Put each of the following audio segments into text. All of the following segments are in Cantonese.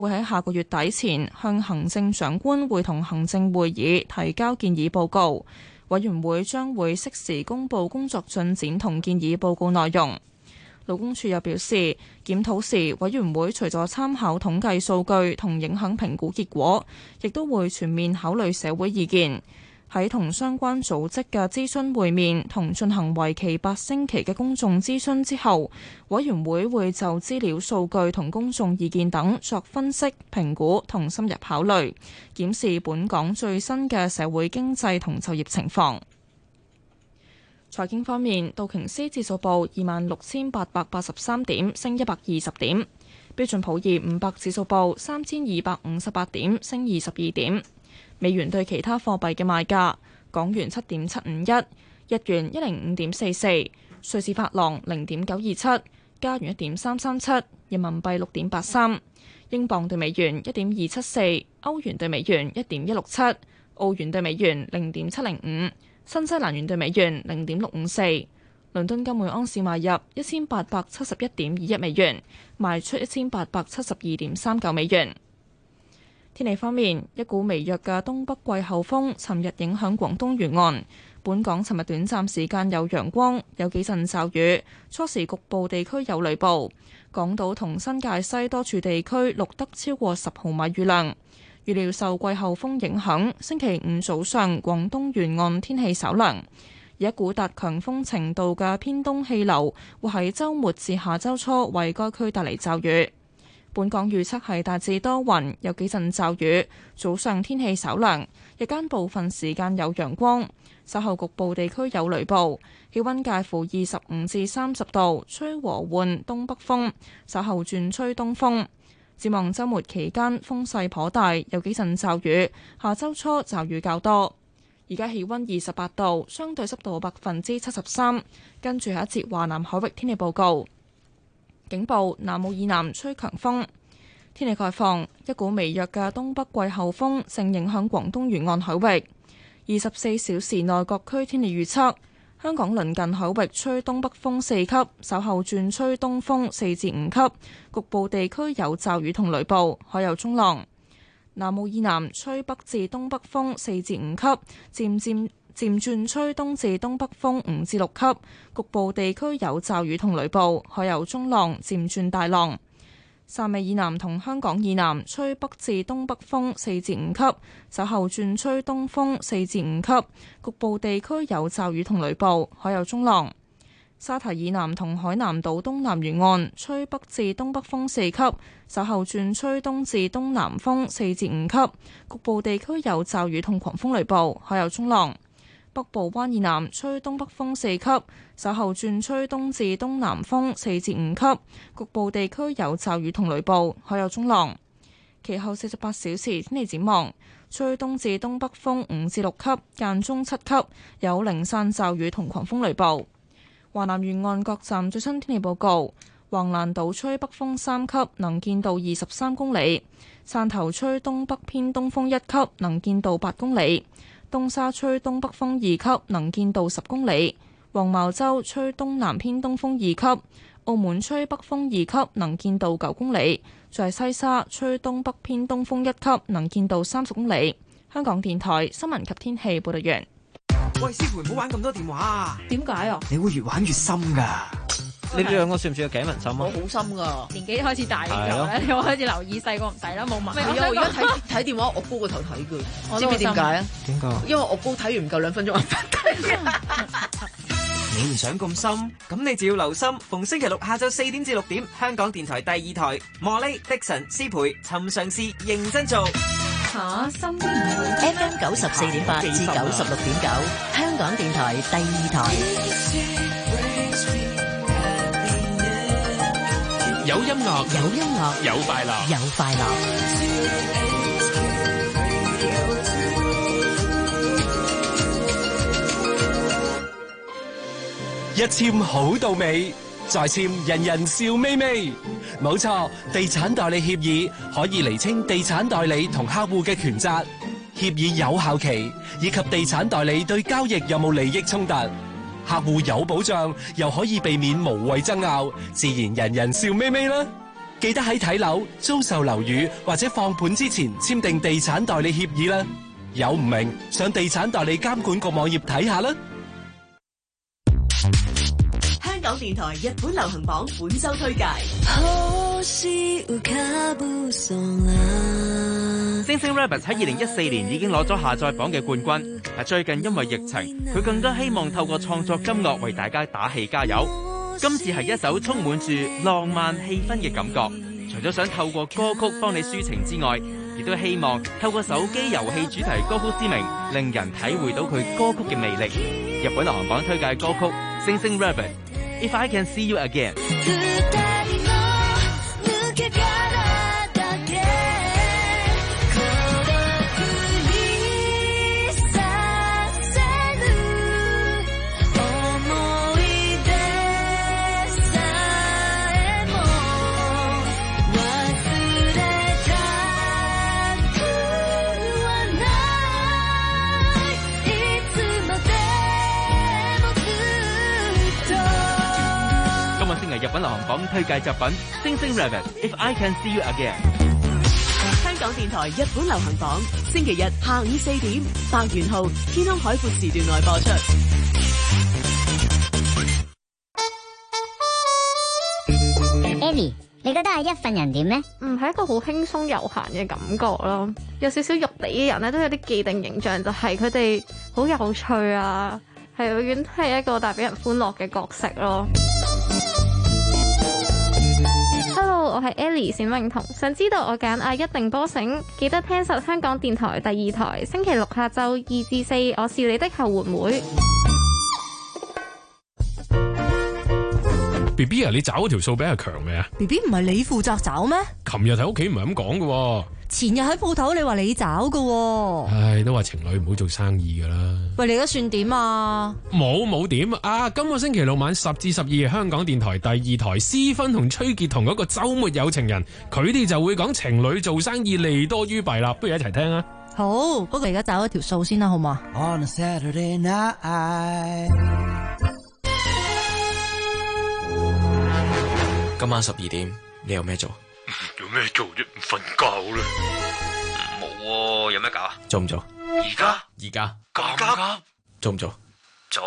會喺下個月底前向行政長官會同行政會議提交建議報告。委員會將會適時公佈工作進展同建議報告內容。勞工處又表示，檢討時委員會除咗參考統計數據同影響評估結果，亦都會全面考慮社會意見。喺同相關組織嘅諮詢會面同進行為期8星期嘅公眾諮詢之後，委員會會就資料數據同公眾意見等作分析、評估同深入考慮，檢視本港最新嘅社會經濟同就業情況。財經方面，道瓊斯指數報26,883點，升120點；標準普爾500指數報3,258點，升22點。美元對其他貨幣嘅賣價：港元7.751，日元105.44，瑞士法郎0.927，加元1.337，人民幣6.83，英鎊對美元1.274，歐元對美元1.167，澳元對美元0.705，新西蘭元對美元0.654。倫敦金每盎司買入1871.21美元，賣出1872.39美元。天氣方面，一股微弱嘅東北季候風尋日影響廣東沿岸。本港尋日短暫時間有陽光，有幾陣驟雨，初時局部地區有雷暴。港島同新界西多處地區錄得超過10毫米雨量。預料受季候風影響，星期五早上廣東沿岸天氣稍涼。有一股達強風程度嘅偏東氣流會喺週末至下週初為該區帶嚟驟雨。本港預測係大致多雲，有幾陣驟雨，早上天氣稍涼，日間部分時間有陽光，稍後局部地區有雷暴，氣溫介乎25至30度，吹和緩東北風，稍後轉吹東風。展望週末期間風勢頗大，有幾陣驟雨，下週初驟雨較多。而家氣溫28度，相對濕度73%。跟住係一節華南海域天氣報告。警報：南澳以南吹強風。天氣概況：一股微弱嘅東北季候風正影響廣東沿岸海域。24小時內各區天氣預測：香港鄰近海域吹東北風4級，稍後轉吹東風4至5級，局部地區有驟雨同雷暴，海有中浪。南澳以南吹北至東北風4至5級，漸轉吹東至東北風5至6級，局部地區有驟雨同雷暴，海有中浪，漸轉大浪。汕尾以南同香港以南吹北至東北風4至5級，稍後轉吹東風4至5級，局部地區有驟雨同雷暴，海有中浪。沙堤以南同海南島東南沿岸吹北至東北風4級，稍後轉吹東至東南風4至5級，局部地區有驟雨同狂風雷暴，海有中浪。北部灣以南吹東北風4級，稍後轉吹東至東南風4至5級，局部地區有驟雨同雷暴，海有中浪。其後48小時天氣展望：吹東至東北風5至6級，間中7級，有零散驟雨同狂風雷暴。華南沿岸各站最新天氣報告：橫瀾島吹北風3級，能見度23公里；汕頭吹東北偏東風1級，能見度8公里；東沙吹東北風2級，能見度10公里；黃茅洲吹東南偏東風2級；澳門吹北風2級，能見度9公里；在西沙吹東北偏東風1級，能見度30公里。香港電台新聞及天氣報道完。 喂，師傅唔好玩咁多電話啊！ 點解啊？ 你會越玩越深噶。 你哋兩個算唔算有頸紋深啊？ 我好深噶，年紀開始大嘅時候咧，我開始留意，細個唔使啦，冇紋。 我而家睇電話，我高個頭睇嘅，知唔知點解啊？ 點解？ 因為我高睇完唔夠2分鐘，我瞓低。 你唔想咁深，咁你就要留心，逢星期六下晝4點至6點，香港電台第2台，莫莉、Dixon、思培，尋常事認真做。 深啲唔好。 FM 94.8至96.9，香港電台第2台。 有音樂， 有音樂， 有快樂， 有快樂。 一簽好到尾，再簽人人笑眯眯。冇錯，地產代理協議可以釐清地產代理同客戶嘅權責，協議有效期以及地產代理對交易有冇利益衝突，客戶有保障又可以避免無謂爭拗，自然人人笑眯眯啦。 記得喺睇樓、租售樓宇或者放盤之前簽訂地產代理協議啦。有唔明，上地產代理監管局網頁睇下啦。 香港電台日本流行榜本周推介。 星星 Rabbit 喺2014年已經攞咗下載榜嘅冠軍，但最近因為疫情，佢更加希望透過創作音樂為大家打氣加油。今次係一首充滿住浪漫氣氛嘅感覺，除咗想透過歌曲幫你抒情之外，亦都希望透過手機遊戲主題歌曲之名，令人體會到佢歌曲嘅魅力。日本流行榜推介歌曲星星 Rabbit，If I Can See You Again。日本流行榜推介作品《星星 Rabbit》If I Can See You Again。 香港電台日本流行榜，星期日下午4點，白元號天空海闊時段內播出。 Ellie， 你覺得係一份人點呢？ 係一個好輕鬆悠閒嘅感覺咯。有少少肉地嘅人咧，都有啲既定形象，就係佢哋好有趣啊，係永遠係一個帶俾人歡樂嘅角色咯。Hello， 我係 Ellie 冼詠彤，想知道我揀阿一定波醒，記得聽實香港電台第2台，星期六下晝2至4，我是你的後援會。 B B 啊，你找嗰條數比阿強未啊 ？B B 唔係你負責找咩？ 琴日喺屋企唔係咁講嘅。 前日喺鋪頭你話你找嘅。 唉，都話情侶唔好做生意噶啦。 喂，你而家算點啊？ 冇點啊！今個星期六晚10至12，香港電台第2台，施芬同崔潔彤嗰個週末有情人，佢哋就會講情侶做生意利多於弊啦，不如一齊聽啊！ 好，不過而家找一條數先啦，好嘛？ On a Saturday night， 今晚12點，你有咩做？ 有咩做啫？唔瞓覺啦。 冇喎，有咩搞啊？做唔做？ 而家咁急？ 做唔做？做。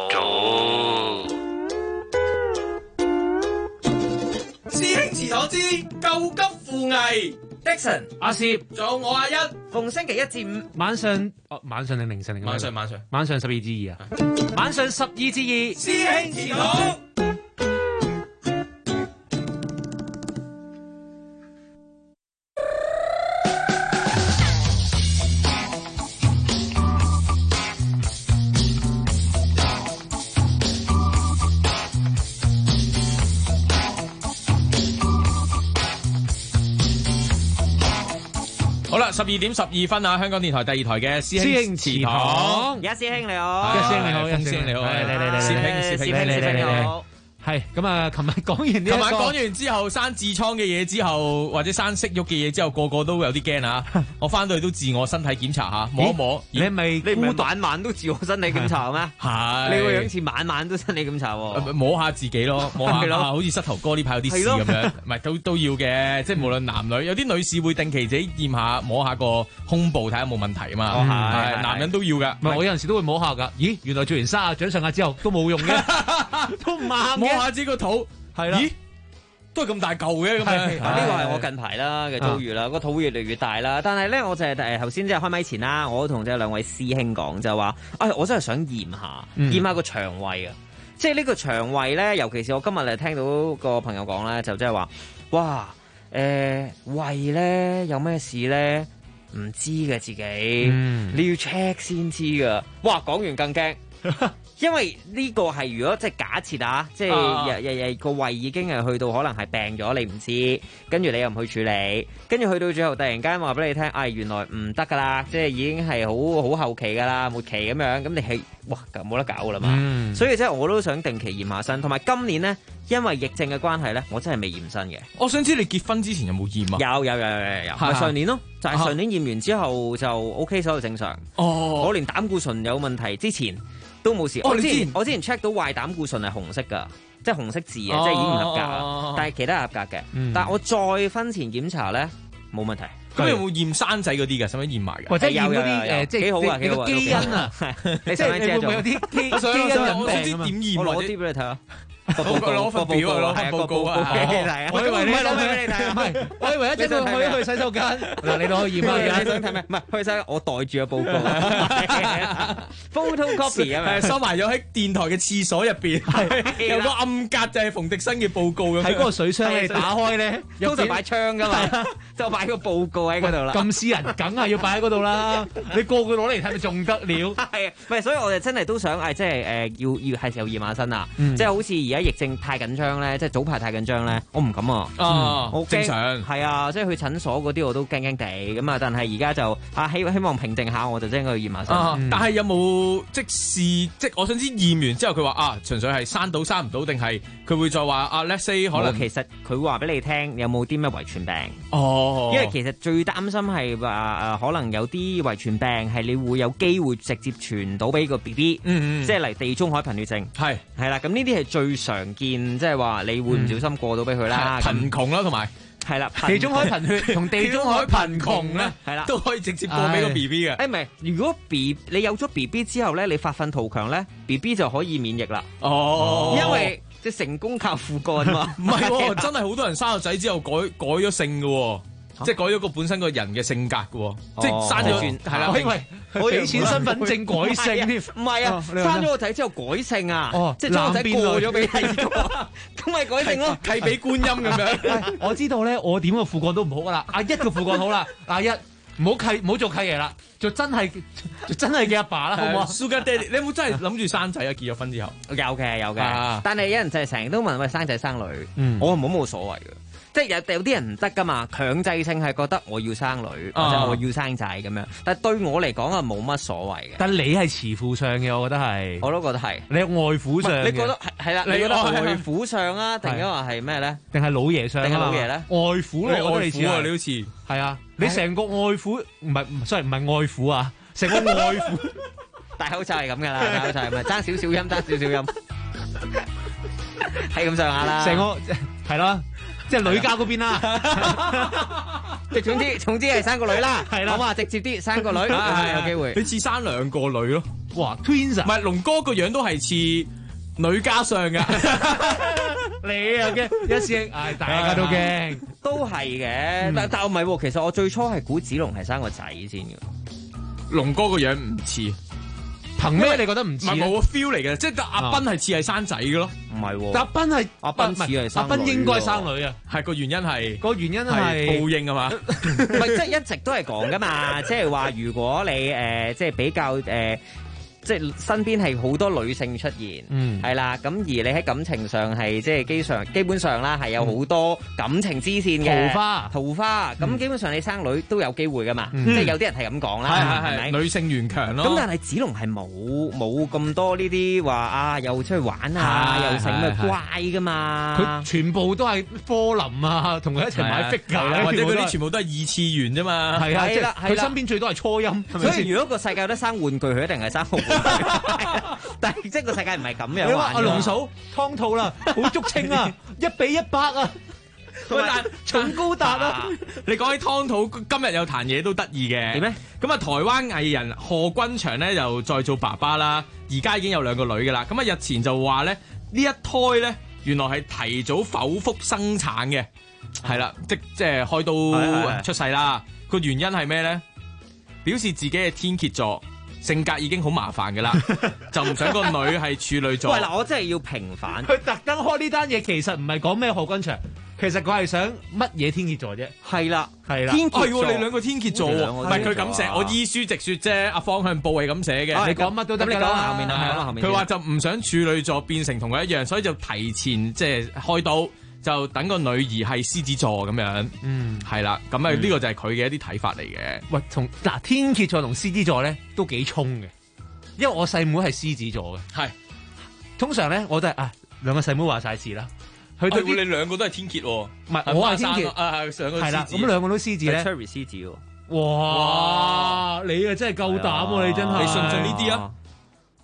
師兄祠堂之救急扶危 ，Dixon 阿攝， 仲有我阿一， 逢星期1至5晚上定凌晨定晚上12至2啊，晚上12至2， 師兄祠堂。 好啦，12點12分啊！香港電台第2台嘅師兄祠堂， 而家師兄你好， 師兄你好，師兄你好，師兄你好。係咁啊！琴日講完之後，生痔瘡嘅嘢之後，或者生息肉嘅嘢之後，個個都有啲驚啊！我翻到去都自我身體檢查下，摸一摸。 你唔係晚晚都自我身體檢查咩？ 係。 你個樣似晚晚都身體檢查喎。 摸下自己咯，摸下好似膝頭哥呢排有啲事咁樣，唔係都要嘅。即係無論男女，有啲女士會定期自己驗下，摸下個胸部睇下有冇問題啊嘛。係男人都要㗎。 唔係我有陣時都會摸下㗎。咦，原來做完30掌上壓之後都冇用嘅，都唔啱嘅。 摸下自己個肚係啦，咦，都係咁大嚿嘅咁樣。 呢個係我近排啦嘅遭遇啦，個肚越嚟越大啦。但係咧，我就係頭先即係開咪前啦，我同即係兩位師兄講就話，我真係想驗下個腸胃啊！即係呢個腸胃咧，尤其是我今日嚟聽到個朋友講咧，就即係話，哇，胃咧有咩事咧？唔知嘅自己，你要 check 先知㗎。哇，講完更驚。因為呢個係如果即係假設啊，即係個胃已經係去到可能係病咗，你唔知，跟住你又唔去處理，跟住去到最後突然間話俾你聽，原來唔得噶啦，即係已經係好後期噶啦，末期咁樣，咁你係哇冇得搞噶啦嘛，所以即係我都想定期驗下身，同埋今年呢，因為疫症嘅關係呢，我真係未驗身嘅。 我想知你結婚之前有冇驗啊？ 有，咪上年咯，就係上年驗完之後就 OK，所有正常。我連膽固醇有問題之前都冇事。我之前 check 到壞膽固醇係紅色噶， 即係紅色字啊，即係已經唔合格啦。但係其他合格嘅，但係我再婚前檢查咧冇問題。 咁有冇驗生仔嗰啲㗎？使唔使驗埋㗎？ 或者驗嗰啲即係幾好啊， 你個基因啊， 你即係你會唔會有啲基因隱病啊？ 點驗？ 我攞啲俾你睇下。 攞份表啊，攞份報告啊！ 我以為你攞俾你睇，唔係， 我以為一陣間去洗手間嗱，你攞去驗啊！ 你想睇咩？唔係去洗，我袋住個報告，photocopy 啊， 收埋咗喺電台嘅廁所入邊，有個暗格就係馮迪生嘅報告咁。 喺嗰個水箱你打開咧， 通常擺槍噶嘛，就擺個報告喺嗰度啦。 咁私人，梗係要擺喺嗰度啦。你個個攞嚟睇，咪仲得了？ 係啊，唔係，所以我哋真係都想即係要係時候驗下身啊！即係好似而家疫症太緊張咧，即係早排太緊張咧，我唔敢啊！我正常係啊，即係去診所嗰啲我都驚驚地咁啊！但係而家就希望平靜下，我就真係去驗下身。 但係有冇即我想知驗完之後佢話純粹係生到生唔到，定係佢會再話let's say 可能其實佢會話俾你聽有冇啲咩遺傳病哦， 因為其實最擔心係話可能有啲遺傳病係你會有機會直接傳到俾個 BB，即係嚟地中海貧血症係啦，咁呢啲係最常見，即係話你會唔小心過到俾佢啦， 貧窮啦同埋。 係啦， 地中海貧血同地中海貧窮咧， 係啦， 都可以直接過俾個 B B 嘅。 唔係，如果你有咗 B B 之後咧，你發奮圖強咧 ，B B 就可以免疫啦。 哦， 因為即係成功靠父幹嘛。 唔係，真係好多人生個仔之後改咗姓嘅。即係改咗個本身個人嘅性格嘅，即係生咗係啦。 我以為俾錢身份證改姓添， 唔係啊，生咗個仔之後改姓啊，即係將個仔過咗俾第二個，咁咪改姓咯， 契俾觀音咁樣。 我知道咧，我點個父幹都唔好噶啦，阿一個父幹好啦，阿一唔好做契爺啦，做真係嘅阿爸啦，好唔好 ？Sugar Daddy，你有冇真係諗住生仔啊？結咗婚之後有嘅，但係有人就係成日都問喂生仔生女，我冇所謂嘅。即係有啲人唔得噶嘛，強制性係覺得我要生女或者我要生仔咁樣，但係對我嚟講啊冇乜所謂嘅。 但你係慈父相嘅，我覺得係。 我都覺得係。 你係外父相嘅。 你覺得係啦？你覺得外父相啊？定係話係咩咧？ 定係老爺相？ 定係老爺咧？ 外父咯，我覺得你似。 你好似係啊！你成個外父唔係外父啊！成個外父戴口罩係咁噶啦，戴口罩係咪爭少少音？爭少少音，係咁上下啦。 成個係啦。即係女家嗰邊啦， 即係總之係生個女啦，係啦，好嘛，直接啲生個女，係有機會。 你似生兩個女咯， 哇 twins 啊！ 唔係龍哥個樣都係似女家相噶， 你又驚一師兄，大家都驚， 都係嘅，但唔係喎，其實我最初係估子龍係生個仔先嘅， 龍哥個樣唔似。 憑咩你覺得唔似？ 唔係冇個 feel 嚟嘅，即係阿斌係似係生仔嘅咯， 唔係喎。 阿斌似係生女，阿斌應該生女啊， 係個原因係報應啊嘛， 唔係即係一直都係講噶嘛，即係話如果你即係比較即係身邊係好多女性出現，係啦，咁而你喺感情上係即係基本上啦，係有好多感情支線嘅桃花，咁基本上你生女都有機會噶嘛，即係有啲人係咁講啦，係咪？ 女性緣強咯。 咁但係子龍係冇咁多呢啲話又出去玩啊，又成咁乖噶嘛， 佢全部都係科林啊，同佢一齊買 figure， 或者嗰啲全部都係二次元啫嘛， 係啊，即係佢身邊最多係初音， 所以如果個世界有得生玩具，佢一定係生好。但係即係個世界唔係咁樣。 你話阿龍嫂湯肚啦，好竹青啊，1:100啊，但重高達啊！ 你講起湯肚，今日有壇嘢都得意嘅。 點咧？ 咁啊，台灣藝人賀軍翔咧又再做爸爸啦，而家已經有2個女噶啦。咁啊，日前就話咧呢一胎咧原來係提早剖腹生產嘅，係啦，即係開刀出世啦。個原因係咩咧？表示自己係天蠍座。性格已經好麻煩㗎啦，就唔想個女係處女座。 喂嗱，我真係要平反。 佢特登開呢單嘢，其實唔係講咩賀軍翔，其實佢係想乜嘢天蠍座啫。 係啦， 係啦， 天蠍座，你2個天蠍座喎，唔係佢咁寫，我依書直說啫。阿方向報係咁寫嘅， 你講乜都得㗎啦。 你講後面啦， 佢話就唔想處女座變成同佢一樣，所以就提前即係開刀。就等個女兒係獅子座咁樣，係啦，咁啊呢個就係佢嘅一啲睇法嚟嘅。 喂，天蠍座同獅子座咧都幾衝嘅，因為我細妹係獅子座嘅， 係通常咧我都係2個細妹話晒事啦。 佢哋你2個都係天蠍喎， 唔係我係天蠍，係啦，咁2個都獅子咧 ，Cherry 獅子喎， 哇！你啊真係夠膽喎，你真係， 你信唔信呢啲啊？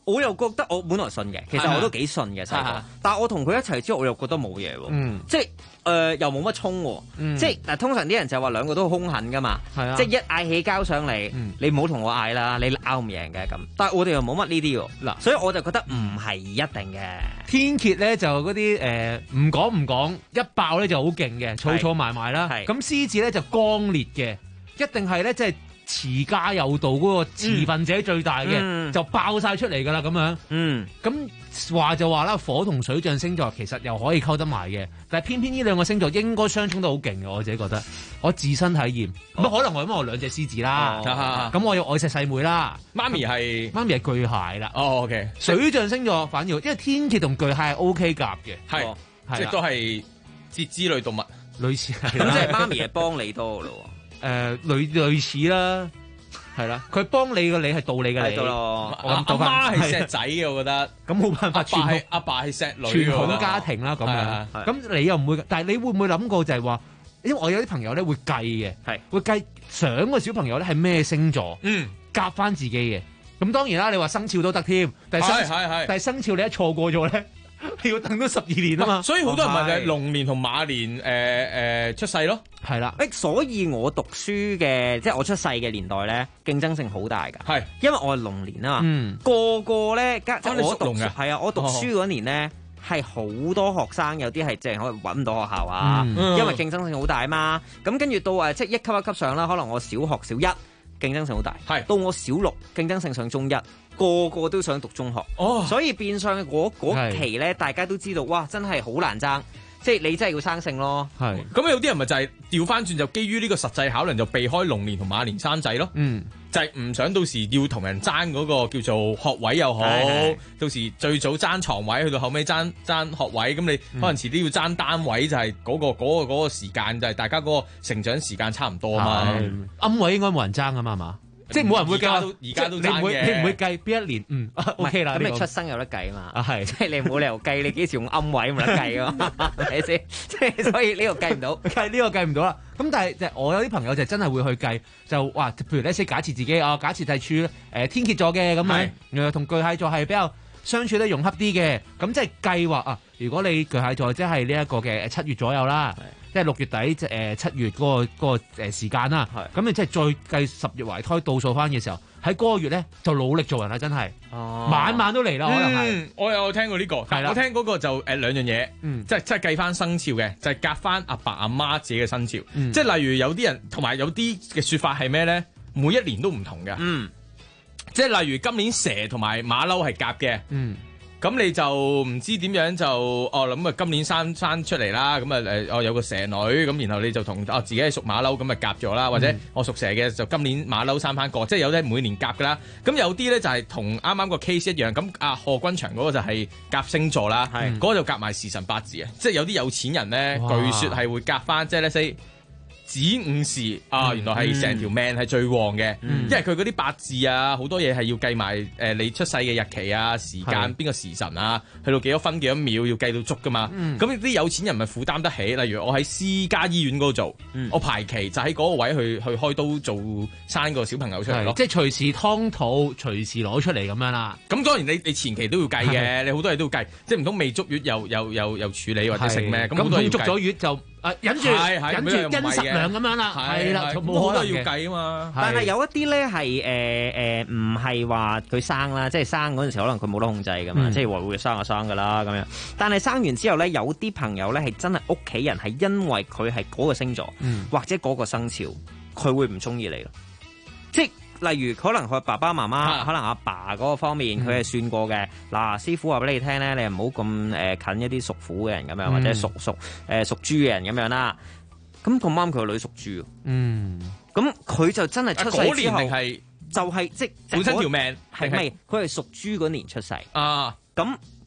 我又覺得我本來信嘅，其實我都幾信嘅細個，但係我同佢一齊之後，我又覺得冇嘢喎，即係又冇乜衝喎，即係嗱通常啲人就話兩個都好兇狠噶嘛，即係一嗌起交上嚟，你唔好同我嗌啦，你拗唔贏嘅咁，但係我哋又冇乜呢啲喎，嗱，所以我就覺得唔係一定嘅。 天蠍咧就嗰啲唔講一爆咧就好勁嘅，儲埋埋啦，咁獅子咧就剛烈嘅，一定係咧即係。持家有道嗰個持份者最大嘅，就爆晒出嚟㗎啦咁樣。咁話就話啦，火同水象星座其實又可以溝得埋嘅，但係偏偏呢兩個星座應該相沖得好勁嘅，我自己覺得。我自身體驗，咁可能我因為我兩隻獅子啦，咁我有愛錫細妹啦。媽咪係巨蟹啦。哦 ，OK。水象星座反而因為天蠍同巨蟹係 OK 夾嘅， 係即係都係節肢類動物， 類似係。 咁即係媽咪係幫你多咯。 類似啦，係啦，佢幫你嘅你係道理嘅你咯。 阿媽係錫仔嘅，我覺得。 咁冇辦法， 阿爸係錫女， 傳統家庭啦咁樣。咁你又唔會，但係你會唔會諗過就係話，因為我有啲朋友咧會計嘅，會計想個小朋友咧係咩星座，夾翻自己嘅。咁當然啦，你話生肖都得添，但係生肖你一錯過咗咧。你要等到12年啊嘛， 所以好多人咪就係龍年同馬年出世咯， 係啦。 所以我讀書嘅，即係我出世嘅年代咧，競爭性好大㗎。係，因為我係龍年啊嘛，個個咧，即係我讀係啊，我讀書嗰年咧係好多學生，有啲係淨係可以揾唔到學校啊，因為競爭性好大啊嘛。咁跟住到即係一級上啦，可能我小學小一競爭性好大，係到我小6競爭性上中一。個個都想讀中學，所以變相嗰期咧，大家都知道，哇，真係好難爭，即係你真係要生性咯。 係，咁有啲人咪就係調翻轉，就基於呢個實際考量，就避開龍年同馬年生仔咯。就係唔想到時要同人爭嗰個叫做學位又好，到時最早爭床位，去到後尾爭學位，咁你可能遲啲要爭單位，就係嗰個時間，就係大家嗰個成長時間差唔多啊嘛。 啱位應該冇人爭啊嘛。即係冇人會計， 而家都爭嘅。 你唔會計邊一年？OK 啦。 咁你出生有得計嘛？ 係， 即係你冇理由計你幾時用暗位冇得計啊嘛？係咪先？即係所以呢個計唔到， 呢個計唔到啦。咁但係我有啲朋友就真係會去計，就話譬如咧，假設自己假設係處天蠍座嘅咁樣，同巨蟹座係比較相處得融洽啲嘅，咁即係計劃啊。如果你巨蟹座即係呢一個嘅7月左右啦。即係6月底7月嗰個時間啦，咁你即係再計10月懷胎倒數翻嘅時候，喺嗰個月咧就努力做人啦，真係，晚晚都嚟啦，可能係。 我有聽過呢個，我聽嗰個就兩樣嘢，即係計翻生肖嘅，就係夾翻阿爸阿媽自己嘅生肖，即係例如有啲人同埋有啲嘅説法係咩咧？每一年都唔同嘅，即係例如今年蛇同埋馬騮係夾嘅。咁你就唔知點樣就咁啊今年生出嚟啦，咁啊有個蛇女，咁然後你就同自己係屬馬騮咁啊夾咗啦，或者我屬蛇嘅就今年馬騮生翻個，即係有啲每年夾噶啦。咁有啲咧就係同啱啱個 case 一樣，咁賀軍翔嗰個就係夾星座啦，嗰個就夾埋時辰八字啊，即係有啲有錢人咧，據說係會夾翻，即係咧 say。子午時原來係成條命係最旺嘅，因為佢嗰啲八字啊，好多嘢係要計埋你出世嘅日期啊、時間、邊個時辰啊，去到幾多分幾多秒要計到足噶嘛。咁啲有錢人咪負擔得起。例如我喺私家醫院嗰度做，我排期就喺嗰個位去開刀做生個小朋友出嚟咯。 即係隨時劏肚，隨時攞出嚟咁樣啦。 咁當然你前期都要計嘅，你好多嘢都要計，即係唔通未足月又處理或者食咩？咁好多嘢要計。咁足咗月就。忍住因實量咁樣啦，係啦，冇好多要計啊嘛。 但係有一啲咧係唔係話佢生啦，即係生嗰陣時可能佢冇得控制噶嘛，即係話會生就生噶啦咁樣。但係生完之後咧，有啲朋友咧係真係屋企人係因為佢係嗰個星座或者嗰個生肖，佢會唔中意你咯，即係。例如可能佢爸爸媽媽，可能阿爸嗰個方面佢係算過嘅。嗱，師傅話俾你聽咧，你唔好咁近一啲屬虎嘅人咁樣，或者屬豬嘅人咁樣啦。咁咁啱佢個女屬豬，咁佢就真係出世之後就係即係本身條命係咪？佢係屬豬嗰年出世啊。咁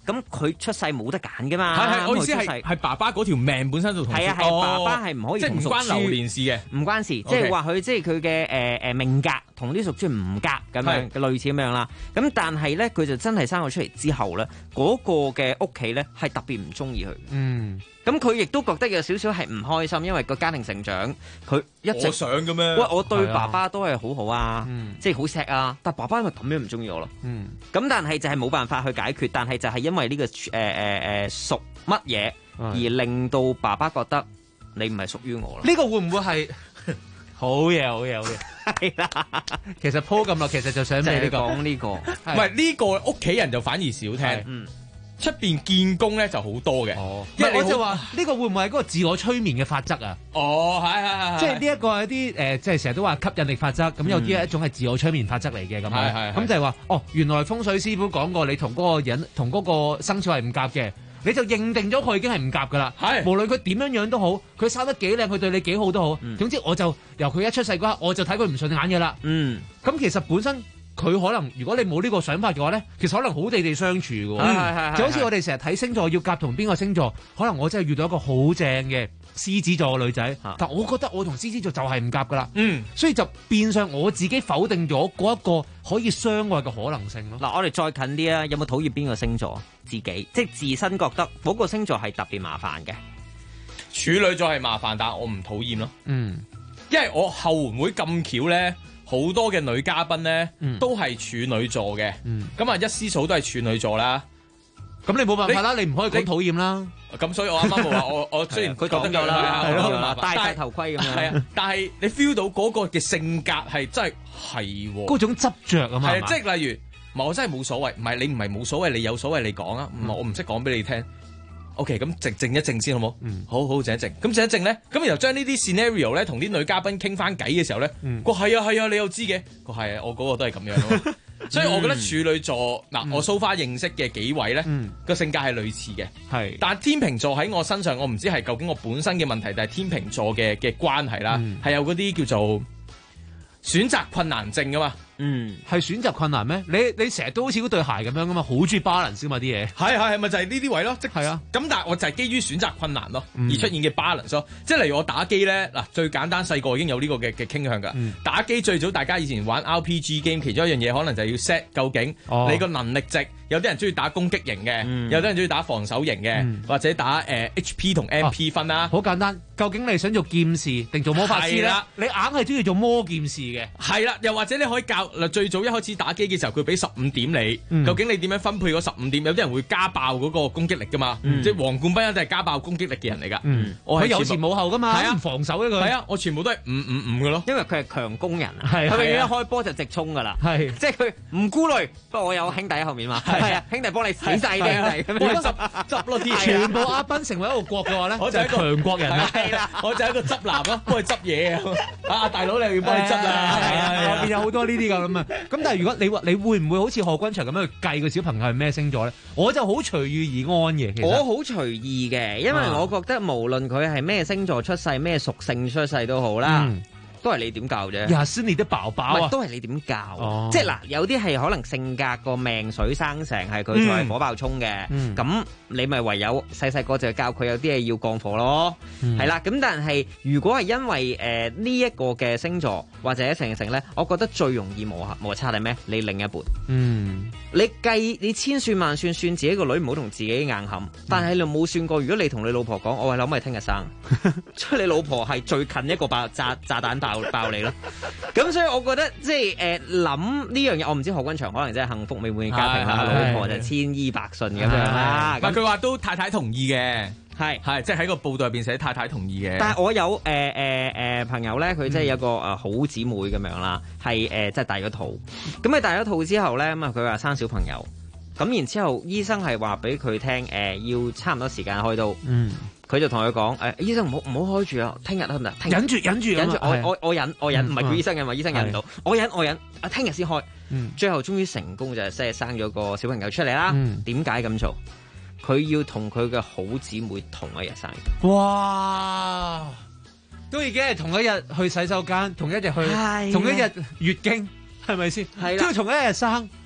咁佢出世冇得揀噶嘛？ 係我意思係爸爸嗰條命本身就同係啊，係爸爸係唔可以同屬豬， 即係唔關流年事嘅， 唔關事，即係話佢即係佢嘅命格同啲屬豬唔夾咁樣嘅類似咁樣啦。咁但係咧，佢就真係生咗出嚟之後咧，嗰個嘅屋企咧係特別唔中意佢。咁佢亦都覺得有少少係唔開心，因為個家庭成長，佢一直我想嘅咩？ 喂，我對爸爸都係好好啊，即係好錫啊，但爸爸因為咁樣唔中意我咯。咁但係就係冇辦法去解決，但係就係因為呢個屬乜嘢而令到爸爸覺得你唔係屬於我啦。 呢個會唔會係好嘢？好嘢！係啦，其實鋪咁耐，其實就想俾你講呢個， 唔係呢個屋企人就反而少聽。出邊見工咧就好多嘅， 因為我就話呢個會唔會係嗰個自我催眠嘅法則啊？ 係， 即係呢一個係啲即係成日都話吸引力法則，咁有啲係一種係自我催眠法則嚟嘅咁樣，咁就係話原來風水師傅講過你同嗰個人同嗰個生肖係唔夾嘅，你就認定咗佢已經係唔夾噶啦。無論佢點樣都好，佢生得幾靚，佢對你幾好都好，總之我就由佢一出世嗰刻，我就睇佢唔順眼嘅啦。咁其實本身。佢可能如果你冇呢個想法嘅話咧，其實可能好地地相處嘅，就好似我哋成日睇星座要夾同邊個星座，可能我真係遇到一個好正嘅獅子座嘅女仔，但我覺得我同獅子座就係唔夾噶啦，所以就變相我自己否定咗嗰一個可以相愛嘅可能性咯。 嗱，我哋再近啲啊，有冇討厭邊個星座？自己即係自身覺得嗰個星座係特別麻煩嘅。 處女座係麻煩，但係我唔討厭咯。因為我後援會咁巧咧。好多嘅女嘉賓咧，都係處女座嘅，咁啊一師嫂都係處女座啦。 咁你冇辦法啦，你唔可以講討厭啦。 咁所以我啱啱冇話我雖然佢講咗啦， 係咯， 戴晒頭盔咁樣。 係啊，但係你 feel 到嗰個嘅性格係真係嗰種執着啊嘛。 係即係例如，我真係冇所謂，唔係你唔係冇所謂，你有所謂你講啊，我唔識講俾你聽。OK，咁靜一靜先好冇？好好靜一靜。咁靜一靜咧，咁然後將呢啲 scenario 咧，同啲女嘉賓傾翻偈嘅時候咧，個係啊，你又知嘅，個係啊，我嗰個都係咁樣咯。所以我覺得處女座嗱，我 so far 認識嘅幾位咧，個性格係類似嘅。係，但係天秤座喺我身上，我唔知係究竟我本身嘅問題，定係天秤座嘅關係啦，係有嗰啲叫做選擇困難症噶嘛。 係選擇困難咩？你成日都好似嗰對鞋咁樣噶嘛，好中意 balance 嘛啲嘢。 係咪就係呢啲位咯？即係啊。咁但係我就係基於選擇困難咯，而出現嘅 balance 咯。即係例如我打機咧，嗱最簡單細個已經有呢個嘅傾向㗎。打機最早大家以前玩 RPG game，其中一樣嘢可能就係要 set 究竟你個能力值。有啲人中意打攻擊型嘅，有啲人中意打防守型嘅，或者打HP 同 MP 分啦。 好簡單，究竟你想做劍士定做魔法師咧？你硬係中意做魔劍士嘅。係啦，又或者你可以教最早一開始打機嘅時候，佢俾15點你，究竟你點樣分配嗰15點？有啲人會加爆嗰個攻擊力噶嘛，即係黃冠斌一定係加爆攻擊力嘅人嚟噶。佢有前冇後噶嘛，係啊，防守一個。係啊，我全部都係5嘅咯。因為佢係強攻人啊，佢永遠一開波就直衝噶啦，即係佢唔顧慮。不過我有兄弟喺後面嘛。係啊，兄弟幫你死晒嘅，幫你執咯啲，全部阿斌成為一個國嘅話咧，我就係強國人啦。係啦，我就係一個執男咯，幫佢執嘢啊！啊，大佬你要幫你執啦，後邊有好多呢啲咁啊。咁但係如果你話你會唔會好似賀君祥咁樣去計個小朋友係咩星座咧？我就好隨遇而安嘅。其實我好隨意嘅，因為我覺得無論佢係咩星座出世、咩屬性出世都好啦。都係你點教啫，也是你的寶寶啊！都係你點教，即係嗱，有啲係可能性格個命水生成係佢就係火爆衝嘅，咁你咪唯有細個就教佢有啲嘢要降火咯，係啦。咁但係如果係因為呢一個嘅星座或者成咧，我覺得最容易摩擦係咩？你另一半，你計你千算萬算算自己個女唔好同自己硬冚，但係你冇算過，如果你同你老婆講，我係諗係聽日生，所以你老婆係最近一個炸彈爆你咯，咁所以我覺得即係諗呢樣嘢，我唔知賀君祥可能真係幸福美滿嘅家庭啦，老婆就千依百順咁樣啦。 但佢話都太太同意嘅，係即係喺個報道入邊寫太太同意嘅。 但係我有朋友咧，佢即係有個好姊妹咁樣啦，係即係大咗肚，咁佢大咗肚之後咧，咁啊佢話生小朋友，咁然之後醫生係話俾佢聽要差唔多時間開刀。佢就同佢講醫生唔好開住啊，聽日得唔得？忍住，我忍，唔係佢醫生嘅嘛，醫生忍唔到，我忍，聽日先開。最後終於成功就係即係生咗個小朋友出嚟啦。點解咁做？佢要同佢嘅好姊妹同一日生。哇！都已經係同一日去洗手間，同一日去，同一日月經，係咪先？係啦，都要同一日生。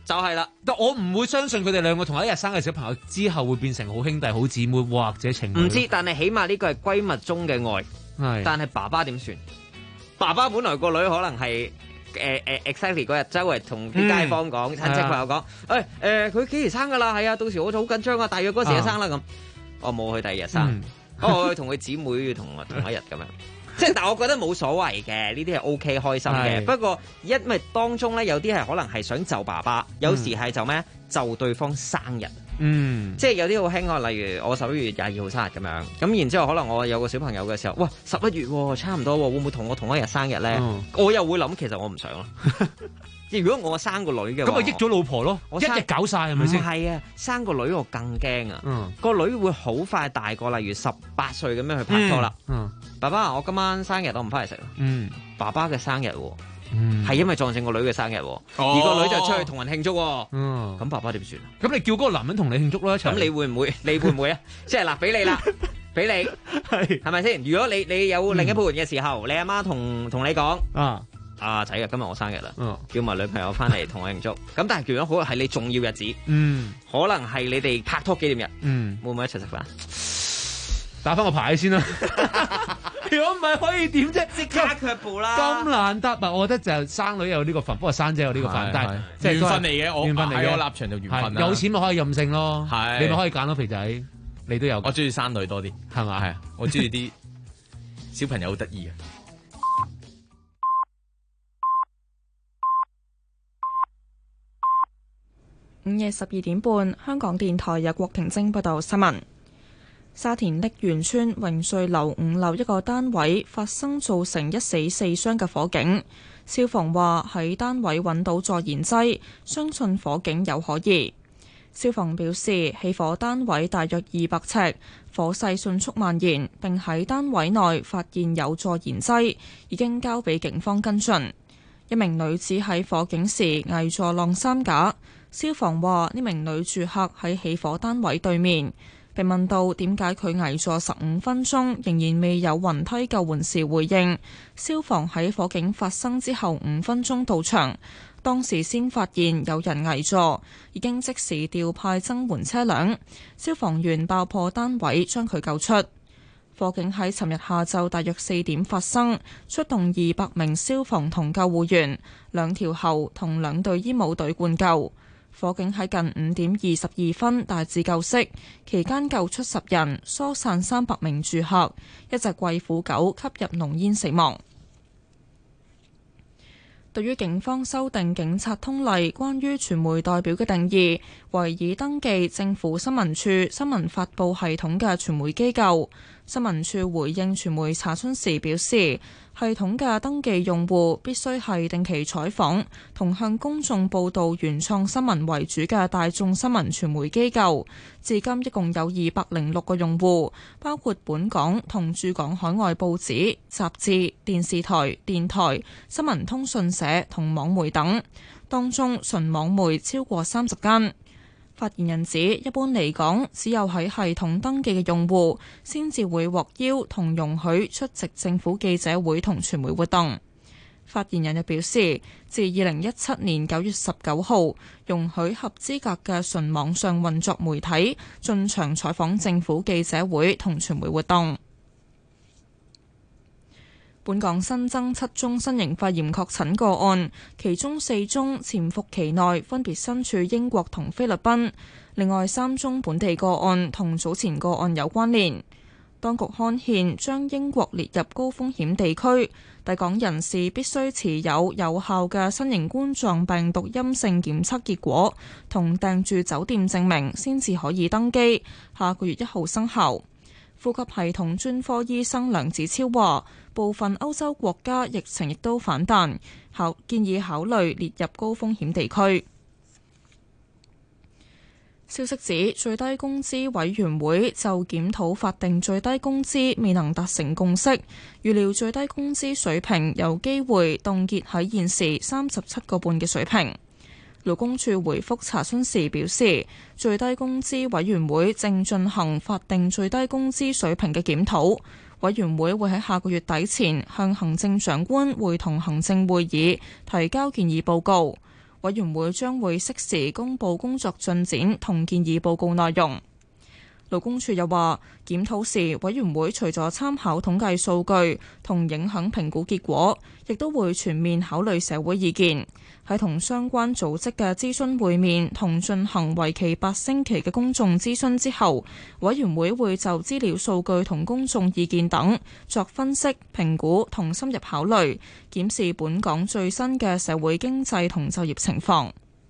就係啦， 但我唔會相信佢哋兩個同一日生嘅小朋友之後會變成好兄弟、好姊妹或者情侶。 唔知，但係起碼呢個係閨蜜中嘅愛。 係， 但係爸爸點算？爸爸本來個女可能係exactly 嗰日周圍同啲街坊講、親戚朋友講，佢幾時生㗎啦？係啊，到時我就好緊張啊，大約嗰時就生啦咁。我冇去第二日生，我同佢姊妹要同一日咁樣。即係，但我覺得冇所謂嘅，呢啲係 OK 開心嘅。不過因為當中咧有啲係可能係想就爸爸，有時係就咩就對方生日。即係有啲好興啊，例如我11月22號生日咁樣，咁然之後可能我有個小朋友嘅時候，哇11月差唔多，會唔會同我同一日生日咧？我又會諗，其實我唔想咯。如果我生個女嘅話， 咁咪益咗老婆咯，一日搞晒係咪先？ 唔係啊，生個女我更驚啊！個女會好快大個，例如18歲咁樣去拍拖啦。爸爸，我今晚生日，我唔翻嚟食啦。爸爸嘅生日係因為撞正個女嘅生日，而個女就出去同人慶祝。咁爸爸點算？ 咁你叫嗰個男人同你慶祝啦，一齊。 咁你會唔會？你會唔會啊？即係嗱，俾你啦，俾你係咪先？如果你有另一半嘅時候，你阿媽同你講阿仔啊，今日我生日啦，叫埋女朋友翻嚟同我慶祝。咁但係如果好係你重要日子，可能係你哋拍拖紀念日，會唔會一齊食飯？ 打翻個牌先啦。如果唔係可以點啫？ 即刻卻步啦！ 咁難得啊！我覺得就生女有呢個份，不過生仔有呢個份，但係即係緣分嚟嘅。我喺我立場就緣分啦。 有錢咪可以任性咯，你咪可以揀咯，肥仔，你都有。 我中意生女多啲， 係嘛？ 係啊，我中意啲小朋友好得意嘅。 午夜12點半，香港電台由郭婷晶報道新聞。沙田瀝源村榮瑞樓5樓一個單位發生造成1死4傷嘅火警，消防話喺單位揾到助燃劑，相信火警有可疑。消防表示，起火單位大約200尺，火勢迅速蔓延，並喺單位內發現有助燃劑，已經交俾警方跟進。一名女子喺火警時危坐晾衫架，消防話呢名女住客喺起火單位對面。被問到點解佢危坐15分鐘仍然未有雲梯救援時回應，消防喺火警發生之後5分鐘到場，當時先發現有人危坐，已經即時調派增援車輛，消防員爆破單位將佢救出。火警喺尋日下晝大約4點發生，出動200名消防同救護員、2條喉同2隊醫務隊灌救。火警喺近5點22分大致救熄，期間救出10人，疏散300名住客，一隻貴婦狗吸入濃煙死亡。對於警方修訂警察通例關於傳媒代表嘅定義，為已登記政府新聞處新聞發佈系統嘅傳媒機構，新聞處回應傳媒查詢時表示，系統嘅登記用戶必須係定期採訪同向公眾報導原創新聞為主嘅大眾新聞傳媒機構，至今一共有206個用戶，包括本港同駐港海外報紙、雜誌、電視台、電台、新聞通訊社同網媒等，當中純網媒超過30間。發言人指，一般嚟講，只有喺系統登記嘅用戶先至會獲邀同容許出席政府記者會同傳媒活動。發言人又表示，自2017年9月19號，容許合資格嘅純網上運作媒體進場採訪政府記者會同傳媒活動。本港新增7宗新型肺炎確診個案，其中4宗潛伏期內分別身處英國同菲律賓，另外3宗本地個案同早前個案有關聯。當局刊憲將英國列入高風險地區，抵港人士必須持有有效嘅新型冠狀病毒陰性檢測結果同訂住酒店證明，先至可以登機。下個月1號生效。呼吸系統專科醫生梁子超話，部分歐洲國家疫情亦都反彈，建議考慮列入高風險地區。消息指，最低工資委員會就檢討法定最低工資未能達成共識，預料最低工資水平有機會凍結喺現時37個半嘅水平。勞工處回覆查詢時表示，最低工資委員會正進行法定最低工資水平嘅檢討，委員會會喺下個月底前向行政長官會同行政會議提交建議報告。 委員會將會適時公佈工作進展同建議報告內容。勞工處又話，檢討時委員會除咗參考統計數據同影響評估結果，亦都會全面考慮社會意見。喺同相關組織嘅諮詢會面同進行為期8星期嘅公眾諮詢之後，委員會會就資料數據同公眾意見等作分析、評估同深入考慮，檢視本港最新嘅社會經濟同就業情況。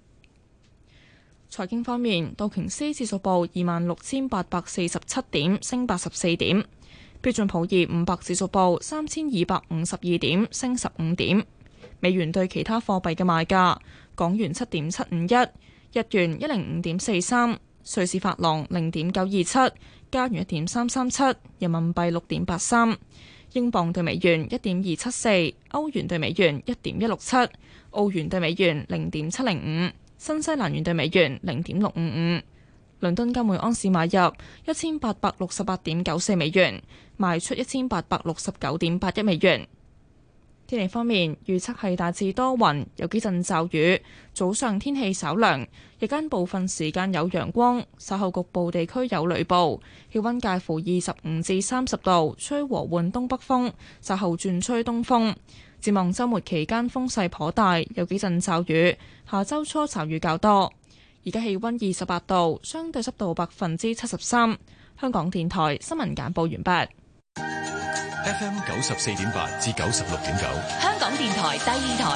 財經方面，道瓊斯指數報26,847點，升84點；標準普爾500指數報3,252點，升15點。美元對其他貨幣嘅賣價：港元7.751，日元105.43，瑞士法郎0.927，加元1.337，人民幣6.83，英鎊對美元1.274，歐元對美元1.167，澳元對美元0.705。新西蘭元對美元0.655，倫敦金每盎司買入1868.94美元，賣出1869.81美元。天氣方面，預測係大致多雲，有幾陣驟雨，早上天氣稍涼，日間部分時間有陽光，稍後局部地區有雷暴，氣溫介乎25至30度，吹和緩東北風，稍後轉吹東風。展望週末期間風勢頗大，有幾陣驟雨。下週初驟雨較多。而家氣溫28度，相對濕度73%。香港電台新聞簡報完畢。 FM 94.8至96.9， 香港電台第二台。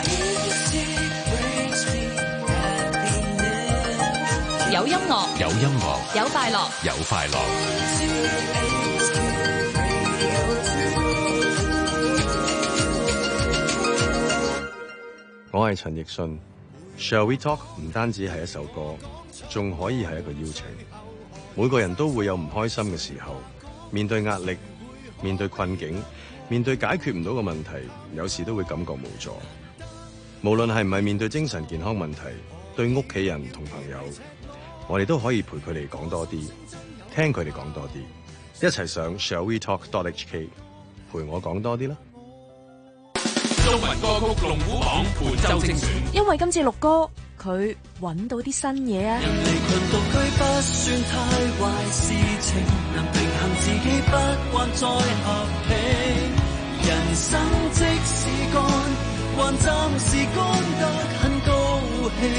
有音樂， 有音樂， 有快樂， 有快樂。 我係陳奕迅。Shall We Talk 唔單止係一首歌，仲可以係一個邀請。每個人都會有唔開心嘅時候，面對壓力，面對困境，面對解決唔到嘅問題，有時都會感覺無助。無論係唔係面對精神健康問題，對屋企人同朋友，我哋都可以陪佢哋講多啲，聽佢哋講多啲，一齊上 Shall We Talk.hk 陪我講多啲啦。 中文歌曲龍虎榜本周精選， 因為今次錄歌，佢揾到啲新嘢啊！ 人離群獨居不算太壞事情，能平衡自己不慣再合併。人生即使乾，還暫時乾得很高興。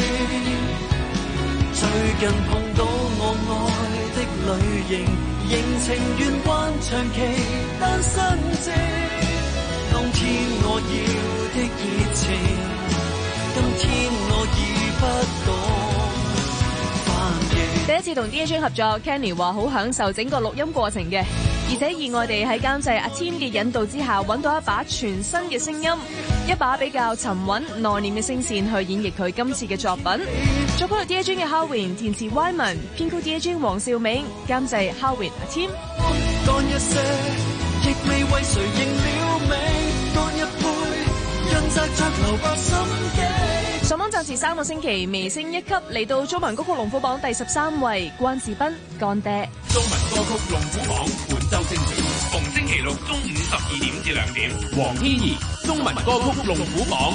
最近碰到我愛的類型，仍情願還長期單身症。當天我要的熱情，今天我已不懂反應。 第一次同 DJ 合作 Kenny 話好享受整個錄音過程嘅，而且意外地喺監製阿 Tim 嘅引導之下，揾到一把全新嘅聲音，一把比較沉穩內斂嘅聲線去演繹佢今次嘅作品。作曲 DJ 嘅 Howin， 填詞 Wyman， 編曲 DJ 黃兆銘，監製 Howin 阿 Tim。 乾一些，亦未為誰認了名，乾一杯，潤澤着留白心機。 上網暫時3個星期，微升1級，嚟到中文歌曲龍虎榜第13位，關智斌乾爹。 中文歌曲龍虎榜本周精選，逢星期六中午12點至2點，黃天怡中文歌曲龍虎榜。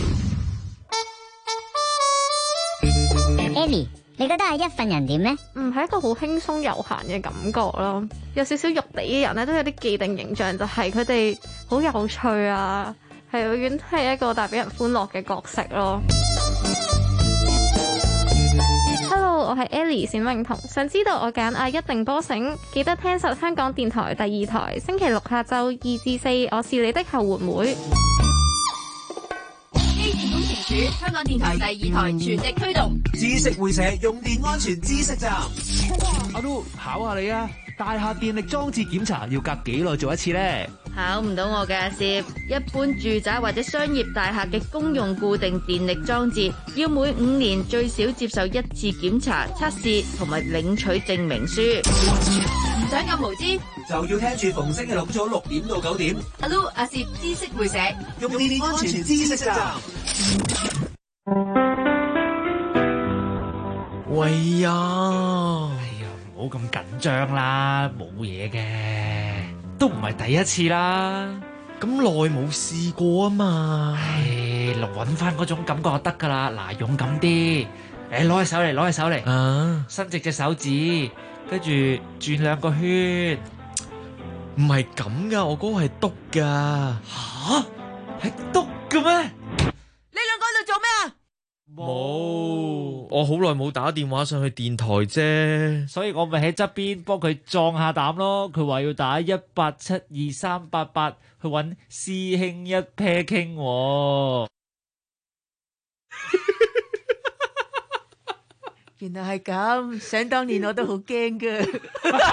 Ellie， 你覺得係一份人點呢？ 係一個好輕鬆悠閒嘅感覺咯，有少少肉地嘅人咧，都有啲既定形象，就係佢哋好有趣啊，係永遠係一個帶俾人歡樂嘅角色咯。Hello， 我係 Ellie 冼詠彤，想知道我揀一定波醒，記得聽實香港電台第2台，星期六下晝2至4，我是你的後援會。 機電工程署，香港電台第2台全力推動知識會社用電安全知識站。 阿都考下你啊！大廈電力裝置檢查要隔幾耐做一次呢？ 考唔到我嘅阿攝，一般住宅或者商業大廈嘅公用固定電力裝置，要每5年最少接受1次檢查、測試同埋領取證明書。 唔想咁無知， 就要聽住逢星期六早6點到9點。 阿 Lu 阿攝知識會社用電安全知識站。 喂呀！唔好咁緊張啦，冇嘢嘅，都唔係第一次啦。 咁耐冇試過啊嘛。 陸揾翻嗰種感覺就得㗎啦。嗱，勇敢啲，攞起手嚟，攞起手嚟，伸直隻手指，跟住轉2個圈。 唔係咁噶，我嗰個係篤噶。 吓？係篤嘅咩？ 你兩個喺度做咩啊？ 冇，我好耐冇打電話上去電台啫， 所以我咪喺側邊幫佢壯下膽咯。佢話要打18723888去揾師兄一 pair 傾喎。 原來係咁，想當年我都好驚噶。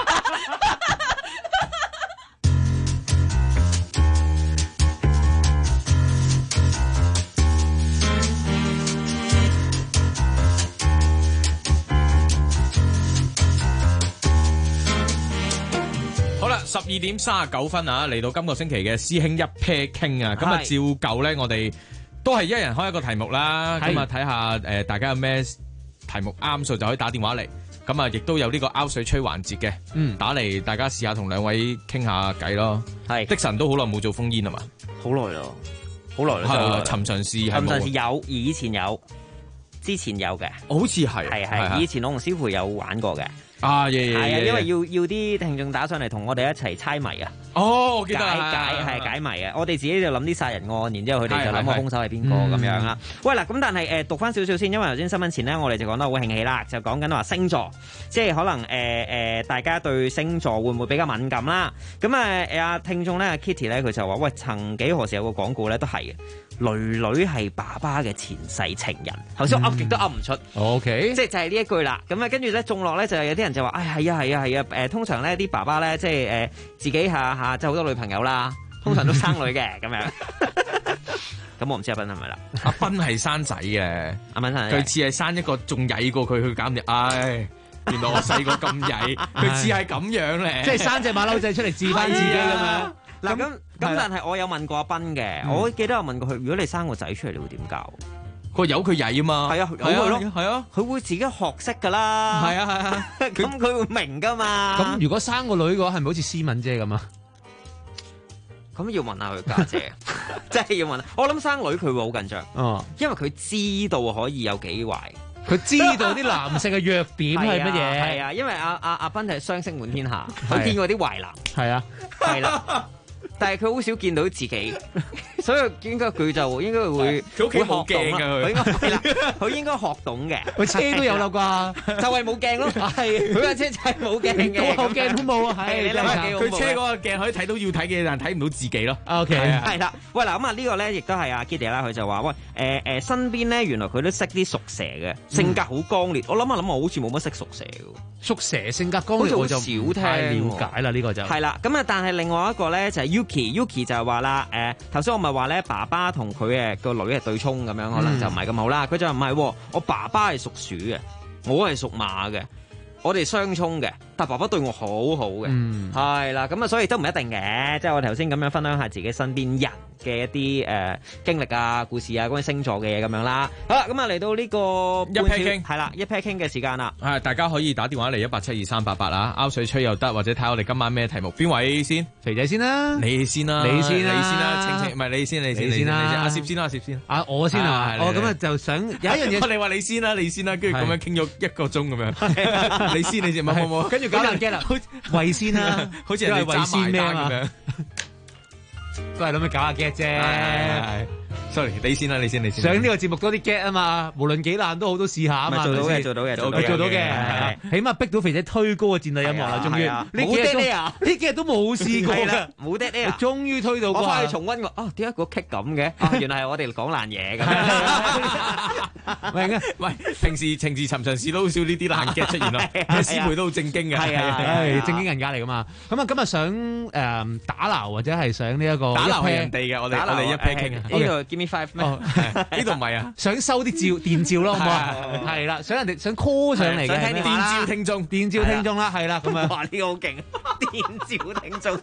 好啦，12:39啊，嚟到今個星期嘅師兄一 pair 傾啊，咁啊照舊咧，我哋都係一人開一個題目啦，咁啊睇下大家有咩題目啱數就可以打電話嚟，咁啊亦都有呢個拗水吹環節嘅，打嚟大家試下同兩位傾下偈咯。係的神都好耐冇做烽煙啊嘛， 好耐咯，好耐啦。 尋常事係冇， 尋常事有，以前有，之前有嘅， 好似係係，以前我同師傅有玩過嘅。係啊， 因為要啲聽眾打上嚟同我哋一齊猜謎啊！ 哦，我記得解謎啊！我哋自己就諗啲殺人案，然之後佢哋就諗個兇手係邊個咁樣啦。喂嗱，咁但係讀翻少少先，因為頭先新聞前咧，我哋就講得好興起啦，就講緊話星座，即係可能大家對星座會唔會比較敏感啦？咁阿聽眾咧 Kitty 咧，佢就話喂，曾幾何時有個廣告咧都係嘅。女女係爸爸嘅前世情人，頭先我噏極都噏唔出。 OK， 即係就係呢一句啦。咁啊，跟住咧中落咧就有啲人就話，係啊，通常咧啲爸爸咧即係自己下即係好多女朋友啦，通常都生女嘅咁樣。咁我唔知阿斌係咪啦？ 阿斌係生仔嘅， 阿斌生， 佢似係生一個仲曳過佢，去減嘅。唉，原來我細個咁曳，佢似係咁樣咧， 即係生隻馬騮仔出嚟治翻自己咁樣。 嗱咁，但係我有問過阿斌嘅，我記得有問過佢，如果你生個仔出嚟，你會點教？ 佢由佢曳啊嘛， 係啊，係啊，佢會自己學識噶啦， 係啊， 咁佢會明噶嘛。 咁如果生個女嘅話，係咪好似思敏姐咁啊？ 咁要問下佢家姐，即係要問。我諗生女佢會好緊張，因為佢知道可以有幾壞。 佢知道啲男性嘅弱點係乜嘢？ 係啊，因為阿斌係雙星滿天下，佢見過啲壞男。 係啊， 係啦。但係佢好少見到自己，所以應該佢就應該會佢屋企冇鏡㗎佢， 係啦，佢應該學懂嘅。 佢車都有啦啩， 就係冇鏡咯。係佢架車就係冇鏡嘅， 個鏡都冇啊。係佢車嗰個鏡可以睇到要睇嘅，但係睇唔到自己咯。 OK， 係啦。喂嗱，咁啊呢個咧亦都係阿 Kitty 啦，佢就話喂身邊咧原來佢都識啲屬蛇嘅，性格好剛烈。我諗下好似冇乜識屬蛇嘅。 屬蛇性格剛烈，我就少聽了解啦。呢個就係啦。咁啊，但係另外一個咧就係 Yuki 就係話啦，頭先我咪話咧，爸爸同佢個女係對沖咁樣，可能就唔係咁好啦。佢就話唔係，我爸爸係屬鼠嘅，我係屬馬嘅，我哋相沖嘅，但爸爸對我好好嘅，係啦，咁啊，所以都唔一定嘅，即係我頭先咁樣分享下自己身邊人嘅一啲經歷啊、故事啊、關於星座嘅嘢咁樣啦。好啦，咁啊嚟到呢個一 pair 傾係啦，一 pair 傾嘅時間啦。 係大家可以打電話嚟18723888啊，拗水吹又得，或者睇下我哋今晚咩題目。邊位先？ 肥仔先啦， 你先啦， 你先啦，晴唔係你先啦，阿攝先啦， 我先啊，咁啊就想有一樣嘢， 你話你先啦，跟住咁樣傾咗1個鐘咁樣，你先，冇， 跟住搞爛 get 啦，為先啦， 好似係為先咩咁樣。 都係諗住搞下 get 啫。 sorry， 你先啦，你先。 上呢個節目多啲 get 啊嘛，無論幾難都好，都試下啊嘛。 做到嘅， 起碼逼到肥仔推高個戰隊音樂啦，終於。呢幾日都冇試過嘅， 冇得呢， 終於推到。 我翻去重溫過，點解個 kick 咁嘅？原來係我哋講爛嘢咁。 明啊？ 喂，平時尋常事都好少呢啲爛 get 出現咯。師培都好正經嘅， 係正經人家嚟噶嘛。咁啊，今日想打撈或者係想呢一個打撈係人哋嘅，我哋一 pair 傾啊。 呢度 give me 5咩？ 呢度唔係啊， 想收啲電召咯，好唔好啊？係啦，想人哋想 call 上嚟嘅電召聽眾啦，係啦，咁樣。 哇，呢個好勁，電召聽眾。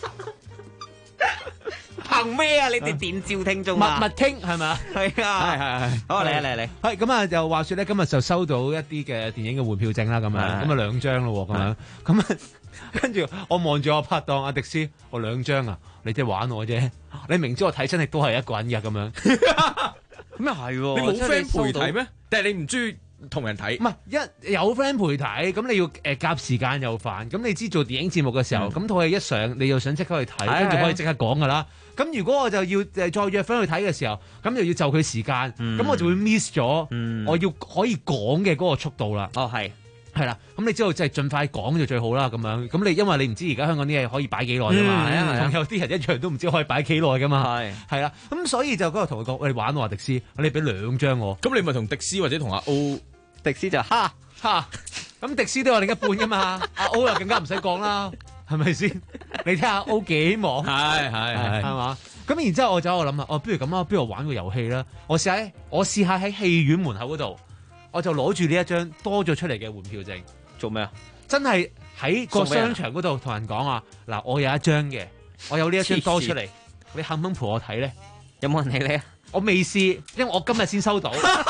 憑咩啊？你哋電召聽眾密傾係咪啊？ 係啊，係。好嚟。 係咁啊，就話說咧，今日就收到一啲嘅電影嘅換票證啦，咁樣，咁啊2張咯，咁樣，咁啊，跟住我望住我拍檔阿迪斯，我2張啊，你即係玩我啫，你明知我睇親亦都係一個人嘅咁樣。 咁又係喎， 你冇 friend 陪睇咩？定係你唔中意同人睇？ 唔係有 friend 陪睇，咁你要夾時間又煩。咁你知做電影節目嘅時候，咁套戲一上，你又想即刻去睇，跟住可以即刻講㗎啦。咁如果我就要再約 friend 去睇嘅時候，咁又要就佢時間，咁我就會 miss 咗我要可以講嘅嗰個速度啦。 哦，係啦， 咁你知道即係盡快講就最好啦。咁樣，咁你因為你唔知而家香港啲嘢可以擺幾耐㗎嘛，仲有啲人一樣都唔知可以擺幾耐㗎嘛。係啦，咁所以就嗰日同佢講，我哋玩我話迪斯，你俾2張我， 咁你咪同迪斯或者同阿 O， 迪斯就哈， 咁迪斯都有另一半㗎嘛，阿 O 又更加唔使講啦，係咪先？你睇下 O 幾忙，係嘛？咁然之後我就喺度諗啊，不如咁啦，不如我玩個遊戲啦，我試下喺戲院門口嗰度。我就攞住呢一張多咗出嚟嘅換票證， 做咩啊？ 真係喺個商場嗰度同人講啊！嗱，我有一張嘅，我有呢一張多出嚟，你肯唔肯陪我睇咧？ 有冇人理你啊？ 我未試，因為我今日先收到。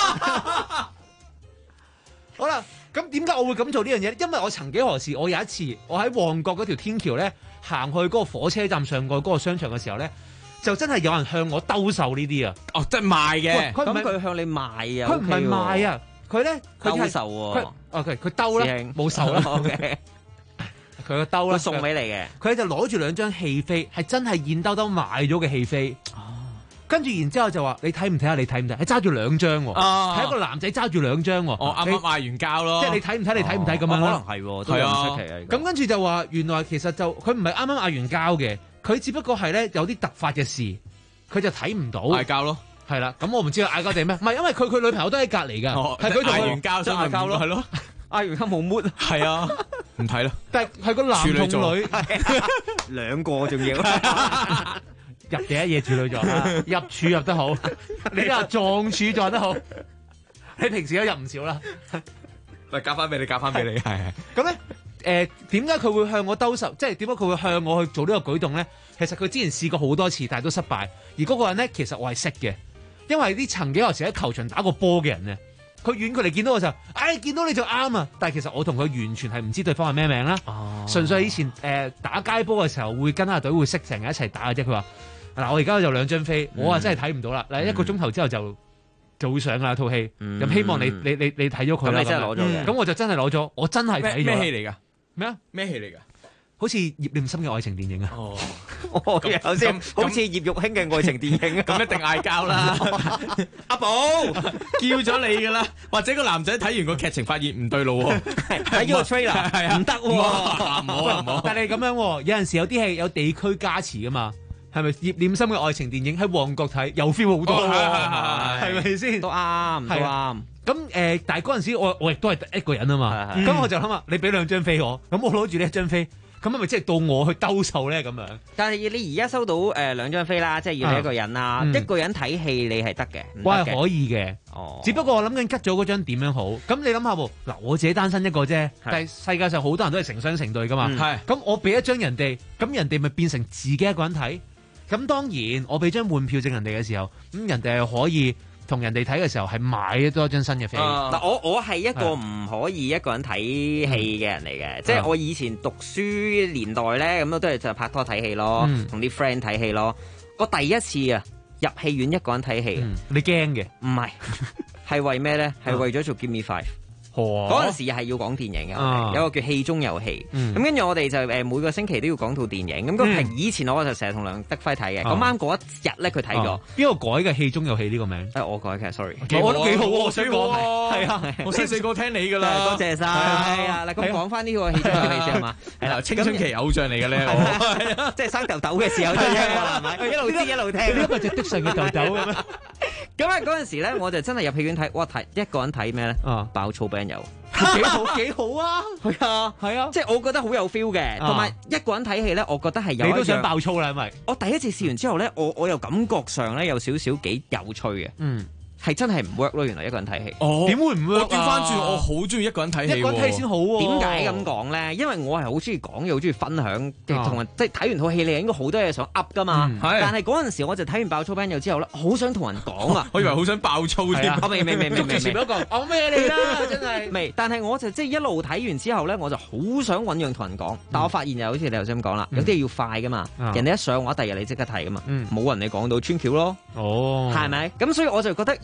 好啦，咁點解我會咁做呢樣嘢？因為我曾幾何時，我有一次我喺旺角嗰條天橋咧行去嗰個火車站上過嗰個商場嘅時候咧，就真係有人向我兜售呢啲啊！ 哦，即係賣嘅， 咁佢向你賣啊？ 佢唔係賣啊！佢咧，佢兜售喎。 佢兜啦，冇售啦。佢個兜啦， 送俾你嘅。 佢就攞住2張戲飛，係真係現兜兜買咗嘅戲飛。跟住然之後就話：你睇唔睇下？你睇唔睇？係揸住2張喎。係一個男仔揸住2張喎。 啱啱嗌完交咯。 即係你睇唔睇？你睇唔睇咁樣？可能係喎，都有唔出奇啊。 咁跟住就話，原來其實就佢唔係啱啱嗌完交嘅，佢只不過係咧有啲突發嘅事，佢就睇唔到。 嗌交咯。 係啦，咁我唔知佢嗌交定咩？唔係，因為佢女朋友都喺隔離㗎，係佢嗌完交先嗌交咯，係咯， 嗌完交冇 mood， 係啊，唔睇咯。 但係個男同女兩個仲要入第一夜處女座，入處入得好，你話撞處撞得好，你平時都入唔少啦。 喂，交翻俾你，係。 咁咧，點解佢會向我兜售？即係點解佢會向我去做呢個舉動咧？其實佢之前試過好多次，但係都失敗。而嗰個人咧，其實我係識嘅，因為啲曾幾何時喺球場打過波嘅人咧，佢遠距離見到我就，見到你就啱啊！但係其實我同佢完全係唔知對方係咩名啦。純粹以前打街波嘅時候會跟下隊會識成日一齊打嘅啫。佢話嗱，我而家就2張飛，我啊真係睇唔到啦。嗱，1個鐘頭之後就會上啦套戲。咁希望你睇咗佢啦。 咁你真係攞咗嘅。 咁我就真係攞咗，我真係睇咗。 咩戲嚟㗎？ 咩啊？ 咩戲嚟㗎？ 好似葉念琛嘅愛情電影啊！ 有先，好似葉玉卿嘅愛情電影啊！ 咁一定嗌交啦！阿寶叫咗你噶啦，或者個男仔睇完個劇情發現唔對路喎， 睇咗個 trailer 係啊， 唔得喎， 唔好。 但係咁樣，有陣時有啲戲有地區加持噶嘛，係咪？葉念琛嘅愛情電影喺旺角睇有 feel 好多，係咪先？ 都啱，都啱。 咁但係嗰陣時我亦都係一個人啊嘛，咁我就諗啊，你俾2張飛我，咁我攞住呢1張飛。咁係咪即係到我去兜售咧？咁樣， 但係你而家收到2張飛啦，即係要你一個人啦，一個人睇戲你係得嘅， 我係可以嘅。只不過我諗緊吉咗嗰張點樣好？咁你諗下喎，嗱，我自己單身一個啫，但係世界上好多人都係成雙成對噶嘛。咁我俾1張人哋，咁人哋咪變成自己一個人睇？咁當然我俾張換票證人哋嘅時候，咁人哋係可以。同人哋睇嘅時候係買多張新嘅飛。 嗱，我係一個唔可以一個人睇戲嘅人嚟嘅，即係我以前讀書年代咧，咁都係就拍拖睇戲咯，同啲 friend 睇戲咯。我第一次啊入戲院一個人睇戲， 你驚嘅？ 唔係，係為咩咧？係為咗做 Give Me Five。嗰陣時係要講電影嘅，有個叫戲中遊戲。咁跟住我哋就每個星期都要講套電影。咁以前我就成日同梁德輝睇嘅。咁啱嗰一日咧，佢睇咗。 邊個改嘅戲中遊戲呢個名？ 我改嘅 ，sorry。 我都幾好喎， 水哥。係啊，我細個聽你㗎啦， 多謝晒。係啊，嗱，咁講翻呢個戲中遊戲先係嘛？ 係啦，青春期偶像嚟嘅咧， 即係生痘痘嘅時候啫，係咪？一路知一路聽。 呢個就的上嘅痘痘咁樣。 咁啊嗰陣時咧，我就真係入戲院睇，哇！睇一個人睇咩咧？爆粗餅油。 幾好啊！係啊， 即係我覺得好有 feel 嘅，同埋一個人睇戲咧，我覺得係有。 你都想爆粗啦，係咪？ 我第一次試完之後咧，我又感覺上咧有少少幾有趣嘅。係真係唔 work 咯，原來一個人睇戲。 點會唔 work？ 我調翻轉，我好中意一個人睇戲。 一個人睇先好喎。 點解咁講咧？因為我係好中意講嘢，好中意分享，同人即係睇完套戲，你應該好多嘢想噏噶嘛。但係嗰陣時我就睇完爆粗 band 友之後咧，好想同人講啊。 我以為好想爆粗添。 未。 前面嗰個講咩嚟啦？真係未。但係我就即係一路睇完之後咧，我就好想醞釀同人講。但我發現又好似你頭先咁講啦，有啲嘢要快噶嘛。人哋一上畫，第二日你即刻睇噶嘛。冇人你講到穿橋咯。係咪？咁所以我就覺得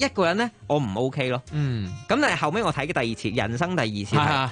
一個人咧，我唔 OK 咯。咁但係後尾我睇嘅第二次，人生第二次係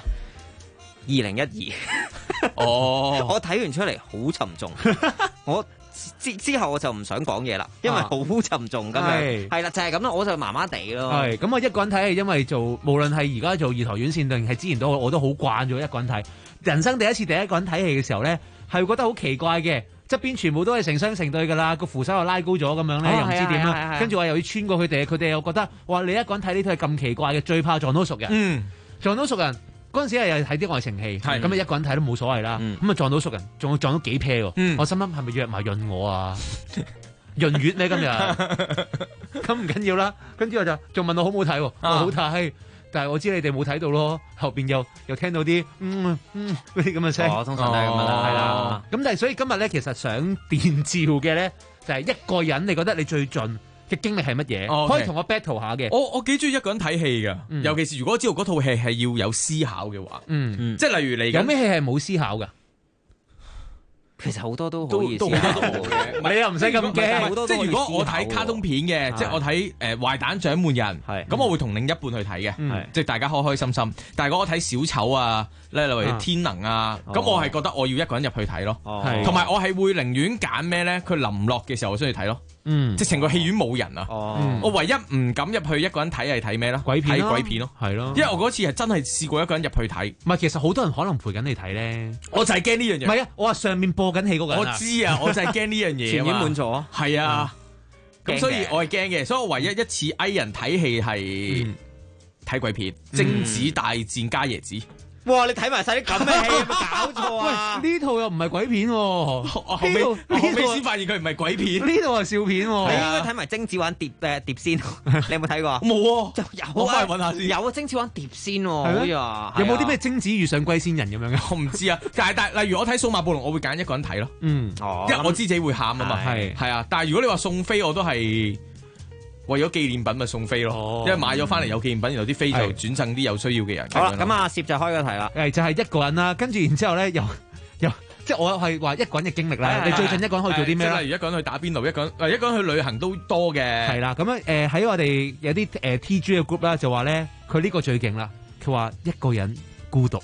2012。哦，我睇完出嚟好沉重，我之後我就唔想講嘢啦，因為好沉重咁樣。係啦，就係咁啦，我就麻麻地咯。 係咁，我一個人睇係因為無論係而家做二台院線定係之前我都好慣咗一個人睇。人生第一次第一個人睇戲嘅時候咧，係覺得好奇怪嘅，側邊全部都係成雙成對噶啦，個扶手又拉高咗咁樣咧，又唔知點啦。跟住我又要穿過佢哋又覺得哇，你一個人睇呢套係咁奇怪嘅，最怕撞到熟人。撞到熟人。嗰陣時係睇啲愛情戲，咁一個人睇都冇所謂啦。咁撞到熟人，仲撞到幾 pair 喎。我心諗係咪約埋潤我啊？潤月咧今日，咁唔緊要啦。跟住我就仲問我好唔好睇喎？好睇，但係我知你哋冇睇到咯。後邊又聽到啲嗰啲咁嘅聲。 通常都係咁啦，係啦。 咁但係所以今日咧，其實想電召嘅咧，就係一個人，你覺得你最盡嘅經歷係乜嘢？可以同我 battle 下嘅。 我幾中意一個人睇戲噶，尤其是如果知道嗰套戲係要有思考嘅話，即係例如你有咩戲係冇思考噶？ 其實好多都可以都好多都冇嘅， 你又唔使咁驚。 即係如果我睇卡通片嘅，即係我睇壞蛋掌門人，咁我會同另一半去睇嘅，即係大家開開心心。但係如果我睇小丑啊，例如天能啊，咁我係覺得我要一個人入去睇咯，同埋我係會寧願揀咩咧？佢臨落嘅時候我先去睇咯。即係成個戲院冇人啊！我唯一唔敢入去一個人睇係睇咩咧？ 鬼片睇鬼片咯， 係咯。 因為我嗰次係真係試過一個人入去睇。 唔係，其實好多人可能陪緊你睇咧。 我就係驚呢樣嘢。 唔係啊，我話上面播緊戲嗰個人。 我知啊，我就係驚呢樣嘢。 全院滿座。 係啊，咁所以我係驚嘅，所以我唯一一次嗌人睇戲係睇鬼片，《貞子大戰家椰子》。 哇！你睇埋晒啲咁嘅戲，有冇搞錯啊？ 呢套又唔係鬼片喎， 後尾先發現佢唔係鬼片， 呢套係笑片喎。 你應該睇埋貞子玩碟仙，你有冇睇過？ 冇啊， 有翻去揾下先。 有啊，貞子玩碟仙喎，好似話。 有冇啲咩貞子遇上龜仙人咁樣嘅？ 我唔知啊，但係例如我睇《數碼暴龍》，我會揀一個人睇咯。因為我知自己會喊啊嘛。係啊，但係如果你話送飛，我都係為咗紀念品咪送飛咯，因為買咗翻嚟有紀念品，然後啲飛就轉贈啲有需要嘅人。 好啦，咁阿攝就開個題啦。 就係一個人啦，跟住然之後咧，又即係我係話一個人嘅經歷啦。你最近一個人可以做啲咩咧？ 例如一個人去打邊爐，一個人去旅行都多嘅。 係啦，咁樣喺我哋有啲TG 嘅 group 啦，就話咧佢呢個最勁啦。佢話一個人孤獨，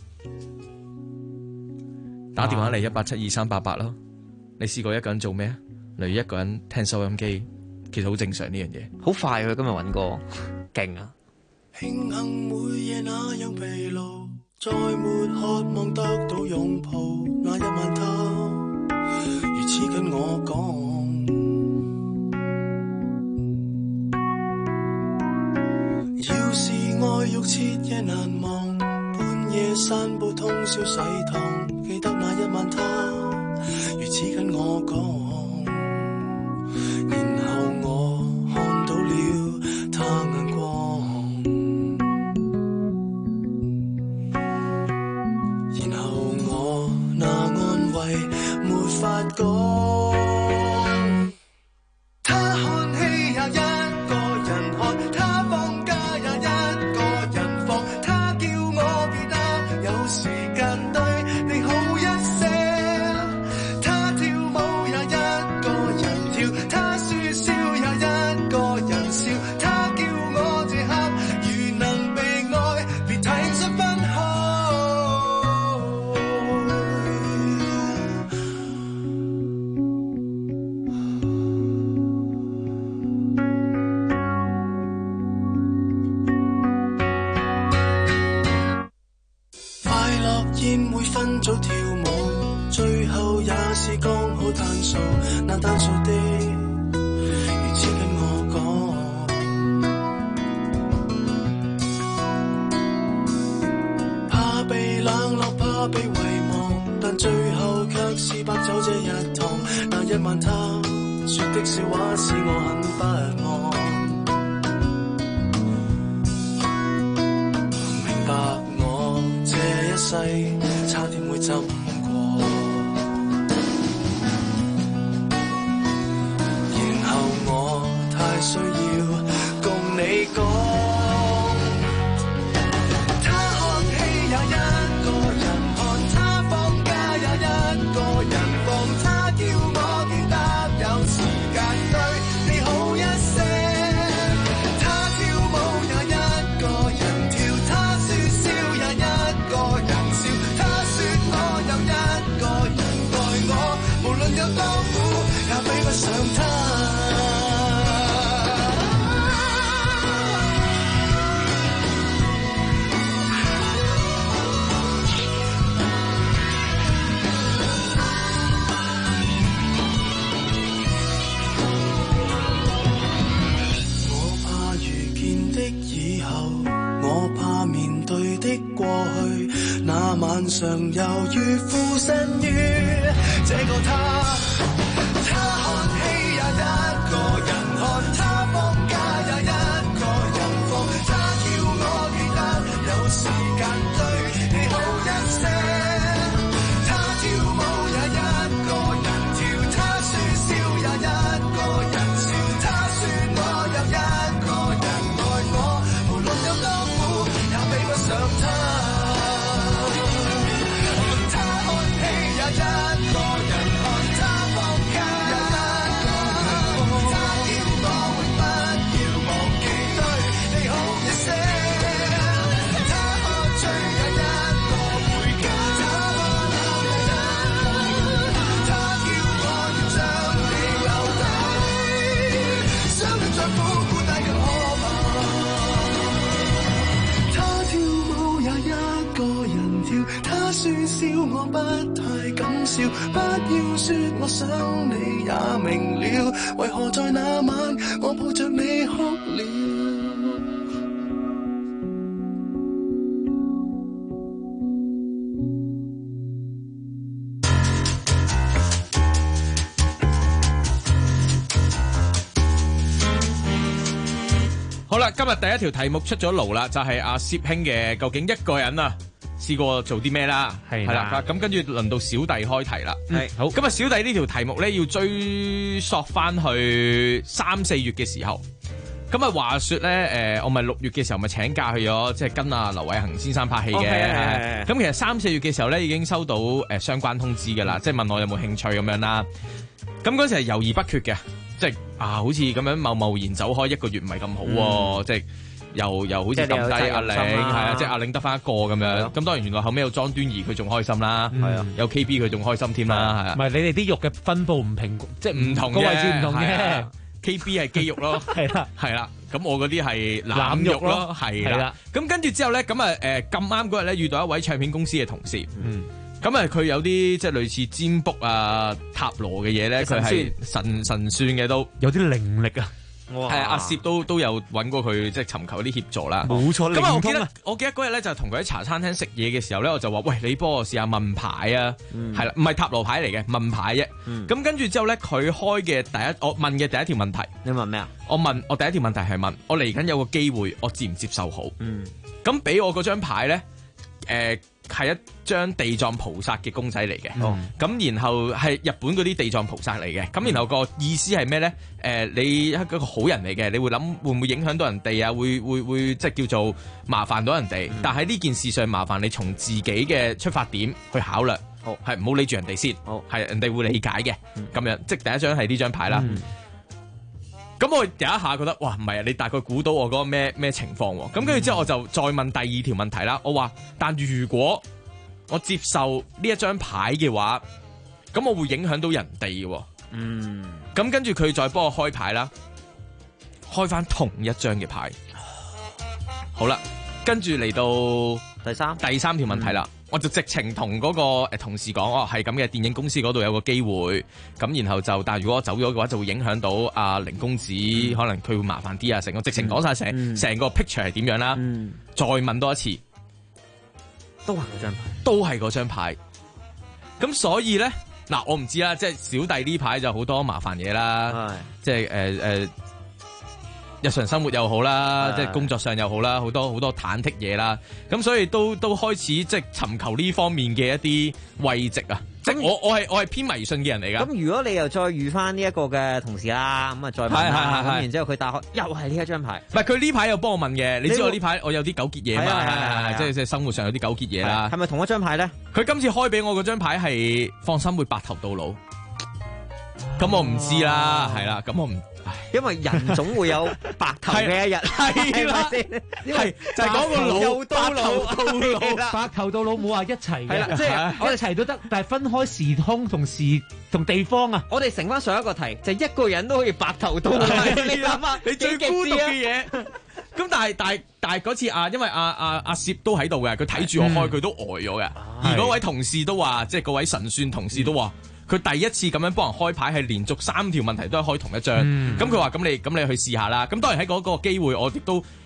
打電話嚟1872388咯。你試過一個人做咩啊？例如一個人聽收音機。其實好正常呢樣嘢， 好快佢今日揾歌，勁啊！ 慶幸每夜那樣疲勞，再沒渴望得到擁抱，那一晚他如此跟我講，要是愛欲徹夜難忘，半夜散步通宵洗燙，記得那一晚他如此跟我講。 他以後，我怕面對的過去，那晚上猶如附身於這個他。他看戲也一個人看，他放假也一個人放，他叫我記得有時間對你好一些。他跳舞也一個人跳，他説笑也一個人笑，他説我有一個人愛我，無論有多苦也比不上他。他看戲也一個人看，他放假也一個人放，他叫我永不要忘記對你好一些。他喝醉也一個回家，他喝鬧也一個人，他叫我要將你留低，相戀再苦孤單更可怕。他跳舞也一個人跳，他説笑我不太敢笑，不要説我想你也明了，為何在那晚我抱着你哭了。 好啦，今日第一條題目出咗爐啦，就係阿攝兄嘅究竟一個人啊試過做啲咩啦？係啦，咁跟住輪到小弟開題啦。係好，咁啊小弟呢條題目咧要追溯翻去3-4月嘅時候。咁啊話說咧，我咪6月嘅時候咪請假去咗，即係跟阿劉偉恒先生拍戲嘅。咁其實3-4月嘅時候咧已經收到相關通知㗎啦，即係問我有冇興趣咁樣啦。咁嗰時係猶豫不決嘅。即係好似咁樣貿然走開1個月唔係咁好喎，即係又好似抌低阿玲，係啊，即係阿玲得翻一個咁樣。咁當然原來後尾有莊端儀佢仲開心啦，有 KB 佢仲開心添啦，係啊。 唔係你哋啲肉嘅分佈唔平，即係唔同個位置唔同嘅。 KB 係肌肉咯，係啦。咁我嗰啲係腩肉咯，係啦。咁跟住之後咧，咁咁啱嗰日咧遇到一位唱片公司嘅同事。咁佢有啲即係類似占卜啊、塔羅嘅嘢咧，佢係神算嘅，都有啲靈力啊。係阿攝都有揾過佢，即係尋求啲協助啦。冇錯，咁我記得嗰日咧就同佢喺茶餐廳食嘢嘅時候咧，我就話：喂，你幫我試下問牌啊！係啦，唔係塔羅牌嚟嘅，問牌啫。咁跟住之後咧，佢開嘅我問嘅第一條問題，你問咩啊？我第一條問題係問我嚟緊有個機會，我接唔接受好？咁俾我嗰張牌咧，係一張地藏菩薩嘅公仔嚟嘅，咁然後係日本嗰啲地藏菩薩嚟嘅，咁然後個意思係咩咧？你一個好人嚟嘅，你會諗會唔會影響到人哋啊？會即係叫做麻煩到人哋，但喺呢件事上麻煩你從自己嘅出發點去考慮，係唔好理住人哋先，係人哋會理解嘅，咁樣即係第一張係呢張牌啦。咁我有一下覺得，哇，唔係啊！你大概估到我嗰個咩情況喎？咁跟住之後我就再問第二條問題啦。我話，但如果我接受呢一張牌嘅話，咁我會影響到人哋嘅。咁跟住佢再幫我開牌啦，開翻同一張嘅牌。好啦，跟住嚟到第三條問題啦。我就直情同嗰個同事講，係咁嘅，電影公司嗰度有個機會，咁然後但係如果我走咗嘅話，就會影響到阿凌公子，可能佢會麻煩啲啊，成個直情講晒成個 picture 係點樣啦。再問多一次，都係嗰張牌。咁所以咧，嗱，我唔知啦，即係小弟呢排就好多麻煩嘢啦，即係日常生活又好啦，即係工作上又好啦，好多忐忑嘢啦，咁所以都開始即係尋求呢方面嘅一啲慰藉啊！即係我係偏迷信嘅人嚟噶。 咁如果你又再遇翻呢一個嘅同事啦，咁啊再問啦，咁然之後佢打開又係呢一張牌， 唔係佢呢排又幫我問嘅，你知我呢排我有啲糾結嘢嘛，即係生活上有啲糾結嘢啦。 係咪同一張牌咧？佢今次開俾我嗰張牌係放心會白頭到老，咁我唔知啦，係啦，咁我唔。 因為人總會有白頭嘅一日，係啦， 係就係講個老到老， 白頭到老冇話一齊嘅， 係啦，即係我哋一齊都得，但係分開時空同地方啊。 我哋乘翻上一個題，就一個人都可以白頭到老，你諗下， 你最孤獨嘅嘢。咁但係嗰次因為阿攝都喺度嘅，佢睇住我開，佢都呆咗嘅。而嗰位同事都話，即係嗰位神算同事都話。佢第一次咁樣幫人開牌係連續3條問題都係開同一張，咁佢話咁你去試下啦。咁當然喺嗰個機會，我亦都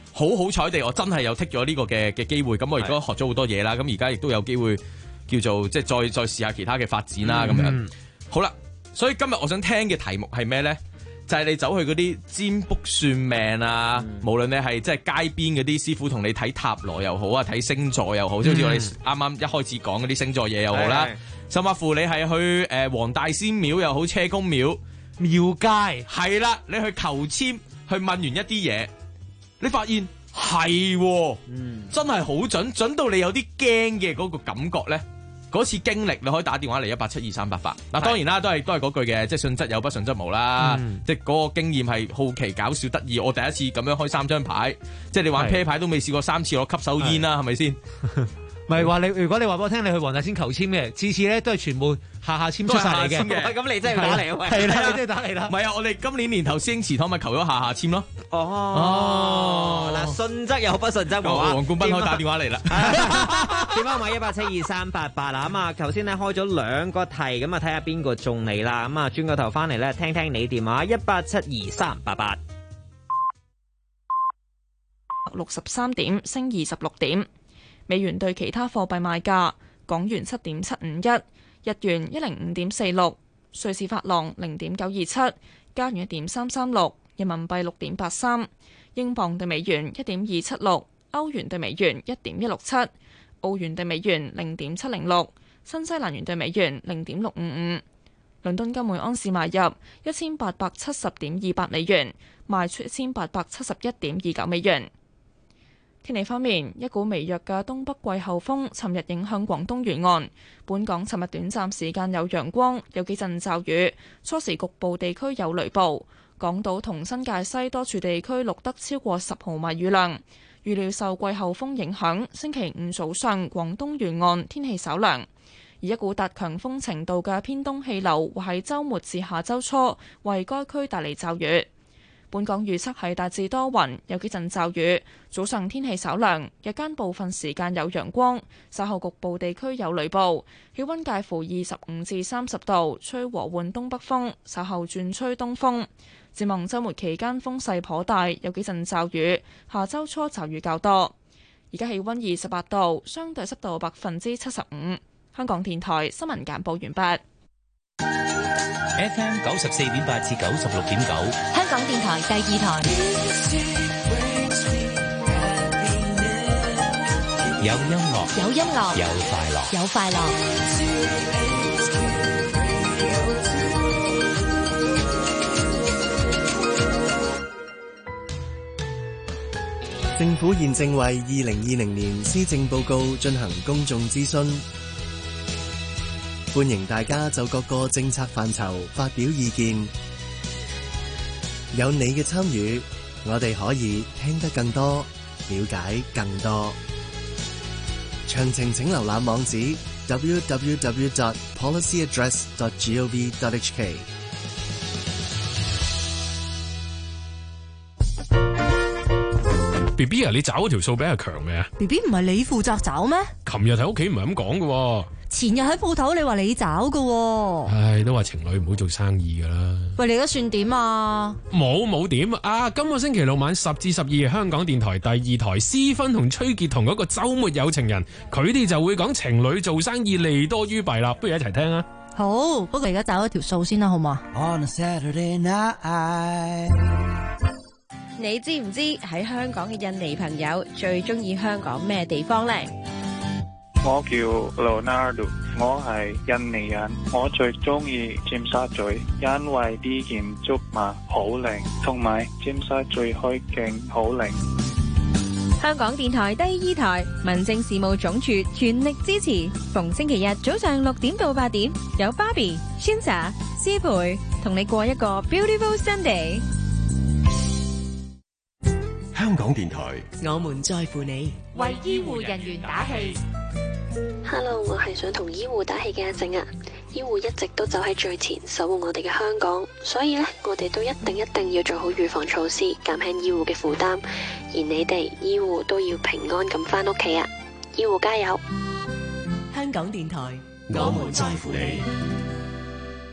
好好彩地，我真係有剔咗呢個嘅機會。咁我而家學咗好多嘢啦。咁而家亦都有機會叫做即係再試下其他嘅發展啦。咁樣好啦。所以今日我想聽嘅題目係咩咧？就係你走去嗰啲占卜算命啊，無論你係即係街邊嗰啲師傅同你睇塔羅又好啊，睇星座又好，即好似我哋啱啱一開始講嗰啲星座嘢又好啦，甚至乎你係去黃大仙廟又好，車公廟廟街係啦，你去求籤去問完一啲嘢，你發現係真係好準到你有啲驚嘅嗰個感覺咧。嗰次經歷你可以打電話嚟1872388。嗱，當然啦，都係嗰句嘅，即係信則有，不信則無啦。即係嗰個經驗係好奇搞笑得意。我第一次咁樣開3張牌，即係你玩啤牌都未試過3次攞吸手煙啦，係咪先？ 唔係話你，如果你話俾我聽，你去黃大仙求籤嘅，次次咧都係全部下籤出晒嚟嘅。 咁你真係打嚟喂， 係啦，你真係打嚟啦。 唔係啊，我哋今年年頭師兄祠堂咪求咗下籤咯。 嗱，信則有，不信則無啊。 黃冠斌可以打電話嚟啦。 電話號碼1872388啦。咁啊，頭先咧開咗2個題，咁啊睇下邊個中你啦。咁啊轉個頭翻嚟咧，聽聽你電話1872388。 63點升26點。美元對其他貨幣賣價：港元7.751，日元105.46，瑞士法郎0.927，加元1.336，人民幣6.83，英鎊對美元1.276，歐元對美元1.167，澳元對美元0.706，新西蘭元對美元0.655。倫敦金每盎司買入1870.28美元，賣出1871.29美元。天氣方面，一股微弱嘅東北季候風尋日影響廣東沿岸，本港尋日短暫時間有陽光，有幾陣驟雨，初時局部地區有雷暴。港島同新界西多處地區錄得超過10毫米雨量。預料受季候風影響，星期5早上廣東沿岸天氣稍涼，而一股達強風程度嘅偏東氣流會喺週末至下週初為該區帶嚟驟雨。本港預測係大致多雲，有幾陣驟雨，早上天氣稍涼，日間部分時間有陽光，稍後局部地區有雷暴，氣溫介乎25至30度，吹和緩東北風，稍後轉吹東風。展望週末期間風勢頗大，有幾陣驟雨，下週初驟雨較多。而家氣溫28度，相對濕度75%。香港電台新聞簡報完畢。 FM 94.8至96.9， 香港電台第2台。 有音樂， 有音樂， 有快樂， 有快樂。 政府現正為2020年施政報告進行公眾諮詢。歡迎大家就各個政策範疇發表意見，有你嘅參與，我哋可以聽得更多，了解更多。詳情請瀏覽網址 www.policyaddress.gov.hk。 BB 啊，你找嗰條數比阿強未啊 ？BB 唔係你負責找咩？ 琴日喺屋企唔係咁講嘅。 前日喺鋪頭你話你找嘅。 唉，都話情侶唔好做生意噶啦。 喂，你而家算點啊？ 冇點啊！今個星期六晚10至12，香港電台第2台思芬同崔潔彤嗰個週末有情人，佢哋就會講情侶做生意利多於弊啦。不如一齊聽啊！ 好，不過而家找一條數先啦，好嘛？ On a Saturday night， 你知唔知喺香港嘅印尼朋友最中意香港咩地方呢？ 我叫 Leonardo， 我係印尼人，我最中意尖沙咀，因為啲建築物好靚，同埋尖沙咀海景好靚。 香港電台第2台民政事務總署全力支持，逢星期日早上6點到8點，有 Barbie、Shinsa、思培同你過一個 Beautiful Sunday。 香港電台， 我們在乎你， 為醫護人員打氣。 Hello， 我係想同醫護打氣嘅阿靜啊！醫護一直都走喺最前，守護我哋嘅香港，所以呢，我哋都一定要做好預防措施，減輕醫護嘅負擔。而你哋醫護都要平安咁返屋企啊！醫護加油！ 香港電台， 我們在乎你。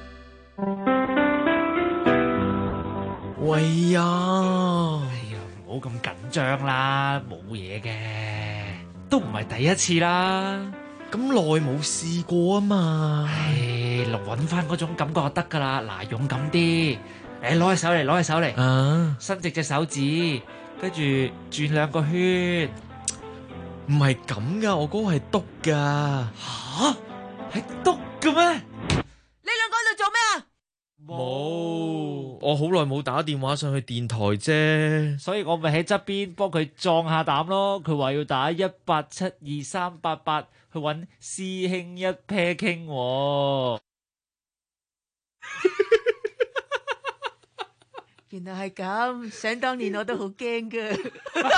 喂呀！唔好好咁緊張啦，冇嘢嘅，都唔係第一次啦。 咁耐冇試過啊嘛， 揾翻嗰種感覺就得噶啦。嗱，勇敢啲，攞隻手嚟，攞隻手嚟，伸直隻手指，跟住轉2個圈。 唔係咁噶，我嗰個係篤噶。 吓？係篤嘅咩？ 你兩個喺度做咩啊？ 冇，我好耐冇打電話上去電台啫， 所以我咪喺側邊幫佢壯下膽咯。佢話要打18723888去揾師兄一 pair 傾喎。 原來係咁，想當年我都好驚噶。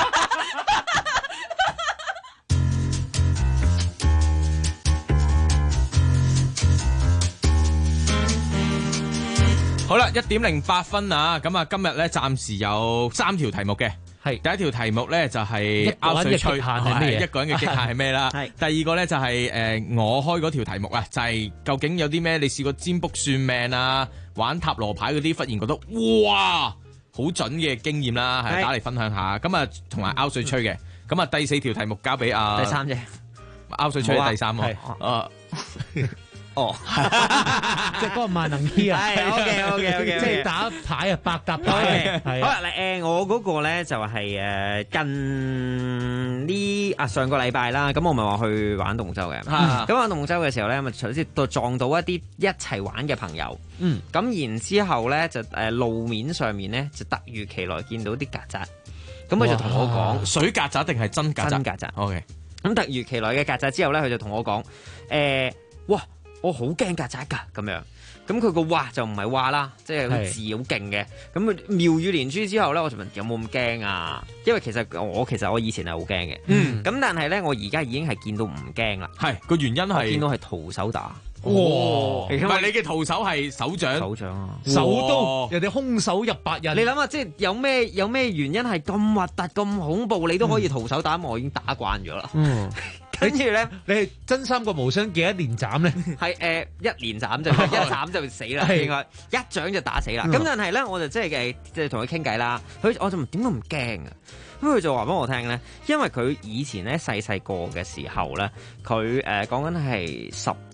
好啦，1:08啊，咁啊，今日咧暫時有3條題目嘅。係第一條題目咧就係拗水吹，一個人嘅極限係咩啦？係第二個咧就係我開嗰條題目啊，就係究竟有啲咩你試過占卜算命啊、玩塔羅牌嗰啲，忽然覺得哇好準嘅經驗啦，係打嚟分享下。咁啊，同埋拗水吹嘅。咁啊，第4條題目交俾第 3啫， 拗水吹第3喎。哦， 即係嗰個萬能 key 啊， 係 OK， 即係打牌啊，百搭牌。 好啦，我嗰個咧就係近呢上個禮拜啦，咁我咪話去玩獨木舟嘅，咁玩獨木舟嘅時候咧，咪首先到撞到一啲一齊玩嘅朋友，咁然之後咧就路面上面咧就突如其來見到啲曱甴，咁佢就同我講水曱甴定係真曱甴？ 真曱甴。 OK， 咁突如其來嘅曱甴之後咧，佢就同我講哇！我好驚曱甴㗎咁樣，咁佢個哇就唔係哇啦，即係個字好勁嘅。咁佢妙語連珠之後咧，我就問有冇咁驚啊？因為其實我以前係好驚嘅，咁但係咧我而家已經係見到唔驚啦。 係個原因係我見到係徒手打。 哇！唔係你嘅徒手係手掌啊， 手刀，人哋空手入白刃。 你諗下，即係有咩原因係咁核突、咁恐怖，你都可以徒手打？我已經打慣咗啦。跟住咧， 你係真三國無雙幾多連斬咧？ 係一連斬就一斬就死啦，應該一掌就打死啦。咁但係咧，我就即係同佢傾偈啦。我就問點解唔驚啊？咁佢就話俾我聽咧，因為佢以前咧細個嘅時候咧，佢講緊係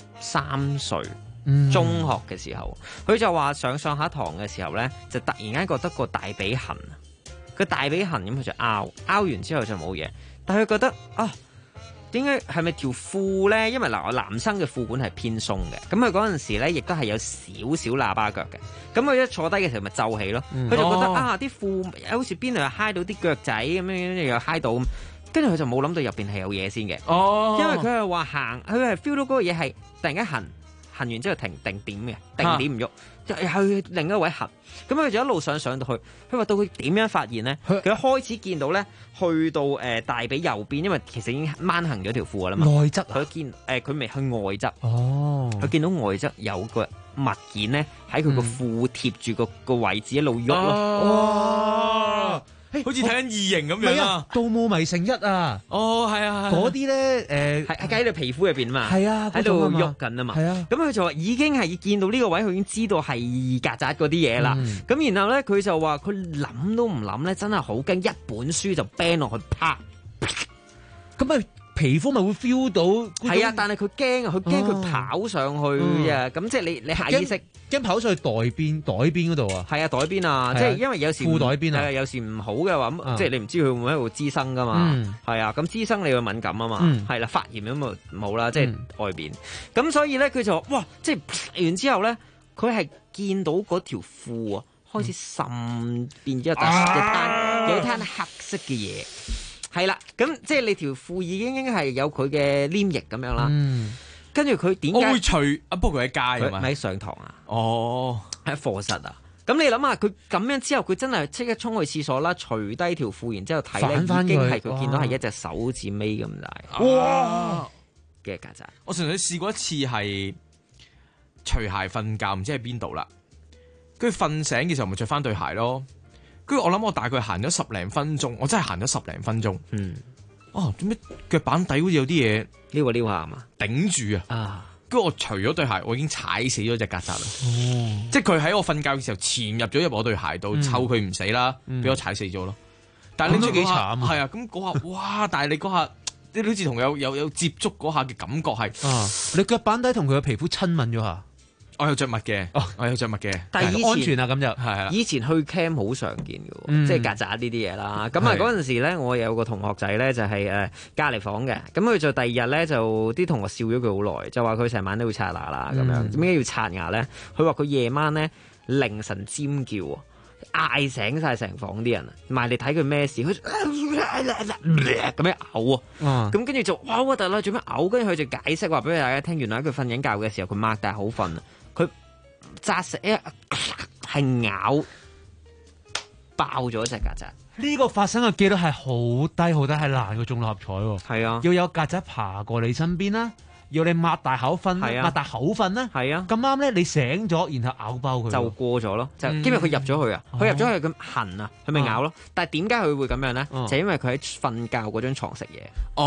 13歲中學嘅時候，佢就話上下堂嘅時候咧，就突然間覺得個大髀痕，個大髀痕咁佢就拗完之後就冇嘢，但係佢覺得點解係咪條褲咧？因為男生嘅褲管係偏鬆嘅，咁佢嗰陣時咧亦都係有少少喇叭腳嘅，咁佢一坐低嘅時候咪皺起咯，佢就覺得啲褲好似邊度又揩到啲腳仔咁樣，又揩到，跟住佢就冇諗到入邊係有嘢先嘅，因為佢係話佢係 feel 到嗰個嘢係突然間痕完之後停點嘅，定點唔喐，就去另一位痕，咁佢就一路上到去，佢話到佢點樣發現咧？佢一開始見到咧，去到大髀右邊，因為其實已經掹行咗條褲噶啦嘛。 外側佢見佢未去外側，佢見到外側有個物件咧喺佢個褲貼住個位置一路喐咯。 好似睇緊異形咁樣啊！ 盜墓迷城1啊！ 係啊， 嗰啲咧係喺你皮膚入邊嘛， 係啊， 喺度喐緊啊嘛，係啊。咁佢就話已經係見到呢個位，佢已經知道係曱甴嗰啲嘢啦。咁然後咧，佢就話佢諗都唔諗咧，真係好驚，一本書就 ban 落去，啪！ 咁啊〜皮膚咪會 feel 到， 係啊！但係佢驚啊，佢驚佢跑上去啊！咁即係你下意識驚跑上去袋邊嗰度啊！ 係啊，袋邊啊！即係因為有時褲袋邊啊， 有時唔好嘅話，即係你唔知佢會唔會喺度滋生噶嘛？係啊，咁滋生你會敏感啊嘛？係啦，發炎咁啊冇啦，即係外邊。咁所以咧，佢就話哇！即係完之後咧，佢係見到嗰條褲啊，開始滲變咗有灘黑色嘅嘢。係啦，咁即係你條褲已經係有佢嘅黏液咁樣啦。跟住佢點解？ 我會除不過佢喺街咪喺上堂啊？喺課室啊？咁你諗下，佢咁樣之後，佢真係即刻衝去廁所啦，除低條褲，然之後睇咧，已經係佢見到係一隻手指尾咁大。哇！嘅曱甴， 我純粹試過一次係除鞋瞓覺，唔知喺邊度啦。跟住瞓醒嘅時候，咪着翻對鞋咯。跟住我諗，我大概行咗10零分鐘，我真係行咗10零分鐘。點解腳板底好似有啲嘢撩下嘛？ 頂住啊！跟住我除咗對鞋，我已經踩死咗隻曱甴啦。即係佢喺我瞓覺嘅時候潛入咗入我對鞋度，湊佢唔死啦，俾我踩死咗咯。 但係你都幾慘係啊！咁嗰下哇！但係你嗰下，你好似同有接觸嗰下嘅感覺係， 你腳板底同佢嘅皮膚親吻咗下。 我有着襪嘅，我有着襪嘅， 但係安全啊咁就係以前去 camp 好常見嘅，即係曱甴呢啲嘢啦。咁啊嗰陣時咧，我有個同學仔咧就係隔離房嘅，咁佢就第二日咧就啲同學笑咗佢好耐，就話佢成晚都要刷牙啦咁樣。點解要刷牙咧？佢話佢夜晚咧凌晨尖叫嗌醒晒成房啲人，埋嚟睇佢咩事，佢咁樣嘔啊！咁跟住就哇核突啦，做咩嘔？跟住佢就解釋話俾大家聽，原來佢瞓緊覺嘅時候，佢擘大口瞓啊，佢扎實係咬爆咗隻曱甴。 呢個發生嘅機率係好低好低，係難過中六合彩喎。 係啊， 要有曱甴爬過你身邊啦。要你擘大口瞓，擘大口瞓啦。 係啊， 咁啱咧，你醒咗，然後咬爆佢， 就過咗咯。就因為佢入咗去啊，佢入咗去咁痕啊，佢咪咬咯。但係點解佢會咁樣咧？就因為佢喺瞓覺嗰張床食嘢。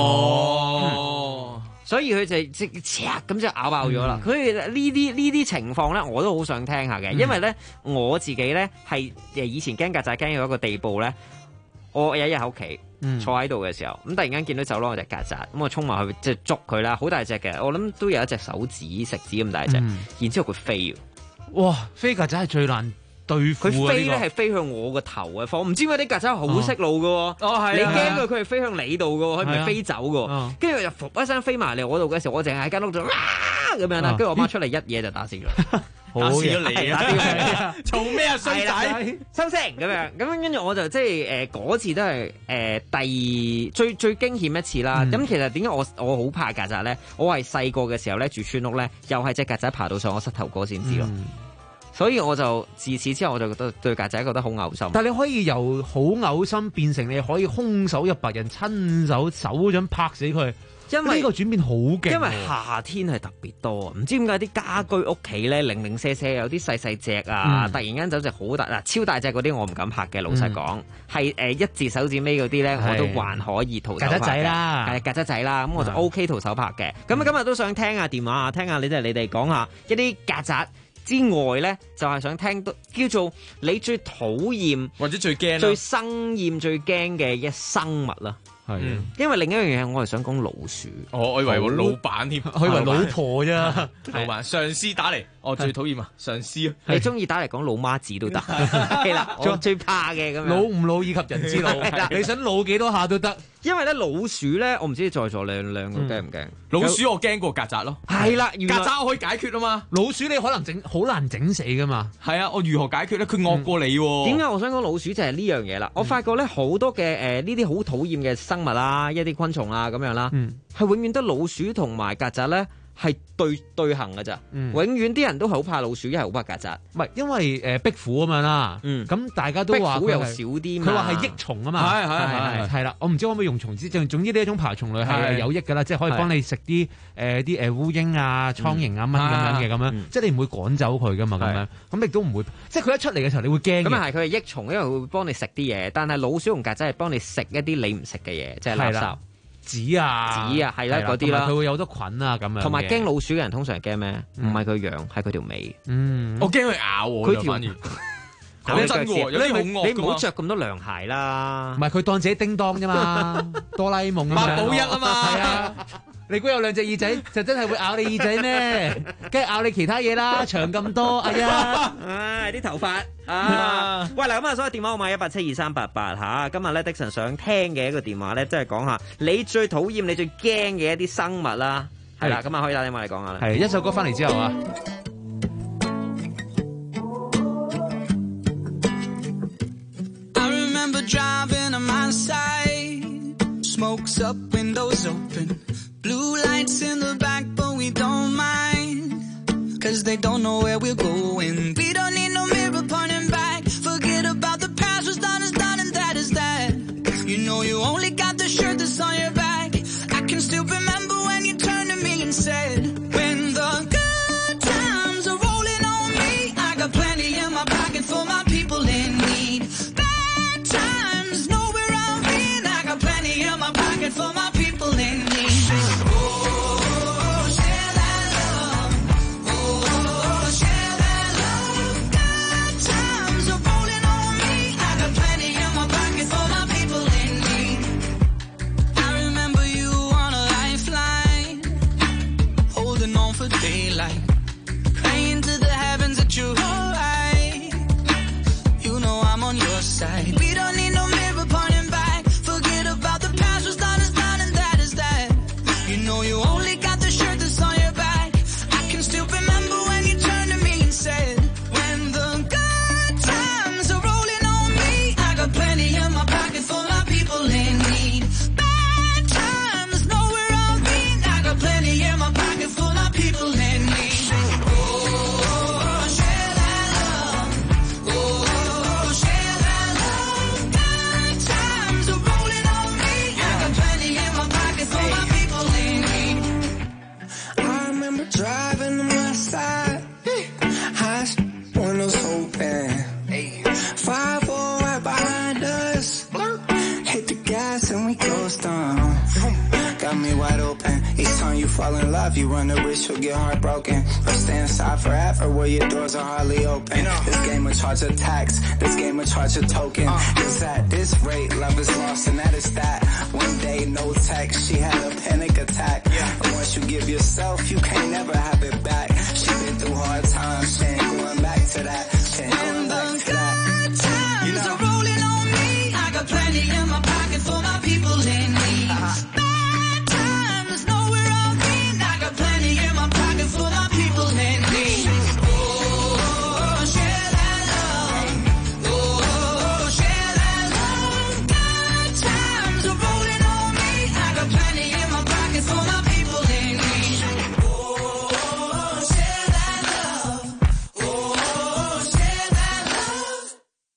所以佢就即咁就咬爆咗啦。佢呢啲情況咧，我都好想聽下嘅，因為咧我自己咧係以前驚曱甴驚到一個地步咧，我有一日喺屋企。坐喺度嘅時候，咁突然間見到走廊有隻曱甴，咁我衝埋去即係捉佢啦，好大隻嘅，我諗都有一隻手指食指咁大隻，然之後佢飛， 哇！飛曱甴係最難對付， 佢飛咧係飛向我個頭嘅方，唔知點解啲曱甴好識路嘅，你驚佢係飛向你度嘅，佢唔係飛走嘅，跟住又噗一聲飛埋嚟我度嘅時候，我淨係喺間屋度咁樣啦，跟住我媽出嚟一嘢就打死咗。 打死咗你啊！做咩啊衰仔？ 收聲咁樣，咁跟住我就即係嗰次都係第二最驚險一次啦。咁其實點解我好怕曱甴咧？我係細個嘅時候咧住村屋咧，又係隻曱甴爬到上我膝頭哥先知咯。所以我就自此之後我就覺得對曱甴覺得好嘔心。 但係你可以由好嘔心變成你可以空手入白人，親手掌拍死佢。因為呢個轉變好勁， 因為夏天係特別多，唔知點解啲家居屋企咧零零舍舍有啲細細隻啊，突然間走隻好大嗱超大隻嗰啲我唔敢拍嘅，老實講係一字手指尾嗰啲咧我都還可以徒手拍嘅。曱甴仔啦，係曱甴仔啦，咁我就 OK 徒手拍嘅。咁今日都想聽下電話啊，聽下你哋講下一啲曱甴之外咧，就係想聽到叫做你最討厭或者最驚、 最生厭、最驚嘅一生物啦。係，因為另一樣嘢我係想講老鼠。 我以為我老闆添， 我以為老婆啫。 老闆上司打嚟，我最討厭啊上司。 你中意打嚟講老媽子都得，係啦，我最怕嘅咁樣。 老唔老以及人之老，你想老幾多下都得。因為咧老鼠咧，我唔知在座兩個驚唔驚？ 老鼠我驚過曱甴咯。係啦，曱甴我可以解決啊嘛。 老鼠你可能好難整死噶嘛。 係啊，我如何解決咧？佢惡過你。 點解我想講老鼠就係呢樣嘢啦？我發覺咧好多嘅呢啲好討厭嘅生物啦，一啲昆蟲啊咁樣啦，係永遠得老鼠同埋曱甴咧係對行㗎咋。永遠啲人都係好怕老鼠，一係好怕曱甴。 唔係因為壁虎咁樣啦，咁大家都話壁虎又少啲， 佢話係益蟲啊嘛。係啦，我唔知可唔可以用蟲子，總之呢一種爬蟲類係有益㗎啦，即係可以幫你食啲烏蠅啊、蒼蠅啊、蚊咁樣嘅咁樣，即係你唔會趕走佢㗎嘛咁樣，咁亦都唔會，即係佢一出嚟嘅時候你會驚。咁係佢係益蟲，因為佢會幫你食啲嘢，但係老鼠同曱甴係幫你食一啲你唔食嘅嘢，即係垃圾。 紙啊， 係啦嗰啲啦， 佢會有好多菌啊咁樣。 同埋驚老鼠嘅人通常係驚咩？唔係佢樣，係佢條尾。 我驚佢咬我。佢條講真喎，有啲好惡。 你唔好着咁多涼鞋啦。 唔係佢當自己叮當啫嘛，哆啦 A 夢八寶一啊嘛。 係啊，你估有兩隻耳仔就真係會咬你耳仔咩？梗係咬你其他嘢啦，長咁多，哎呀， 啲頭髮啊！喂，嗱咁啊，所以電話號碼1872388嚇。今日咧，Dixon 想聽嘅一個電話咧，即係講下你最討厭、你最驚嘅一啲生物啦。係啦，咁啊可以打電話嚟講下啦。 係一首歌翻嚟之後啊。 Driving on my side, smokes up, windows open, blue lights in the back, but we don't mind, 'cause they don't know where we're going. We don't need no mirror pointing back, forget about the past, what's done is done and that is that. You know you only got the shirt that's on your back. I can still remember when you turned to me and said, when the good times are rolling on me, I got plenty in my pocket for my people in need. For my people in need. Oh, share that love. Oh, share that love. Good times are rolling on me. I got plenty in my pocket for my people almost done. Got me wide open. Each time you fall in love, you run the risk you'll get heartbroken. Or stay inside forever where your doors are hardly open. This game will charge a tax. This game will charge a token. Cause at this rate, love is lost and that is that. One day, no text, she had a panic attack. And once you give yourself, you can't never have it back. She been through hard times, she ain't going back to that. She ain't going back to that. Times are rolling on me. I got plenty in my pocket for my people in need. Bad times, know where I've been. I got plenty in my pocket for my people in need. Oh, share that love. Oh, share that love. Bad times are rolling on me. I got plenty in my pocket for my people in need. Oh, share that love. Oh, share that love.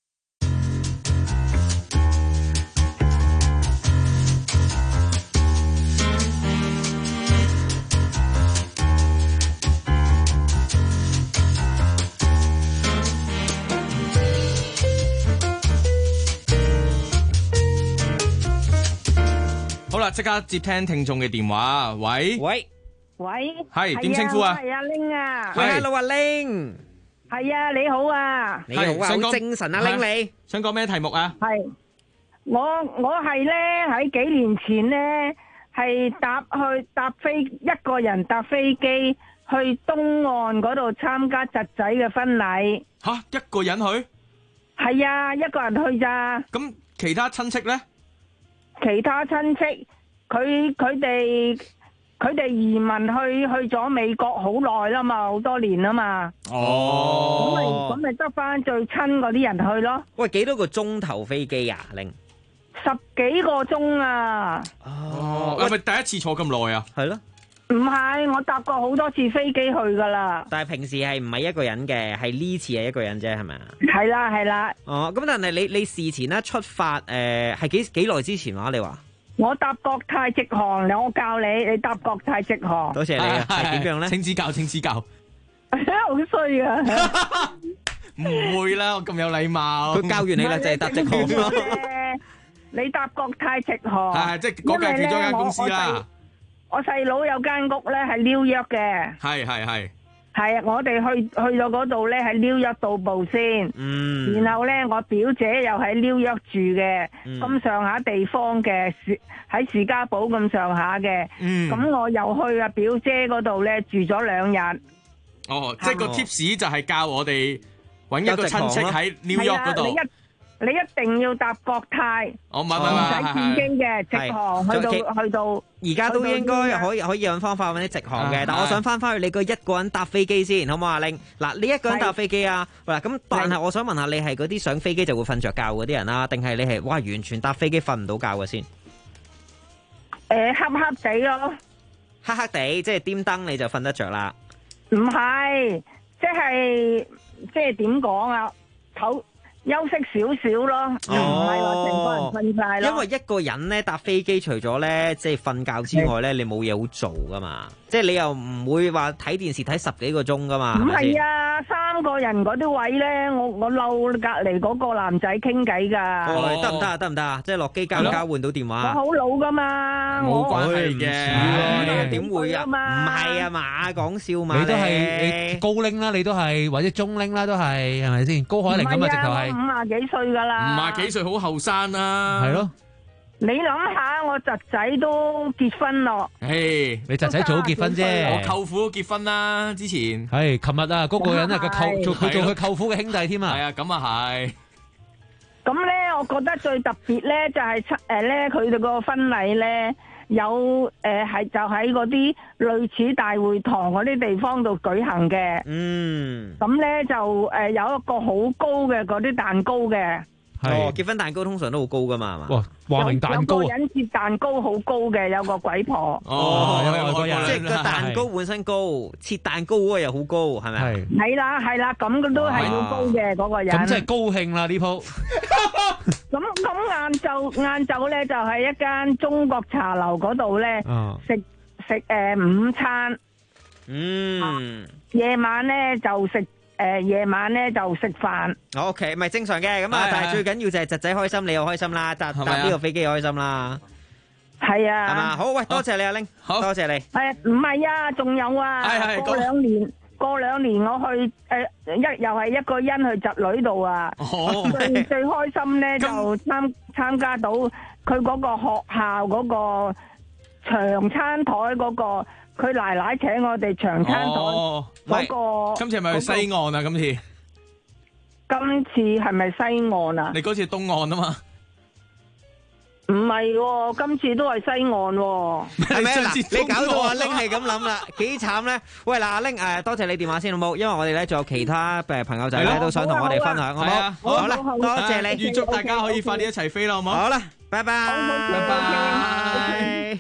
好啦，即刻接聽眾嘅電話。喂，係點稱呼啊？ 係阿玲啊。 喂，Hello，阿玲。 係啊，你好啊。 你好啊，好精神啊，玲你。 想講咩題目啊？ 係我係咧喺幾年前咧係一個人搭飛機去東岸嗰度參加侄仔嘅婚禮。 吓，一個人去？ 係啊，一個人去咋。 咁其他親戚咧？ 其他親戚，佢哋移民去咗美國好耐啦嘛，好多年啦嘛。 哦， 咁咪得翻最親嗰啲人去咯。 喂，幾多個鐘頭飛機啊，玲 ？10幾個鐘啊！ 哦，係咪第一次坐咁耐啊？ 係咯。 唔係，我搭過好多次飛機去噶啦。 但係平時係唔係一個人嘅，係呢次係一個人啫，係咪啊？ 係啦，係啦。 哦，咁但係你事前咧出發係幾耐之前話？你話？ 我搭國泰直航，我教你搭國泰直航。 多謝你啊，係點樣咧？ 請指教，請指教。 好衰啊！ 唔會啦，我咁有禮貌。 佢教完你啦，就係搭直航咯。 你搭國泰直航， 係即係嗰間其中一間公司啦。 我細佬有間屋咧係紐約嘅。係啊，我哋去到嗰度咧喺紐約到步先。然後咧我表姐又喺紐約住嘅，咁上下地方嘅，喺士嘉堡咁上下嘅。咁我又去阿表姐嗰度咧住咗2日。 哦，即係個 tips 就係教我哋揾一個親戚喺紐約嗰度。 你一定要搭國泰， 唔使轉機嘅直航去到。 而家都應該可以揾方法揾啲直航嘅，但我想翻去你個一個人搭飛機先，好唔好啊，玲？嗱，你一個人搭飛機啊，嗱咁，但係我想問下你係嗰啲上飛機就會瞓着覺嗰啲人啦，定係你係完全搭飛機瞓唔到覺嘅先？ 黑黑地咯， 黑黑地即係點燈你就瞓得着啦？ 唔係，即係點講啊？休息少少咯，唔係話成個人瞓晒咯。 因為一個人咧搭飛機，除咗咧即係瞓覺之外咧，你冇嘢好做噶嘛。即係你又唔會話睇電視睇10幾個鐘噶嘛。 唔係啊，3個人嗰啲位咧，我嬲隔離嗰個男仔傾偈㗎。 得唔得啊？即係落機交換到電話。 我好老㗎嘛， 冇關係嘅。 點會啊？唔係啊嘛，講笑嘛。 你都係高齡啦，你都係或者中齡啦，都係咪先？高海寧咁啊，直頭係。 50幾歲㗎啦 ，50幾歲好後生啦， 係咯。 你諗下，我侄仔都結婚咯。 你侄仔早結婚啫， 我舅父都結婚啦，之前。 係，琴日啊，嗰個人啊，佢做佢舅父嘅兄弟添啊。 係啊，咁啊係。 咁咧，我覺得最特別咧，就係咧，佢哋個婚禮咧。有係就喺嗰啲類似大會堂嗰啲地方度舉行嘅。咁咧就有一個好高嘅嗰啲蛋糕嘅。 結婚蛋糕通常都好高噶嘛，係嘛？ 哇，話明蛋糕。 有個人切蛋糕好高嘅，有個鬼婆。 即係個蛋糕本身高，切蛋糕嗰個又好高，係咪？ 係啦，咁都係要高嘅嗰個人。 咁真係高興啦呢鋪。 咁晏晝咧就喺一間中國茶樓嗰度咧食午餐。夜晚咧就食飯。 OK， 咪正常嘅咁啊！但係最緊要就係侄仔開心，你又開心啦，搭呢個飛機又開心啦。 係啊， 係嘛？好，喂，多謝你阿玲，好，多謝你。 係唔係啊？仲有啊，過兩年我去又係一個人去侄女度啊。最開心咧就參加到佢嗰個學校嗰個長餐台嗰個，佢奶奶請我哋長餐台嗰個。 今次係咪去西岸啊？今次係咪西岸啊？ 你嗰次東岸啊嘛？ 唔係喎，今次都係西岸喎。 係咪嗱？你搞到阿玲係咁諗啦，幾慘咧？喂，嗱，阿玲多謝你電話先好冇？因為我哋咧仲有其他朋友仔咧都想同我哋分享，好冇？好啦，多謝你， 預祝大家可以快啲一齊飛啦，好冇？ 好啦，拜拜，拜拜。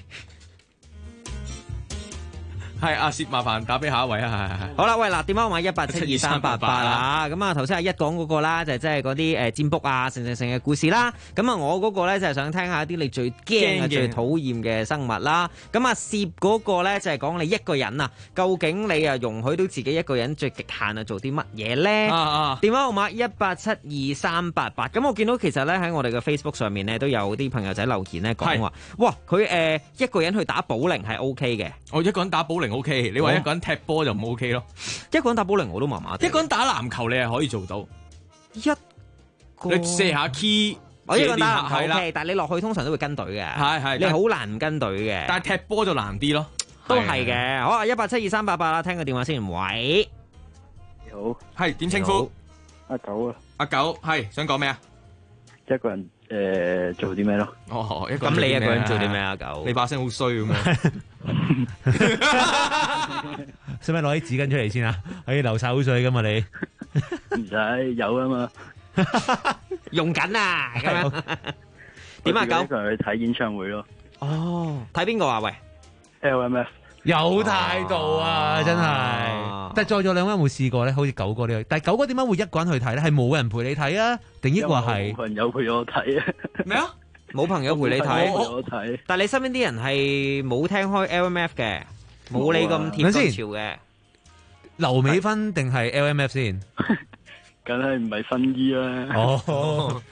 係阿薛，麻煩打俾下一位啊！係。 好啦，喂，嗱，電話號碼1872388啦。咁啊，頭先阿一講嗰個啦，就即係嗰啲占卜啊、成嘅故事啦。咁啊，我嗰個咧就係想聽下啲你最驚、最討厭嘅生物啦。咁啊，薛嗰個咧就係講你一個人啊，究竟你啊容許到自己一個人最極限啊做啲乜嘢咧？電話號碼1872388。咁我見到其實咧喺我哋嘅 Facebook 上面咧都有啲朋友仔留言咧講話，哇，佢一個人去打保齡係 OK 嘅。 我一個人打保齡。O K， 你話一個人踢波就唔 O K 咯， 一個人打保齡我都麻麻地。 一個人打籃球你係可以做到，你射下 key， 我一個人打籃球 OK，但係你落去通常都會跟隊嘅，係你好難唔跟隊嘅。 但係踢波就難啲咯， 都係嘅。好啊，1872388啦，聽個電話先。喂， 你好， 係點稱呼？ 阿九啊， 阿九係想講咩啊？ 一個人做啲咩咯？ 哦，咁你一個人做啲咩啊？九， 你把聲好衰咁樣。 使唔使攞啲紙巾出嚟先啊？可以流晒口水噶嘛你？ 唔使有啊嘛， 用緊啊咁樣。點啊九？ 一個人去睇演唱會咯。 哦，睇邊個啊？喂 ，LMF 有態度啊，真係。但係在座兩位有冇試過咧？好似九哥呢個，但係九哥點解會一個人去睇咧？係冇人陪你睇啊？定抑或係冇朋友陪我睇啊？ 咩啊？ 冇朋友陪你睇，但係你身邊啲人係冇聽開 LMF 嘅，冇你咁貼咁潮嘅。 劉美芬定係 LMF 先？ 梗係唔係薰衣啦。 哦，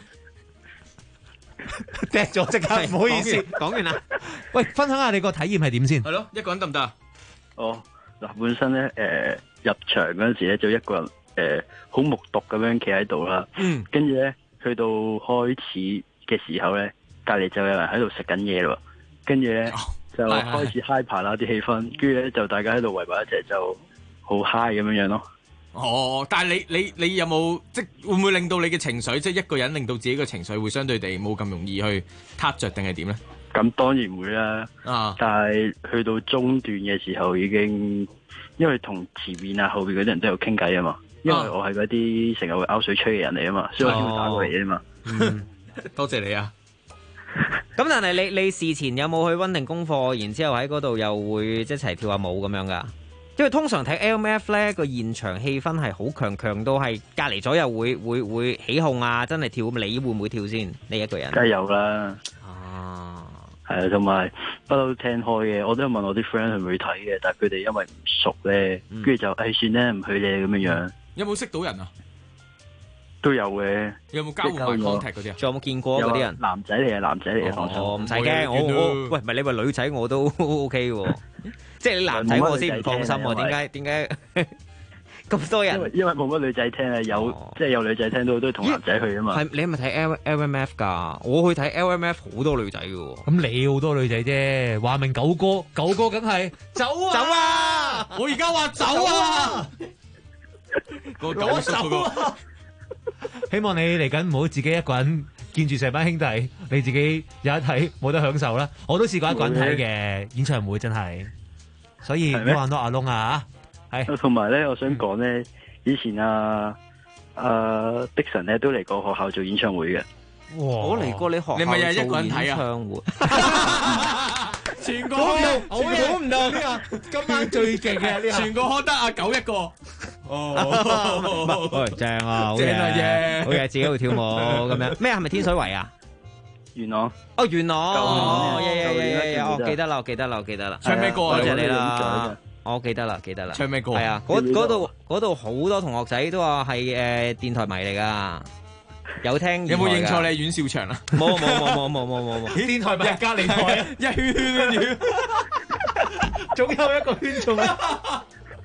踢咗即刻，唔好意思， 講完啦。 喂，分享下你個體驗係點先？ 係咯，一個人得唔得啊？ 哦，嗱，本身咧，入場嗰陣時咧，就一個人，好木獨咁樣企喺度啦。嗯。跟住咧，去到開始嘅時候咧，隔籬就有人喺度食緊嘢咯。跟住咧就開始 hyper 啦啲氣氛，跟住咧就大家喺度圍埋一齊就好 high 咁樣樣咯。 哦，但係你有冇即會唔會令到你嘅情緒，即係一個人令到自己嘅情緒會相對地冇咁容易去撻着定係點咧？ 咁當然會啦。啊！但係去到中段嘅時候已經，因為同前面啊後邊嗰啲人都有傾偈啊嘛。因為我係嗰啲成日會拗水吹嘅人嚟啊嘛，所以我先會打過嚟啊嘛。 多謝你啊！ 咁但係你事前有冇去溫定功課，然之後喺嗰度又會一齊跳下舞咁樣噶？因為通常睇 LMF 咧個現場氣氛係好強到係隔離左右會起哄啊！真係跳，你會唔會跳先？你一個人？ 梗係有啦。係啊，同埋不嬲聽開嘅，我都有問我啲 friend 去唔去睇嘅，但係佢哋因為唔熟咧，跟住就算咧唔去咧咁樣樣。 有冇識到人啊？ 都有嘅。 有冇交換埋 contact 嗰啲啊？ 仲有冇見過嗰啲人？ 男仔嚟嘅，男仔嚟嘅，放心。 唔使驚，我喂，唔係你話女仔我都 OK 喎。即係你男仔我先唔放心喎，點解咁多人？ 因為冇乜女仔聽啊，即係有女仔聽都係同男仔去啊嘛。 係你係咪睇 LMF 㗎？我去睇 LMF 好多女仔嘅喎。 咁你好多女仔啫，話明九哥梗係走啊！ 走啊！我而家話走啊！ 我走啊！希望你嚟緊唔好自己一個人見住成班兄弟，你自己有得睇冇得享受啦。我都試過一個人睇嘅演唱會，真係。所以唔好玩到阿窿啊！係， 同埋咧，我想講咧，以前的神咧都嚟過學校做演唱會嘅。 我嚟過你學校， 你咪又係一個人睇啊？ 全個估唔到呢個今晚最勁嘅呢個， 全個開得阿九一個。 哦，喂，正啊，好嘢，好嘢，自己會跳舞咁樣。咩係咪天水圍啊？ 元朗。 哦，元朗。哦，記得啦。 唱咩歌啊？ 多謝你啦。我記得啦。 唱咩歌？ 係啊，嗰度好多同學仔都話係電台迷嚟噶。 有聽有冇認錯你係阮兆祥啊？ 冇， 電台咪係隔離台啊， 一圈跟住， 總有一個圈中啊，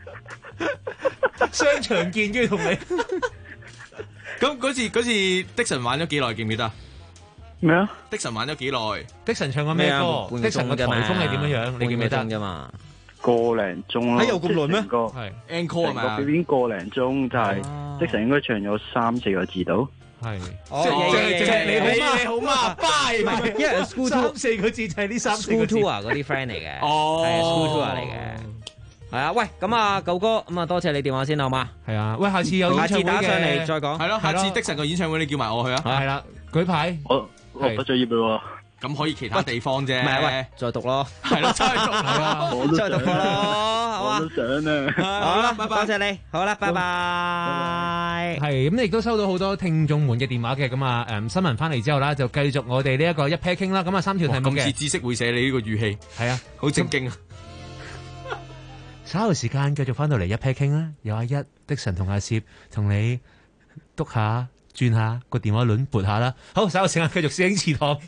商場見跟住同你。 咁嗰次Dixon 玩咗幾耐？記唔記得？ 咩啊 ？Dixon 玩咗幾耐 ？Dixon唱過咩歌？Dixon 嘅台風係點樣樣？你記唔記得啫嘛？個零鐘啦， 有咁耐咩？ 係 encore 係咪啊？ 表演個零鐘就係Dixon應該唱咗3-4個字到。 係， 即係你好嘛，bye， 因為 school tour 3-4個字就係呢3-4個字。 school tour 嗰啲 friend 嚟嘅，係 school tour 嚟嘅。係啊，喂，咁啊，舊哥，咁啊，多謝你電話先好嘛？ 係啊，喂，下次有演唱會打上嚟再講。 係咯，下次Dixon個演唱會你叫埋我去啊。 係啦，舉牌。 我畢咗業咯。 咁可以其他地方啫。 唔係，喂，再讀咯。 係咯，再讀。係啊， 再讀過咯，好啊。 我都想啊。 好啦，拜拜，多謝你。好啦，拜拜。 係，咁你亦都收到好多聽眾們嘅電話嘅，咁啊，新聞翻嚟之後啦，就繼續我哋呢一個一 pair 傾啦。咁啊，3條題目嘅。 今次知識會寫你呢個語氣。 係啊， 好正經啊。 稍後時間繼續翻到嚟一 pair 傾啦，有阿一、Dixon 同阿攝同你篤下、轉下個電話輪撥下啦。好，稍後時間繼續攝影祠堂。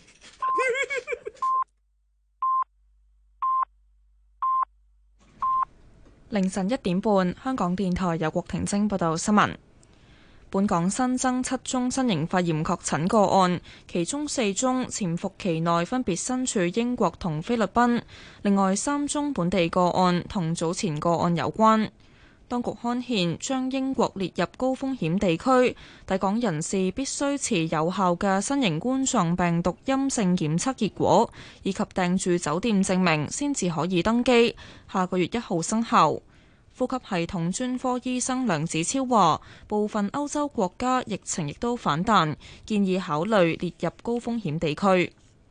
凌晨1點半，香港電台由郭婷晶報道新聞。本港新增7宗新型肺炎確診個案，其中4宗潛伏期內分別身處英國同菲律賓，另外3宗本地個案同早前個案有關。當局刊憲將英國列入高風險地區，抵港人士必須持有效嘅新型冠狀病毒陰性檢測結果，以及訂住酒店證明，先至可以登機。下個月1號生效。呼吸系統專科醫生梁子超話，部分歐洲國家疫情亦都反彈，建議考慮列入高風險地區。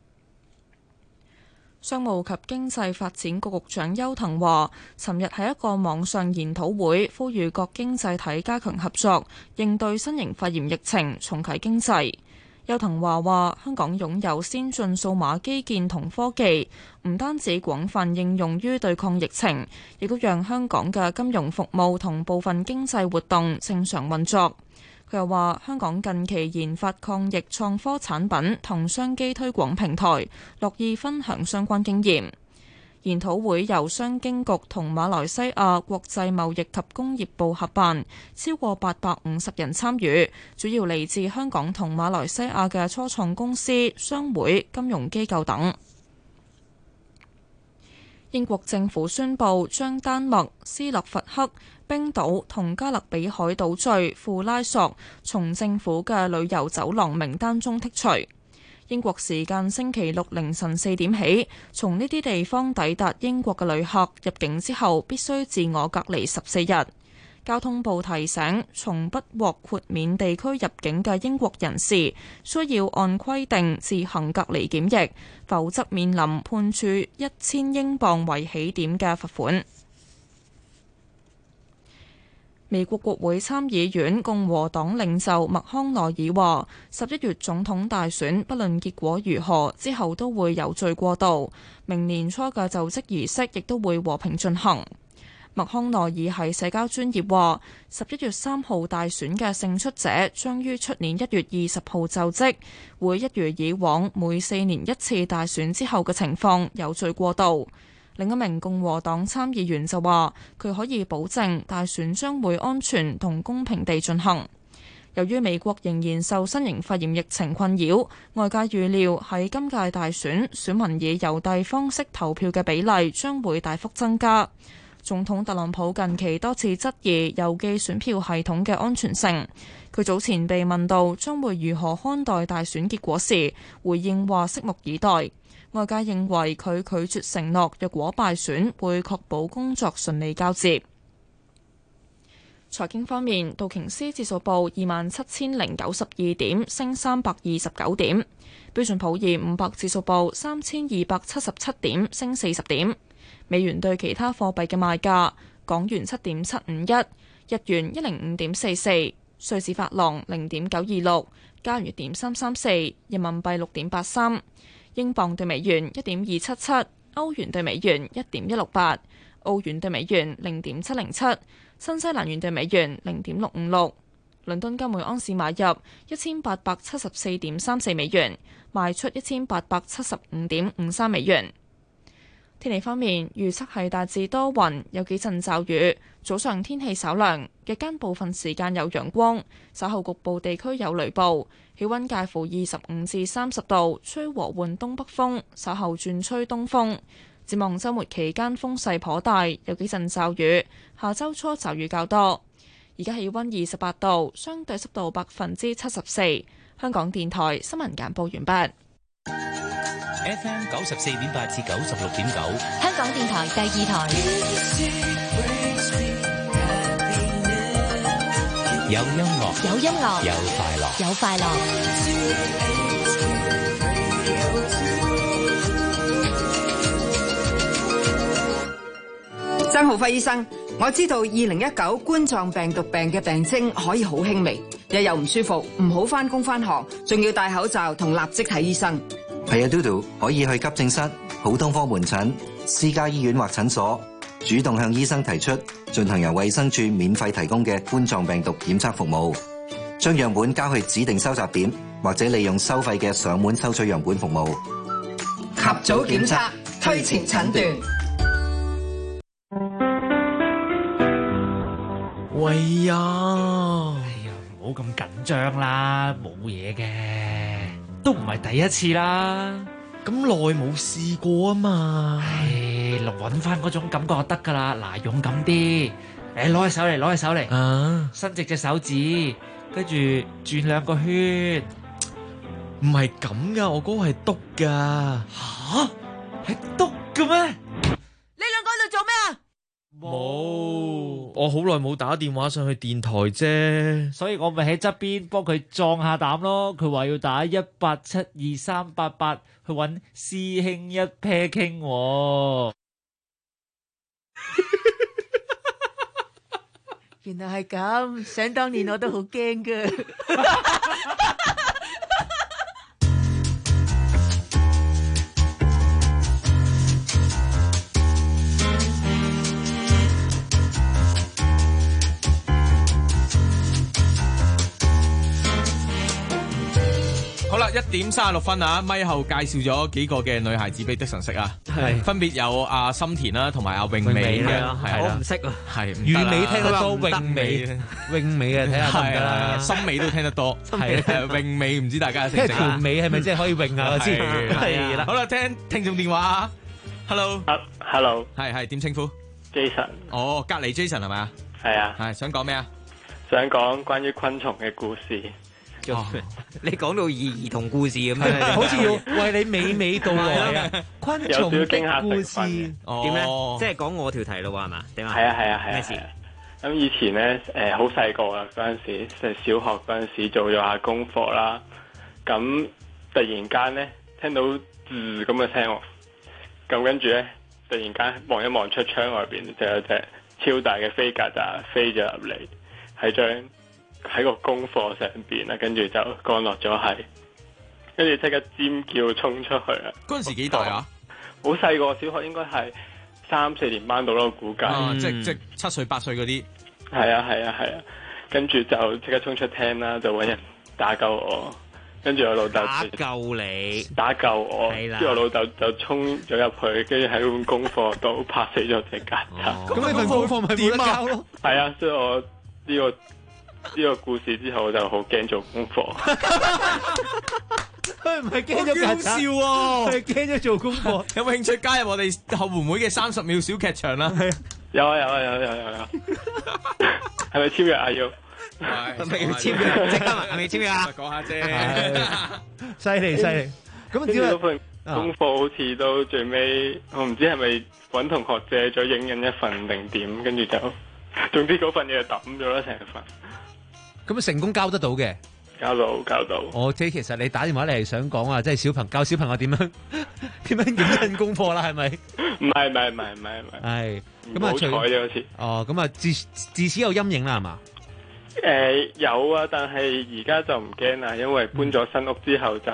商務及經濟發展局局長邱騰華尋日喺一個網上研討會，呼籲各經濟體加強合作，應對新型肺炎疫情，重啟經濟。邱騰華話：香港擁有先進數碼基建同科技，唔單止廣泛應用於對抗疫情，亦都讓香港嘅金融服務同部分經濟活動正常運作。佢又話：香港近期研發抗疫創科產品同商機推廣平台，樂意分享相關經驗。研討會由商經局同馬來西亞國際貿易及工業部合辦，超過850人參與，主要嚟自香港同馬來西亞嘅初創公司、商會、金融機構等。英國政府宣布將丹麥、斯洛伐克、冰島同加勒比海島嶼庫拉索從政府嘅旅遊走廊名單中剔除。英國時間星期六凌晨4點起，從呢啲地方抵達英國嘅旅客入境之後必須自我隔離14日。交通部提醒，從不獲豁免地區入境嘅英國人士需要按規定自行隔離檢疫，否則面臨判處1000英鎊為起點嘅罰款。美國國會參議院共和黨領袖麥康奈爾話：11月總統大選不論結果如何，之後都會有序過渡，明年初嘅就職儀式亦都會和平進行。麥康奈爾喺社交專頁話：11月3號大選嘅勝出者將於出年1月20號就職，會一如以往每4年1次大選之後嘅情況有序過渡。另一名共和黨參議員就話，佢可以保證大選將會安全同公平地進行。由於美國仍然受新型肺炎疫情困擾，外界預料喺今屆大選，選民以郵遞方式投票嘅比例將會大幅增加。總統特朗普近期多次質疑郵寄選票系統嘅安全性。佢早前被問到將會如何看待大選結果時，回應話拭目以待。外界認為佢拒絕承諾，若果敗選，會確保工作順利交接。財經方面，道瓊斯指數報27,092點，升329點；標準普爾500指數報3,277點，升40點。美元對其他貨幣嘅賣價：港元7.751，日元105.44，瑞士法郎0.926，加元1.334，人民幣6.83。英鎊對美元1.277，歐元對美元1.168，澳元對美元0.707，新西蘭元對美元0.656。 倫敦金每盎司買入1874.34美元，賣出1875.53美元。天氣方面，預測係大致多雲，有幾陣驟雨，早上天氣稍涼，日間部分時間有陽光，稍後局部地區有雷暴，氣溫介乎25至30度，吹和緩東北風，稍後轉吹東風。展望週末期間風勢頗大，有幾陣驟雨，下週初驟雨較多。而家氣溫28度，相對濕度74%。香港電台新聞簡報完畢。 FM 94.8至96.9， 香港電台第2台。 有音樂， 有音樂， 有快樂， 有快樂。 曾浩輝醫生，我知道2019冠狀病毒病嘅病徵可以好輕微，日又唔舒服，唔好返工返學，仲要戴口罩同立即睇醫生。 係啊，嘟嘟可以去急症室、普通科門診、私家醫院或診所，主動向醫生提出進行由衛生署免費提供嘅冠狀病毒檢測服務，將樣本交去指定收集點，或者利用收費嘅上門收取樣本服務。 及早檢測，推前診斷。 喂呀，唔好咁緊張啦，冇嘢嘅，都唔係第一次啦， 咁耐冇試過啊嘛， 揾翻嗰種感覺就得噶啦，嗱，勇敢啲，攞起手嚟，攞起手嚟，伸直隻手指，跟住轉2個圈， 唔係咁噶，我嗰個係篤噶， 吓，係篤嘅咩？ 你兩個喺度做咩啊？ 冇，我好耐冇打電話上去電台啫， 所以我咪喺側邊幫佢壯下膽咯。佢話要打18723888去揾師兄一 pair 傾。 原來係咁，想當年我都好驚㗎。 好啦，1:36啊，咪後介紹咗幾個嘅女孩子俾的神識啊，係分別有阿心田啦，同埋阿詠美嘅，係我唔識啊， 係粵美聽得多，詠美啊，睇下得啦， 心美都聽得多，係詠美唔知大家識唔識啊？ 條尾係咪即係可以詠下先？ 係啦，好啦，聽眾電話 ，Hello，係點稱呼 ？Jason， 哦，隔離 Jason 係咪啊？ 係啊， 係想講咩啊？ 想講關於昆蟲嘅故事。 你講到兒童故事咁樣， 好似要為你娓娓道來啊！昆蟲的故事點咧？即係講我條題咯，係嘛？點啊？ 係啊， 咩事？ 咁以前咧，好細個啦，嗰陣時即係小學嗰陣時做咗下功課啦。咁突然間咧，聽到咁嘅聲喎，咁跟住咧，突然間望一望出窗外邊，就有隻超大嘅飛曱甴飛咗入嚟，喺個功課上邊啦，跟住就降落咗係，跟住即刻尖叫衝出去啊！ 嗰陣時幾大啊？ 好細個，小學應該係3、4年班到咯，我估計。 即7歲8歲嗰啲。 係啊，跟住就即刻衝出廳啦，就揾人打救我，跟住我老豆打救我，跟住我老豆就衝咗入去，跟住喺本功課度拍死咗隻曱甴。 咁你份功課咪冇得交咯？ 係啊，所以我呢個故事之後我就好驚做功課。 佢唔係驚咗曱甴，係驚咗做功課。 有冇興趣加入我哋後援會嘅30秒小劇場啦？ 有。係咪簽約啊？要係咪要簽約？即刻係咪簽約啊？ 講下啫， 犀利。咁點嗰份功課好似都最尾，我唔知係咪揾同學借咗影印一份定點，跟住就總之嗰份嘢就抌咗啦，成份。 咁成功交得到嘅， 交到。 我即係其實你打電話嚟係想講啊，即係教小朋友點樣影印功課啦，係咪？ 唔係。 係咁啊，好彩啫，好似。 哦，咁啊，自此有陰影啦，係嘛？ 有啊，但係而家就唔驚啦，因為搬咗新屋之後就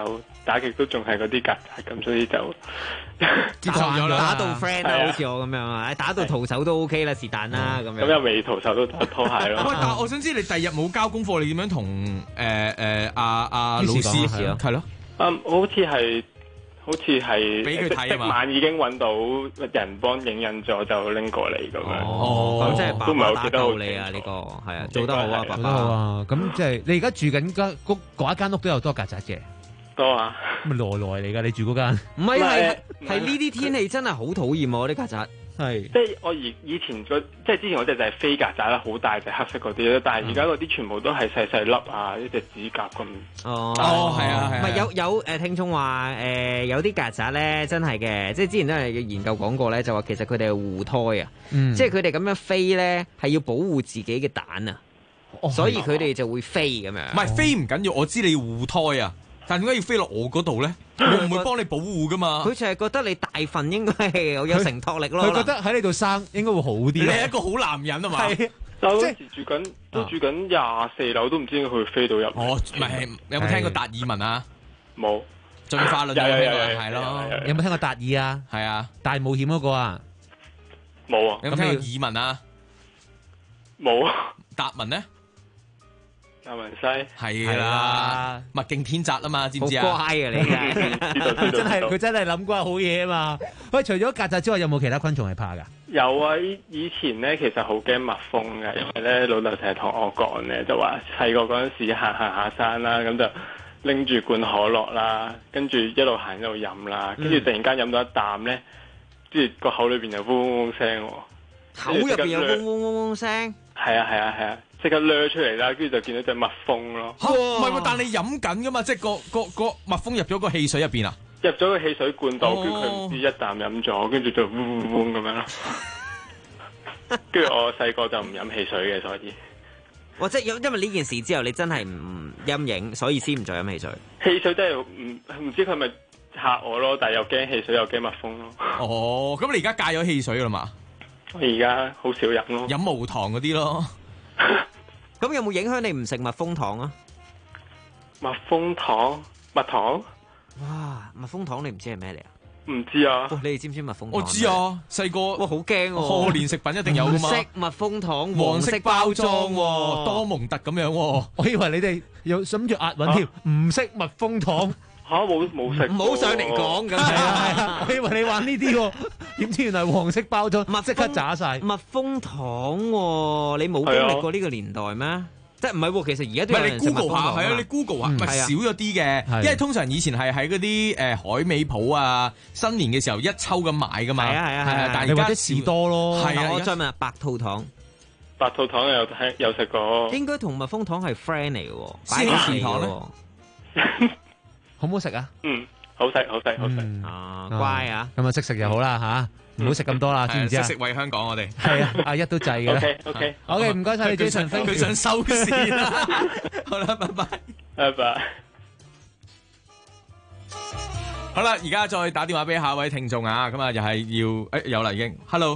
打極都仲係嗰啲曱甴咁，所以就打到 friend 啦，好似我咁樣啊，打到徒手都 OK 啦，是但啦咁樣。 咁又未徒手都打拖鞋咯。 喂，但係我想知你第日冇交功課，你點樣同阿老師係咯？ 好似係俾佢睇啊嘛， 晚已經揾到人幫影印咗，就拎過嚟咁樣。 咁即係爸爸打救你啊！呢個係啊，做得好啊，爸爸。 做得好啊！咁即係你而家住緊間屋嗰一間屋都有多曱甴嘅。 多啊！ 咪來嚟㗎，你住嗰間？ 唔係係呢啲天氣真係好討厭喎！啲曱甴係即係我以前即係之前嗰隻就係飛曱甴啦，好大隻黑色嗰啲咧，但係而家嗰啲全部都係細細粒啊，一隻指甲咁。 係啊，唔係有聽眾話有啲曱甴咧真係嘅，即係之前都係研究講過咧，就話其實佢哋係護胎啊，即係佢哋咁樣飛咧係要保護自己嘅蛋啊，所以佢哋就會飛咁樣。 唔係飛唔緊要，我知你要護胎啊。但點解要飛落我嗰度咧？我唔會幫你保護噶嘛。 佢就係覺得你大份應該係有承托力咯。 佢覺得喺你度生應該會好啲。 你係一個好男人啊嘛。 係，但係嗰陣時住緊24樓，都唔知佢會飛到入。 唔係有冇聽過達爾文啊？ 冇。 進化論有係咯。 有冇聽過達爾啊？ 係啊， 大冒險嗰個啊？ 冇啊。 有冇聽過爾文啊？ 冇啊。 達文咧？ 達文西係啦，物競天擇啊嘛，知唔知啊？ 好乖啊你佢真係諗過好嘢啊嘛！喂，除咗曱甴之外，有冇其他昆蟲係怕噶？ 有啊，以前咧其實好驚蜜蜂嘅，因為咧老豆成日同我講咧，就話細個嗰陣時行下山啦，咁就拎住罐可樂啦，跟住一路行一路飲啦，跟住突然間飲到一啖咧，即係個口裏邊有嗡嗡嗡聲， 口入邊有嗡嗡嗡嗡聲。 係啊！即刻掠出嚟啦，跟住就見到隻蜜蜂咯。 唔係，但你飲緊噶嘛？即係個蜜蜂入咗個汽水入邊啊？ 入咗個汽水罐度，跟住佢唔知一啖飲咗，跟住就嗡咁樣咯。跟住我細個就唔飲汽水嘅，所以。 即係因為呢件事之後，你真係唔陰影，所以先唔再飲汽水。 汽水真係唔知佢咪嚇我咯，但係又驚汽水又驚蜜蜂咯。 咁你而家戒咗汽水噶啦嘛？ 我而家好少飲咯， 飲無糖嗰啲咯。 咁有冇影響你唔食蜜蜂糖啊？ 蜜蜂糖、蜜糖？ 哇！蜜蜂糖你唔知係咩嚟啊？ 唔知啊。 你哋知唔知蜜蜂糖？ 我知啊，細個哇好驚喎！ 賀年食品一定有噶嘛。 黃色蜜蜂糖， 黃色包裝，多蒙特咁樣。 我以為你哋有諗住押韻添，唔識蜜蜂糖。 冇食， 唔好上嚟講咁。 係啊！我以為你玩呢啲喎，點知原來黃色包裝，即刻渣晒。 蜜蜂糖喎，你冇經歷過呢個年代咩？即係唔係喎？其實而家都有人食蜜蜂糖。 係啊，你 Google 下，咪少咗啲嘅。因為通常以前係喺嗰啲海味鋪啊，新年嘅時候一抽咁買噶嘛。係啊。但係而家士多咯。係啊， 我再問下白兔糖。 白兔糖有食過。 應該同蜜蜂糖係 friend 嚟嘅喎，擺個士糖咧。 好唔好食啊？ 好食。 乖啊！ 咁啊，識食就好啦吓，唔好食咁多啦，知唔知啊？ 識為香港我哋係啊，阿一都制嘅。OK，唔該晒你 Jason， 佢想收線啦。好啦，拜拜。好啦，而家再打電話俾下一位聽眾啊，咁啊又係要有啦已經。Hello，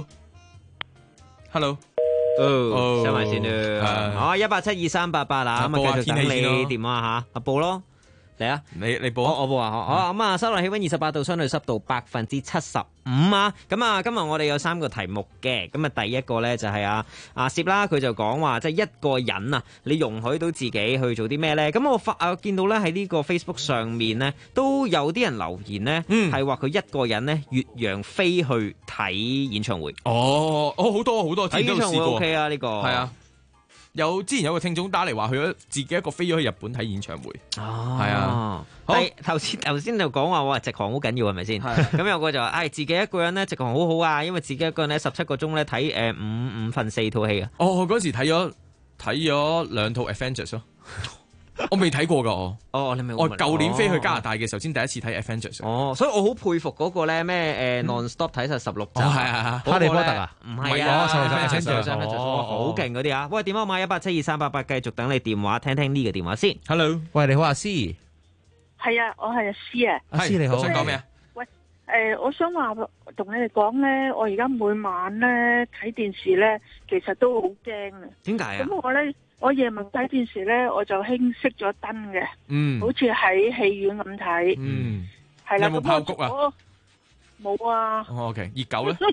收埋先啦。好，1872388啦，咁啊繼續等你電話吓，阿報咯。嚟啊！ 你報我報啊！好咁啊，室內氣溫28度，相對濕度75%啊！咁啊，今日我哋有3個題目嘅，咁啊，第一個咧就係阿攝啦，佢就講話即係一個人啊，你容許到自己去做啲咩咧？咁我見到咧喺呢個 Facebook 上面咧，都有啲人留言咧，係話佢一個人咧越洋飛去睇演唱會。 好多睇演唱會 OK 啊！呢個係啊。之前有個聽眾打嚟話去咗自己一個飛咗去日本睇演唱會，係啊。好， 頭先就講話哇直航好緊要係咪先？咁有個就話自己一個人咧直航好好啊，因為自己一個人咧17個鐘咧睇五分4套戲啊。 嗰時睇咗2套 Avengers 咯。我未睇過噶你未？ 我舊年飛去加拿大嘅時候先第一次睇 Avengers。 所以我好佩服嗰個咧咩non-stop 睇晒16集。 係哈利波特啊？ 唔係啊，Avengers 好勁嗰啲啊！喂，電話碼1872388，繼續等你電話，聽聽呢個電話先。 Hello， 喂，你好阿思。 係啊，我係阿思啊。 阿思你好。 想講咩啊？ 喂，我想話同你哋講咧，我而家每晚咧睇電視咧，其實都好驚啊。 點解啊？ 咁我咧。 我夜晚睇電視咧，我就興熄咗燈嘅，好似喺戲院咁睇，係啦。 有冇爆谷啊？ 冇啊。 OK， 熱狗咧？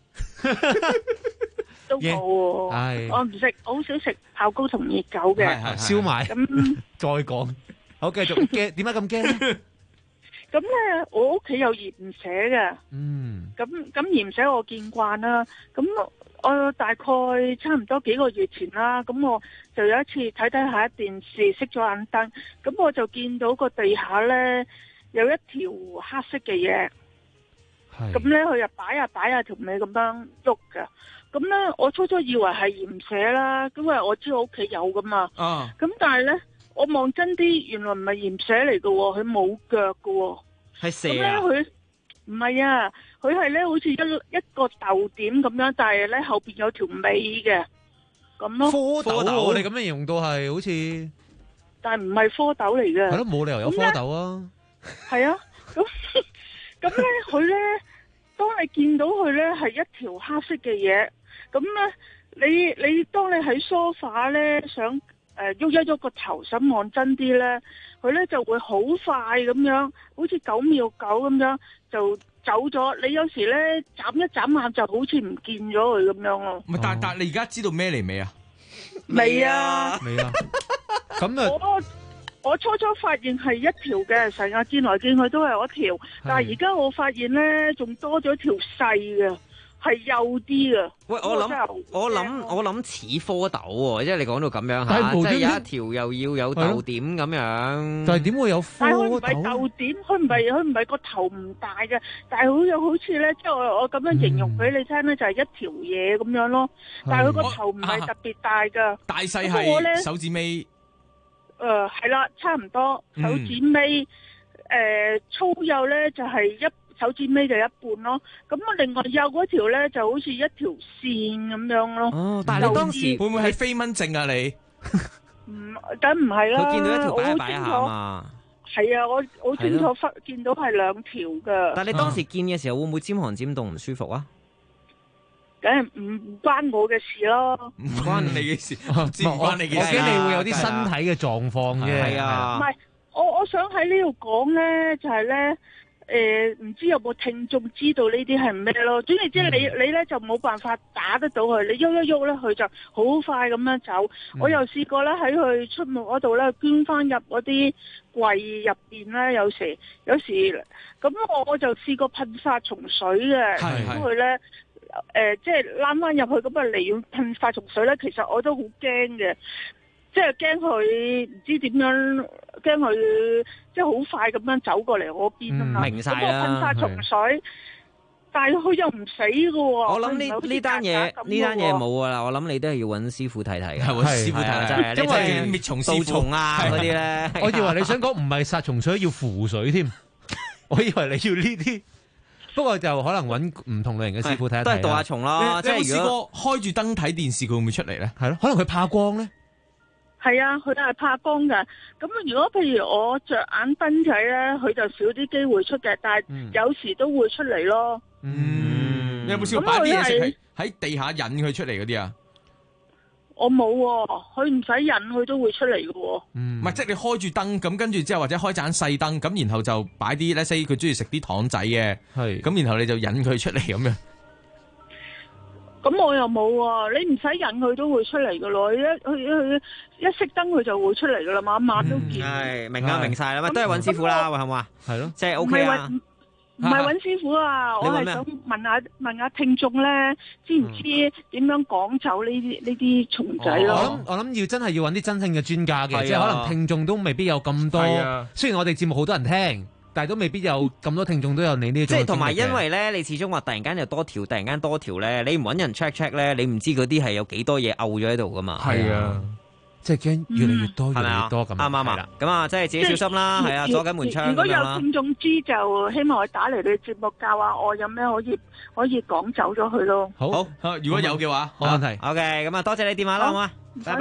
都冇喎。我唔食，我好少食爆糕同熱狗嘅。 燒賣。咁再講，好繼續驚，點解咁驚咧？ 咁咧，我屋企有鹽蛇嘅。咁鹽蛇我見慣啦。咁我大概差唔多幾個月前啦，咁我就有一次睇下電視，熄咗眼燈，咁我就見到個地下咧有一條黑色嘅嘢，咁咧佢又擺下條尾咁樣喐㗎，咁咧我初初以為係鹽蛇啦，因為我知我屋企有噶嘛，咁但係咧我望真啲，原來唔係鹽蛇嚟㗎喎，佢冇腳㗎喎， 係蛇啊！ 佢唔係啊，佢係咧好似一個豆點咁樣，但係咧後邊有條尾嘅，咁咯。 蝌蚪，你咁樣形容到係好似， 但係唔係蝌蚪嚟嘅。 係咯，冇理由有蝌蚪啊。 係啊，咁咧佢咧，當你見到佢咧係一條黑色嘅嘢，咁咧你當你喺梳化咧想喐一喐個頭，想望真啲咧，佢咧就會好快咁樣，好似9秒9咁樣就走咗。你有時咧眨一眨眼就好似唔見咗佢咁樣咯。 唔係，但你而家知道咩嚟未啊？ 未啊， 未啊。咁啊， 我初初發現係一條嘅，成日見來見去都係嗰條，但係而家我發現咧仲多咗條細嘅。係幼啲嘅。 喂，我諗似蝌蚪喎，即係你講到咁樣嚇，即係有一條又要有豆點咁樣。 但係點會有蝌蚪？ 但係佢唔係豆點，佢唔係個頭唔大嘅，但係好似咧，即係我咁樣形容俾你聽咧，就係一條嘢咁樣咯。但係佢個頭唔係特別大㗎。 大細係手指尾。 係啦，差唔多手指尾。粗幼咧就係手指尾就一半咯，咁我另外幼嗰條咧就好似一條線咁樣咯。 哦，但係你當時會唔會係飛蚊症啊？你梗唔係啦。 佢見到一條擺下嘛。 係啊，我好清楚見到係兩條噶。 但係你當時見嘅時候會唔會尖寒尖凍唔舒服啊？ 梗係唔關我嘅事咯。 唔關你嘅事，唔關你嘅事。 我驚你會有啲身體嘅狀況啫。 係啊。 唔係，我想喺呢度講咧，就係咧。唔知有冇聽眾知道呢啲係咩咯？總之你咧就冇辦法打得到佢，你喐一喐咧，佢就好快咁樣走。我又試過咧喺佢出門嗰度咧捐翻入嗰啲櫃入邊咧，有時咁我就試過噴殺蟲水嘅，咁佢咧即係攬翻入去咁啊，離遠噴殺蟲水咧，其實我都好驚嘅。即係驚佢唔知點樣，驚佢即係好快咁樣走過嚟我邊啊嘛。 明晒啦。 咁我噴殺蟲水，但係佢又唔死㗎喎。 我諗呢單嘢冇㗎啦。我諗你都係要揾師傅睇睇嘅。揾師傅睇睇真係。因為滅蟲師傅啊嗰啲咧。 我以為你想講唔係殺蟲水要符水添，我以為你要呢啲。不過就可能揾唔同類型嘅師傅睇一睇。 都係杜下蟲咯。 即係試過開住燈睇電視，佢會唔會出嚟咧？ 係咯，可能佢怕光咧。 係啊，佢係怕光噶。咁如果譬如我着眼燈仔咧，佢就少啲機會出嘅，但係有時都會出嚟咯。 你有冇試過擺啲嘢食喺地下引佢出嚟嗰啲啊？ 我冇喎，佢唔使引佢都會出嚟嘅喎。 唔係，即係你開住燈咁，跟住之後或者開盞細燈咁，然後就擺啲咧，say佢中意食啲糖仔嘅，咁然後你就引佢出嚟咁樣。 咁我又冇喎，你唔使引佢都會出嚟噶咯，佢一熄燈佢就會出嚟噶啦，晚晚都見。 係明晒啦，都係揾師傅啦，係嘛？係咯，即係 OK 啊。 唔係揾師傅啊，我係想問下聽眾咧，知唔知點樣趕走呢啲蟲仔咯？ 我諗要真係要揾啲真正嘅專家嘅，即係可能聽眾都未必有咁多。雖然我哋節目好多人聽。但係都未必有咁多聽眾都有你呢種， 即係同埋因為咧，你始終話突然間又多條，突然間多條咧，你唔揾人 check 咧，你唔知嗰啲係有幾多嘢漚咗喺度噶嘛。 係啊，即係驚越嚟越多，越嚟越多咁。 啱啱啊？咁啊，即係自己小心啦，係啊，鎖緊門窗咁樣啦。如果有聽眾知，就希望佢打嚟你節目教下我有咩可以趕走咗佢咯。 好，如果有嘅話，冇問題。 OK，咁啊，多謝你電話啦，好嘛？拜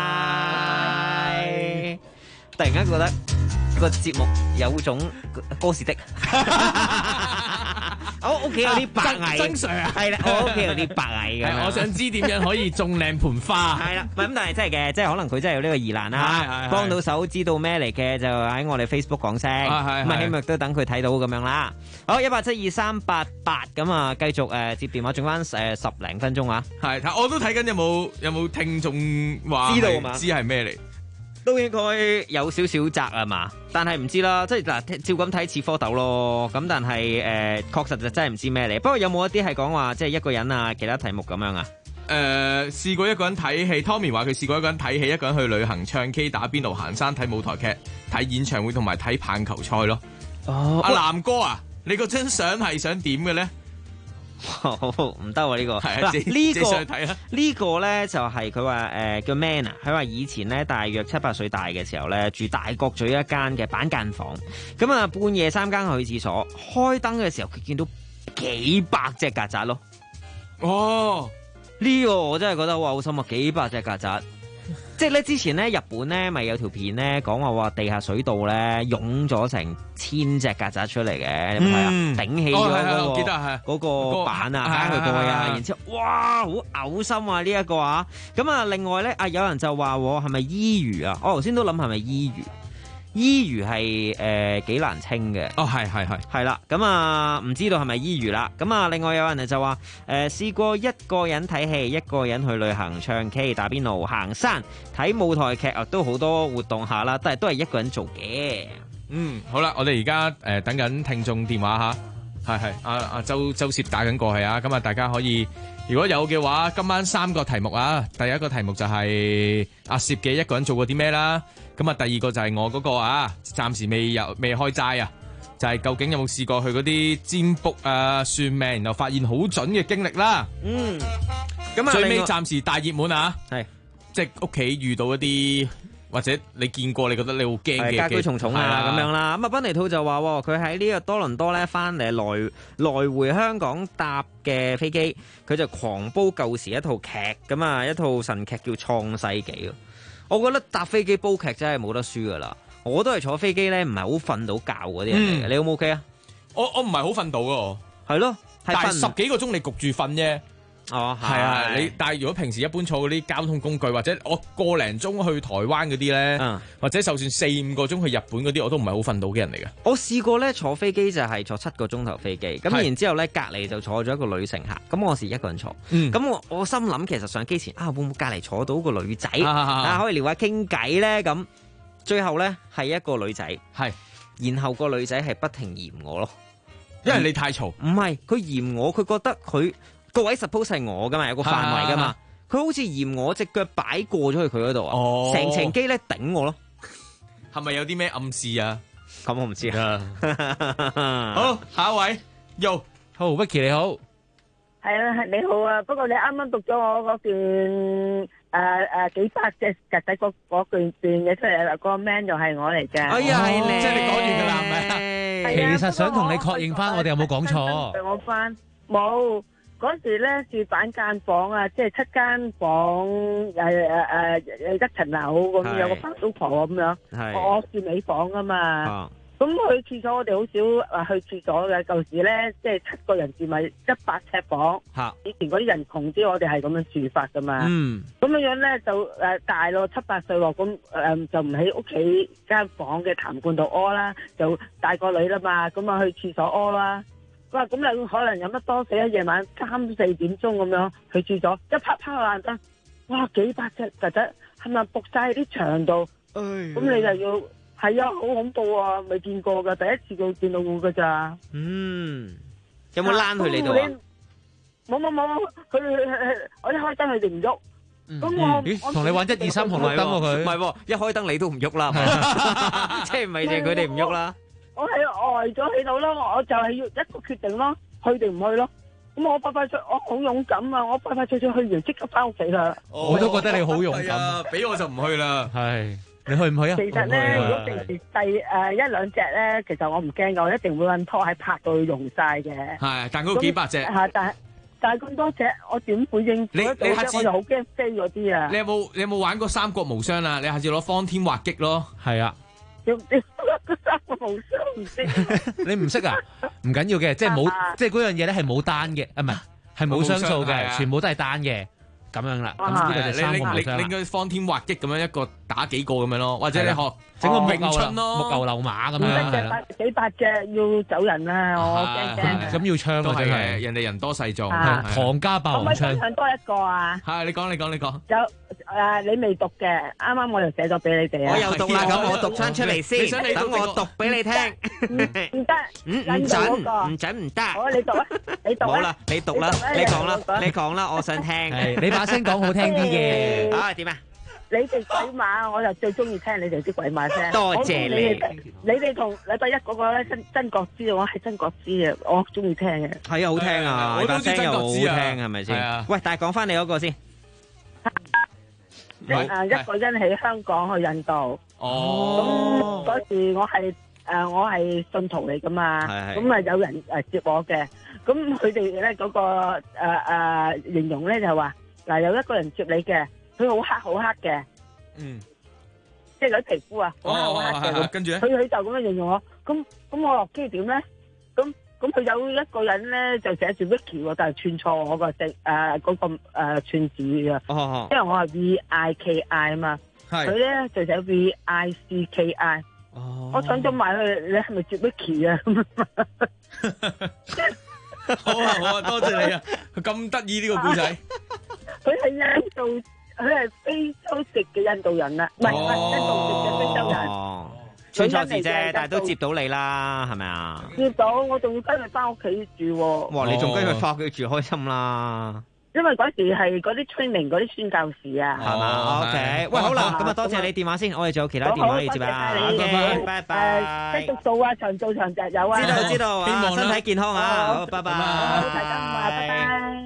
拜。突然間覺得個節目有種歌士的。 我屋企有啲白蟻， 曾 Sir 啊， 係啦，我屋企有啲白蟻嘅。 我想知點樣可以種靚盆花。 係啦，唔係咁，但係真係嘅，即係可能佢真係有呢個疑難啦，幫到手知道咩嚟嘅就喺我哋 Facebook 講聲，咁啊希望都等佢睇到咁樣啦。好，1872388咁啊，繼續接電話，仲翻10零分鐘啊。 係，我都睇緊有冇聽眾話知道嘛？ 知係咩嚟？ 都應該有少少窄啊嘛，但係唔知啦，即係嗱，照咁睇似蝌蚪咯，咁但係確實就真係唔知咩嚟。不過有冇一啲係講話即係一個人啊，其他題目咁樣啊？ 試過一個人睇戲 ，Tommy 話佢試過一個人睇戲，一個人去旅行、唱 K、打邊爐、行山、睇舞台劇、睇演唱會同埋睇棒球賽咯。阿南哥啊，你嗰張相係想點嘅咧？ 唔得喎呢個， 嗱呢個咧就係佢話叫 Man 啊，佢話以前咧大約7、8歲大嘅時候咧住大角咀一間嘅板間房，咁啊半夜3更去廁所，開燈嘅時候佢見到幾百隻曱甴咯。 哦， 呢個我真係覺得哇好深啊，幾百隻曱甴。即係咧，之前咧日本咧咪有條片咧講話地下水道咧湧咗成1000隻曱甴出嚟嘅，你有冇睇啊？頂起咗嗰個板啊，加佢過去啊，然之後哇好嘔心啊呢一個啊！咁啊另外咧有人就話係咪伊魚啊？我頭先都諗係咪伊魚？伊魚係幾難清嘅。 哦，係啦，咁啊唔知道係咪伊魚啦。咁啊另外有人就話試過一個人睇戲，一個人去旅行、唱 K、打邊爐、行山、睇舞台劇啊，都好多活動下啦，都係一個人做嘅。 好啦，我哋而家等緊聽眾電話吓，係阿周攝打緊過去啊，咁啊大家可以如果有嘅話，今晚3個題目啊，第一個題目就係阿攝嘅一個人做過啲咩啦。咁啊，第二個就係我嗰個啊，暫時未開齋啊，就係究竟有冇試過去嗰啲占卜啊、算命，然後發現好準嘅經歷啦。咁啊，最尾暫時大熱門啊，係即係屋企遇到一啲或者你見過，你覺得你好驚嘅家居重重啊咁樣啦。咁啊，賓尼兔就話佢喺呢個多倫多咧翻嚟來回香港搭嘅飛機，佢就狂煲舊時一套劇，咁啊一套神劇叫《創世紀》。我覺得搭飛機煲劇真係冇得輸噶啦！我都係坐飛機咧，唔係好瞓到覺嗰啲人嚟嘅。你 O 唔 OK 啊？ 我唔係好瞓到㗎， 係咯， 但係10幾個鐘你焗住瞓啫。 哦， 係啊，但係如果平時一般坐嗰啲交通工具，或者我個零鐘去台灣嗰啲咧，或者就算4、5個鐘去日本嗰啲，我都唔係好瞓到嘅人嚟嘅。 我試過咧坐飛機就係坐7個鐘頭飛機，咁然之後咧隔離就坐咗一個女乘客，咁我是一個人坐，咁我心諗其實上機前會唔會隔離坐到個女仔可以聊下傾偈咧？咁最後咧係一個女仔，然後個女仔係不停嫌我咯， 因為你太嘈。 唔係佢嫌我，佢覺得佢。個位 suppose 係我噶嘛，有個範圍噶嘛，佢好似嫌我隻腳擺過咗去佢嗰度啊，成程機咧頂我咯， 係咪有啲咩暗示啊？ 咁我唔知啊。 好，下一位，Yo， 好 Vicky 你好， 係啊，你好啊，不過你啱啱讀咗我嗰段幾百隻曱甴嗰段嘢出嚟啦，個 man 就係我嚟嘅。 哎呀， 即係你講完噶啦，係咪？ 其實想同你確認翻，我哋有冇講錯？ 我翻冇。嗰時咧住板間房啊，即係7間房，一層樓咁，有個白老婆咁樣。我住尾房啊嘛。咁去廁所我哋好少去廁所嘅。舊時咧即係7個人住咪100尺房。以前嗰啲人窮啲，我哋係咁樣住法噶嘛。咁樣咧就大咯7、8歲喎，咁就唔喺屋企間房嘅痰罐度屙啦，就大個女啦嘛，咁啊去廁所屙啦。哇！咁你可能飲得多死，夜晚3、4點鐘咁樣去廁所，一啪啪爛燈，哇！幾百隻曱甴係咪仆晒喺啲牆度？咁你就要係啊，好恐怖啊！未見過噶，第一次見到噶咋？ 有冇躝去你度啊？ 冇，佢我一開燈佢哋唔喐。咁我同你玩1、2、3紅綠燈喎佢。 唔係，一開燈你都唔喐啦，即係唔係淨係佢哋唔喐啦？ 我係呆咗喺度咯，我就係要一個決定咯，去定唔去咯。咁我快脆，我好勇敢啊！我快脆去完即刻翻屋企啦。 我都覺得你好勇敢， 俾我就唔去啦。 係，你去唔去啊？ 其實咧，如果平時1、2隻咧，其實我唔驚噶，我一定會揾拖喺拍到佢溶晒嘅。 係，但嗰幾百隻。 但係咁多隻，我點會應付得到啫？我就好驚飛嗰啲啊！ 你有冇玩過三國無雙啊？你下次攞方天畫戟咯。 係啊。 嗰三個無雙唔識。 你唔識啊？唔緊要嘅，即係冇，即係嗰樣嘢咧係冇單嘅，唔係冇雙數嘅，全部都係單嘅。咁樣啦，咁呢個就三個無雙啦。 你應該方天畫戟咁樣一個打幾個咁樣咯，或者你學整個詠春咯，木牛流馬咁樣係啦。 幾百隻要走人啦，我驚。 咁要槍都啊，真係人哋人多勢眾。 唐家霸王槍。 可唔可以分享多一個啊？ 係你講。 有你未讀嘅，啱啱我就寫咗俾你哋啊。 我又讀啦，咁我讀翻出嚟先，等我讀俾你聽。 唔得， 唔准唔得。 好，你讀啊，你讀啊。 好啦，你讀啦，你講啦，我想聽。 你把聲講好聽啲嘅。 啊，點啊？ 你哋鬼馬，我就最中意聽你哋啲鬼馬聲。 多謝你。 你哋同禮拜一嗰個咧真國之，我係真國之嘅，我中意聽嘅。 係啊，好聽啊，你把聲又好聽，係咪先？喂，但係講翻你嗰個先。 一個人喺香港去印度。哦。咁嗰時我係信徒嚟噶嘛，咁啊有人接我嘅，咁佢哋咧嗰個形容咧就話嗱，有一個人接你嘅，佢好黑嘅，即係嗰啲皮膚啊，好黑嘅， 跟住咧， 佢就咁樣形容我，咁我落機點咧？咁佢有一個人咧就寫住 Vicky 喎，但係串錯我個字嗰個串字啊，因為我係 Viki 啊嘛，佢咧就寫 Vicki。我搶咗埋去，你係咪接 Vicky 啊？ 好啊，多謝你啊！佢咁得意呢個故仔。 佢係印度，佢係非洲籍嘅印度人啦，唔係印度籍嘅非洲人。 串錯字啫，但係都接到你啦，係咪啊？ 接到，我仲要跟佢翻屋企住喎。 哇！你仲跟佢翻屋企住，開心啦！ 因為嗰時係嗰啲 training 嗰啲宣教士啊， 係嘛 ？OK，喂，好啦，咁啊，多謝你電話先，我哋仲有其他電話要接啊。OK，拜拜。 繼續做啊，長做長隻有啊。 知道，希望身體健康啊。好，拜拜。 好，大家好啊，拜拜。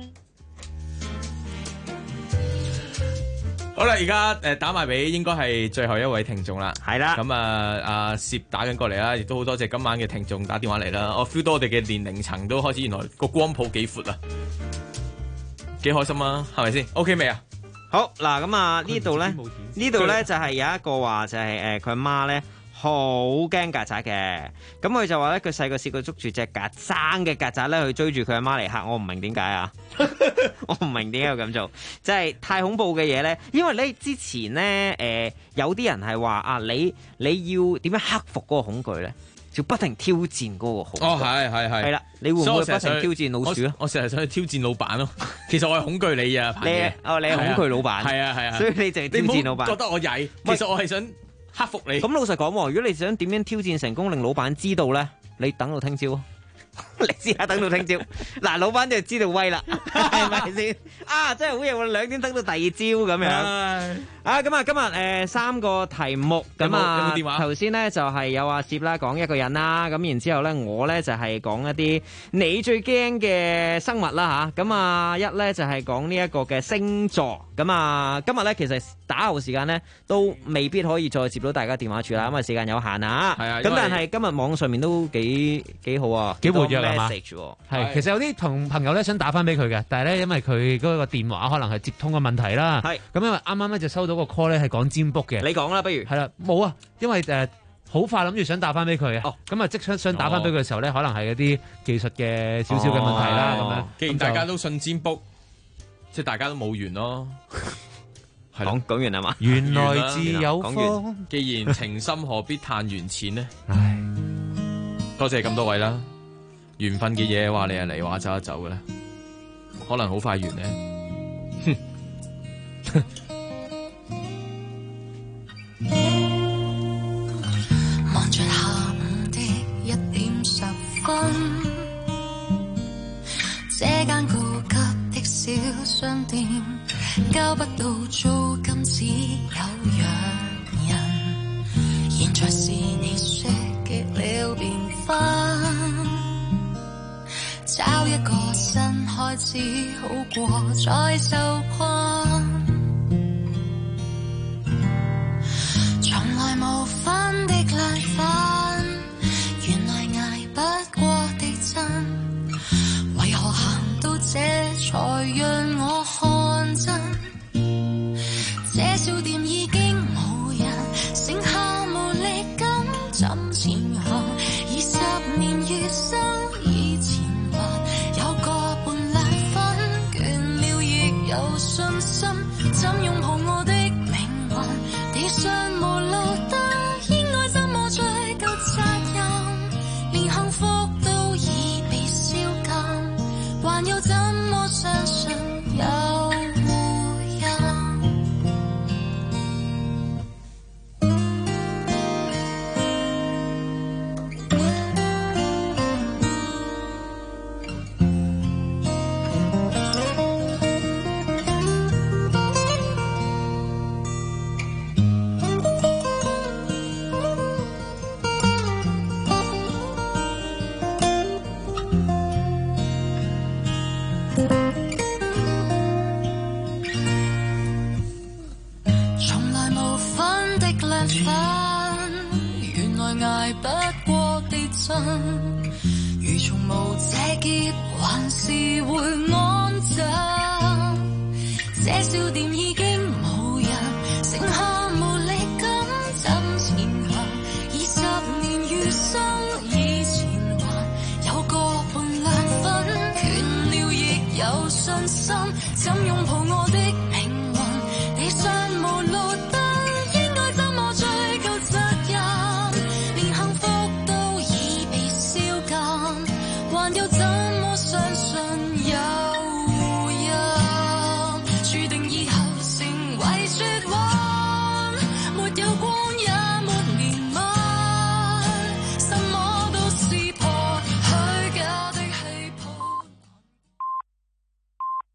好啦，而家打埋俾應該係最後一位聽眾啦。 係啦。 咁阿攝打緊過嚟啦，亦都好多謝今晚嘅聽眾打電話嚟啦。我 feel 到我哋嘅年齡層都開始原來個光譜幾闊啊！幾開心啊，係咪先 ？OK 未啊？ 好嗱，咁啊呢度咧就係有一個話就係佢阿媽咧好驚曱甴嘅，咁佢就話咧佢細個試過捉住隻生嘅曱甴咧去追住佢阿媽嚟嚇，我唔明點解啊！我唔明點解要咁做，即係太恐怖嘅嘢咧。因為咧之前咧有啲人係話啊，你要點樣克服嗰個恐懼咧？就不停挑戰嗰個恐懼。係啦，你會唔會不停挑戰老鼠啊？ 我成日想去挑戰老闆咯。其實我係恐懼你啊， 你係恐懼老闆。 係啊， 所以你就係挑戰老闆。 覺得我曳，其實我係想克服你。 咁老實講，如果你想點樣挑戰成功，令老闆知道咧，你等到聽朝。你試下等到聽朝，嗱，老闆就知道威啦，係咪先？啊，真係好嘢！我2點等到第二朝咁樣。啊，咁啊，今日3個題目，咁啊，有冇電話？頭先咧就係有阿攝啦，講一個人啦，咁然之後咧我咧就係講一啲你最驚嘅生物啦吓，咁啊一咧就係講呢一個嘅星座，咁啊今日咧其實打後時間咧都未必可以再接到大家電話住啦，因為時間有限啊。係啊，咁但係今日網上面都幾好啊，幾活躍係嘛？ 係，其實有啲同朋友咧想打翻俾佢嘅，但係咧因為佢嗰個電話可能係接通嘅問題啦。係，咁因為啱啱咧就收到個 call 咧係講占卜嘅。你講啦，不如係啦，冇啊，因為好快諗住想打翻俾佢啊。咁啊即刻想打翻俾佢嘅時候咧，可能係一啲技術嘅少少嘅問題啦。咁樣， 既然大家都信占卜，即係大家都冇緣咯。 講完係嘛？ 緣來自有方。既然情深何必嘆緣淺呢？唉，多謝咁多位啦。緣分嘅嘢話嚟就嚟，話走就走嘅咧，可能好快完咧。 望着下午的1點10分，這間高級的小商店交不到租金，只有約人。現在是你說極了變分。找一個新開始好過再受困，從來無分的兩份，原來捱不過地震，為何行到這才讓我看真，這小店已經無人，剩下無力感有信心，怎擁抱我的命運？地上無路燈，應該怎麼追究責任？連幸福都已被燒盡，還要怎麼相信有回音？從來無分的涼粉，原來捱不過地震。如從無這劫，還是會安枕。這小店已經無人，剩下無力感怎前行？20年餘生以前還有個半涼粉，倦了亦有信心，怎擁抱我的命？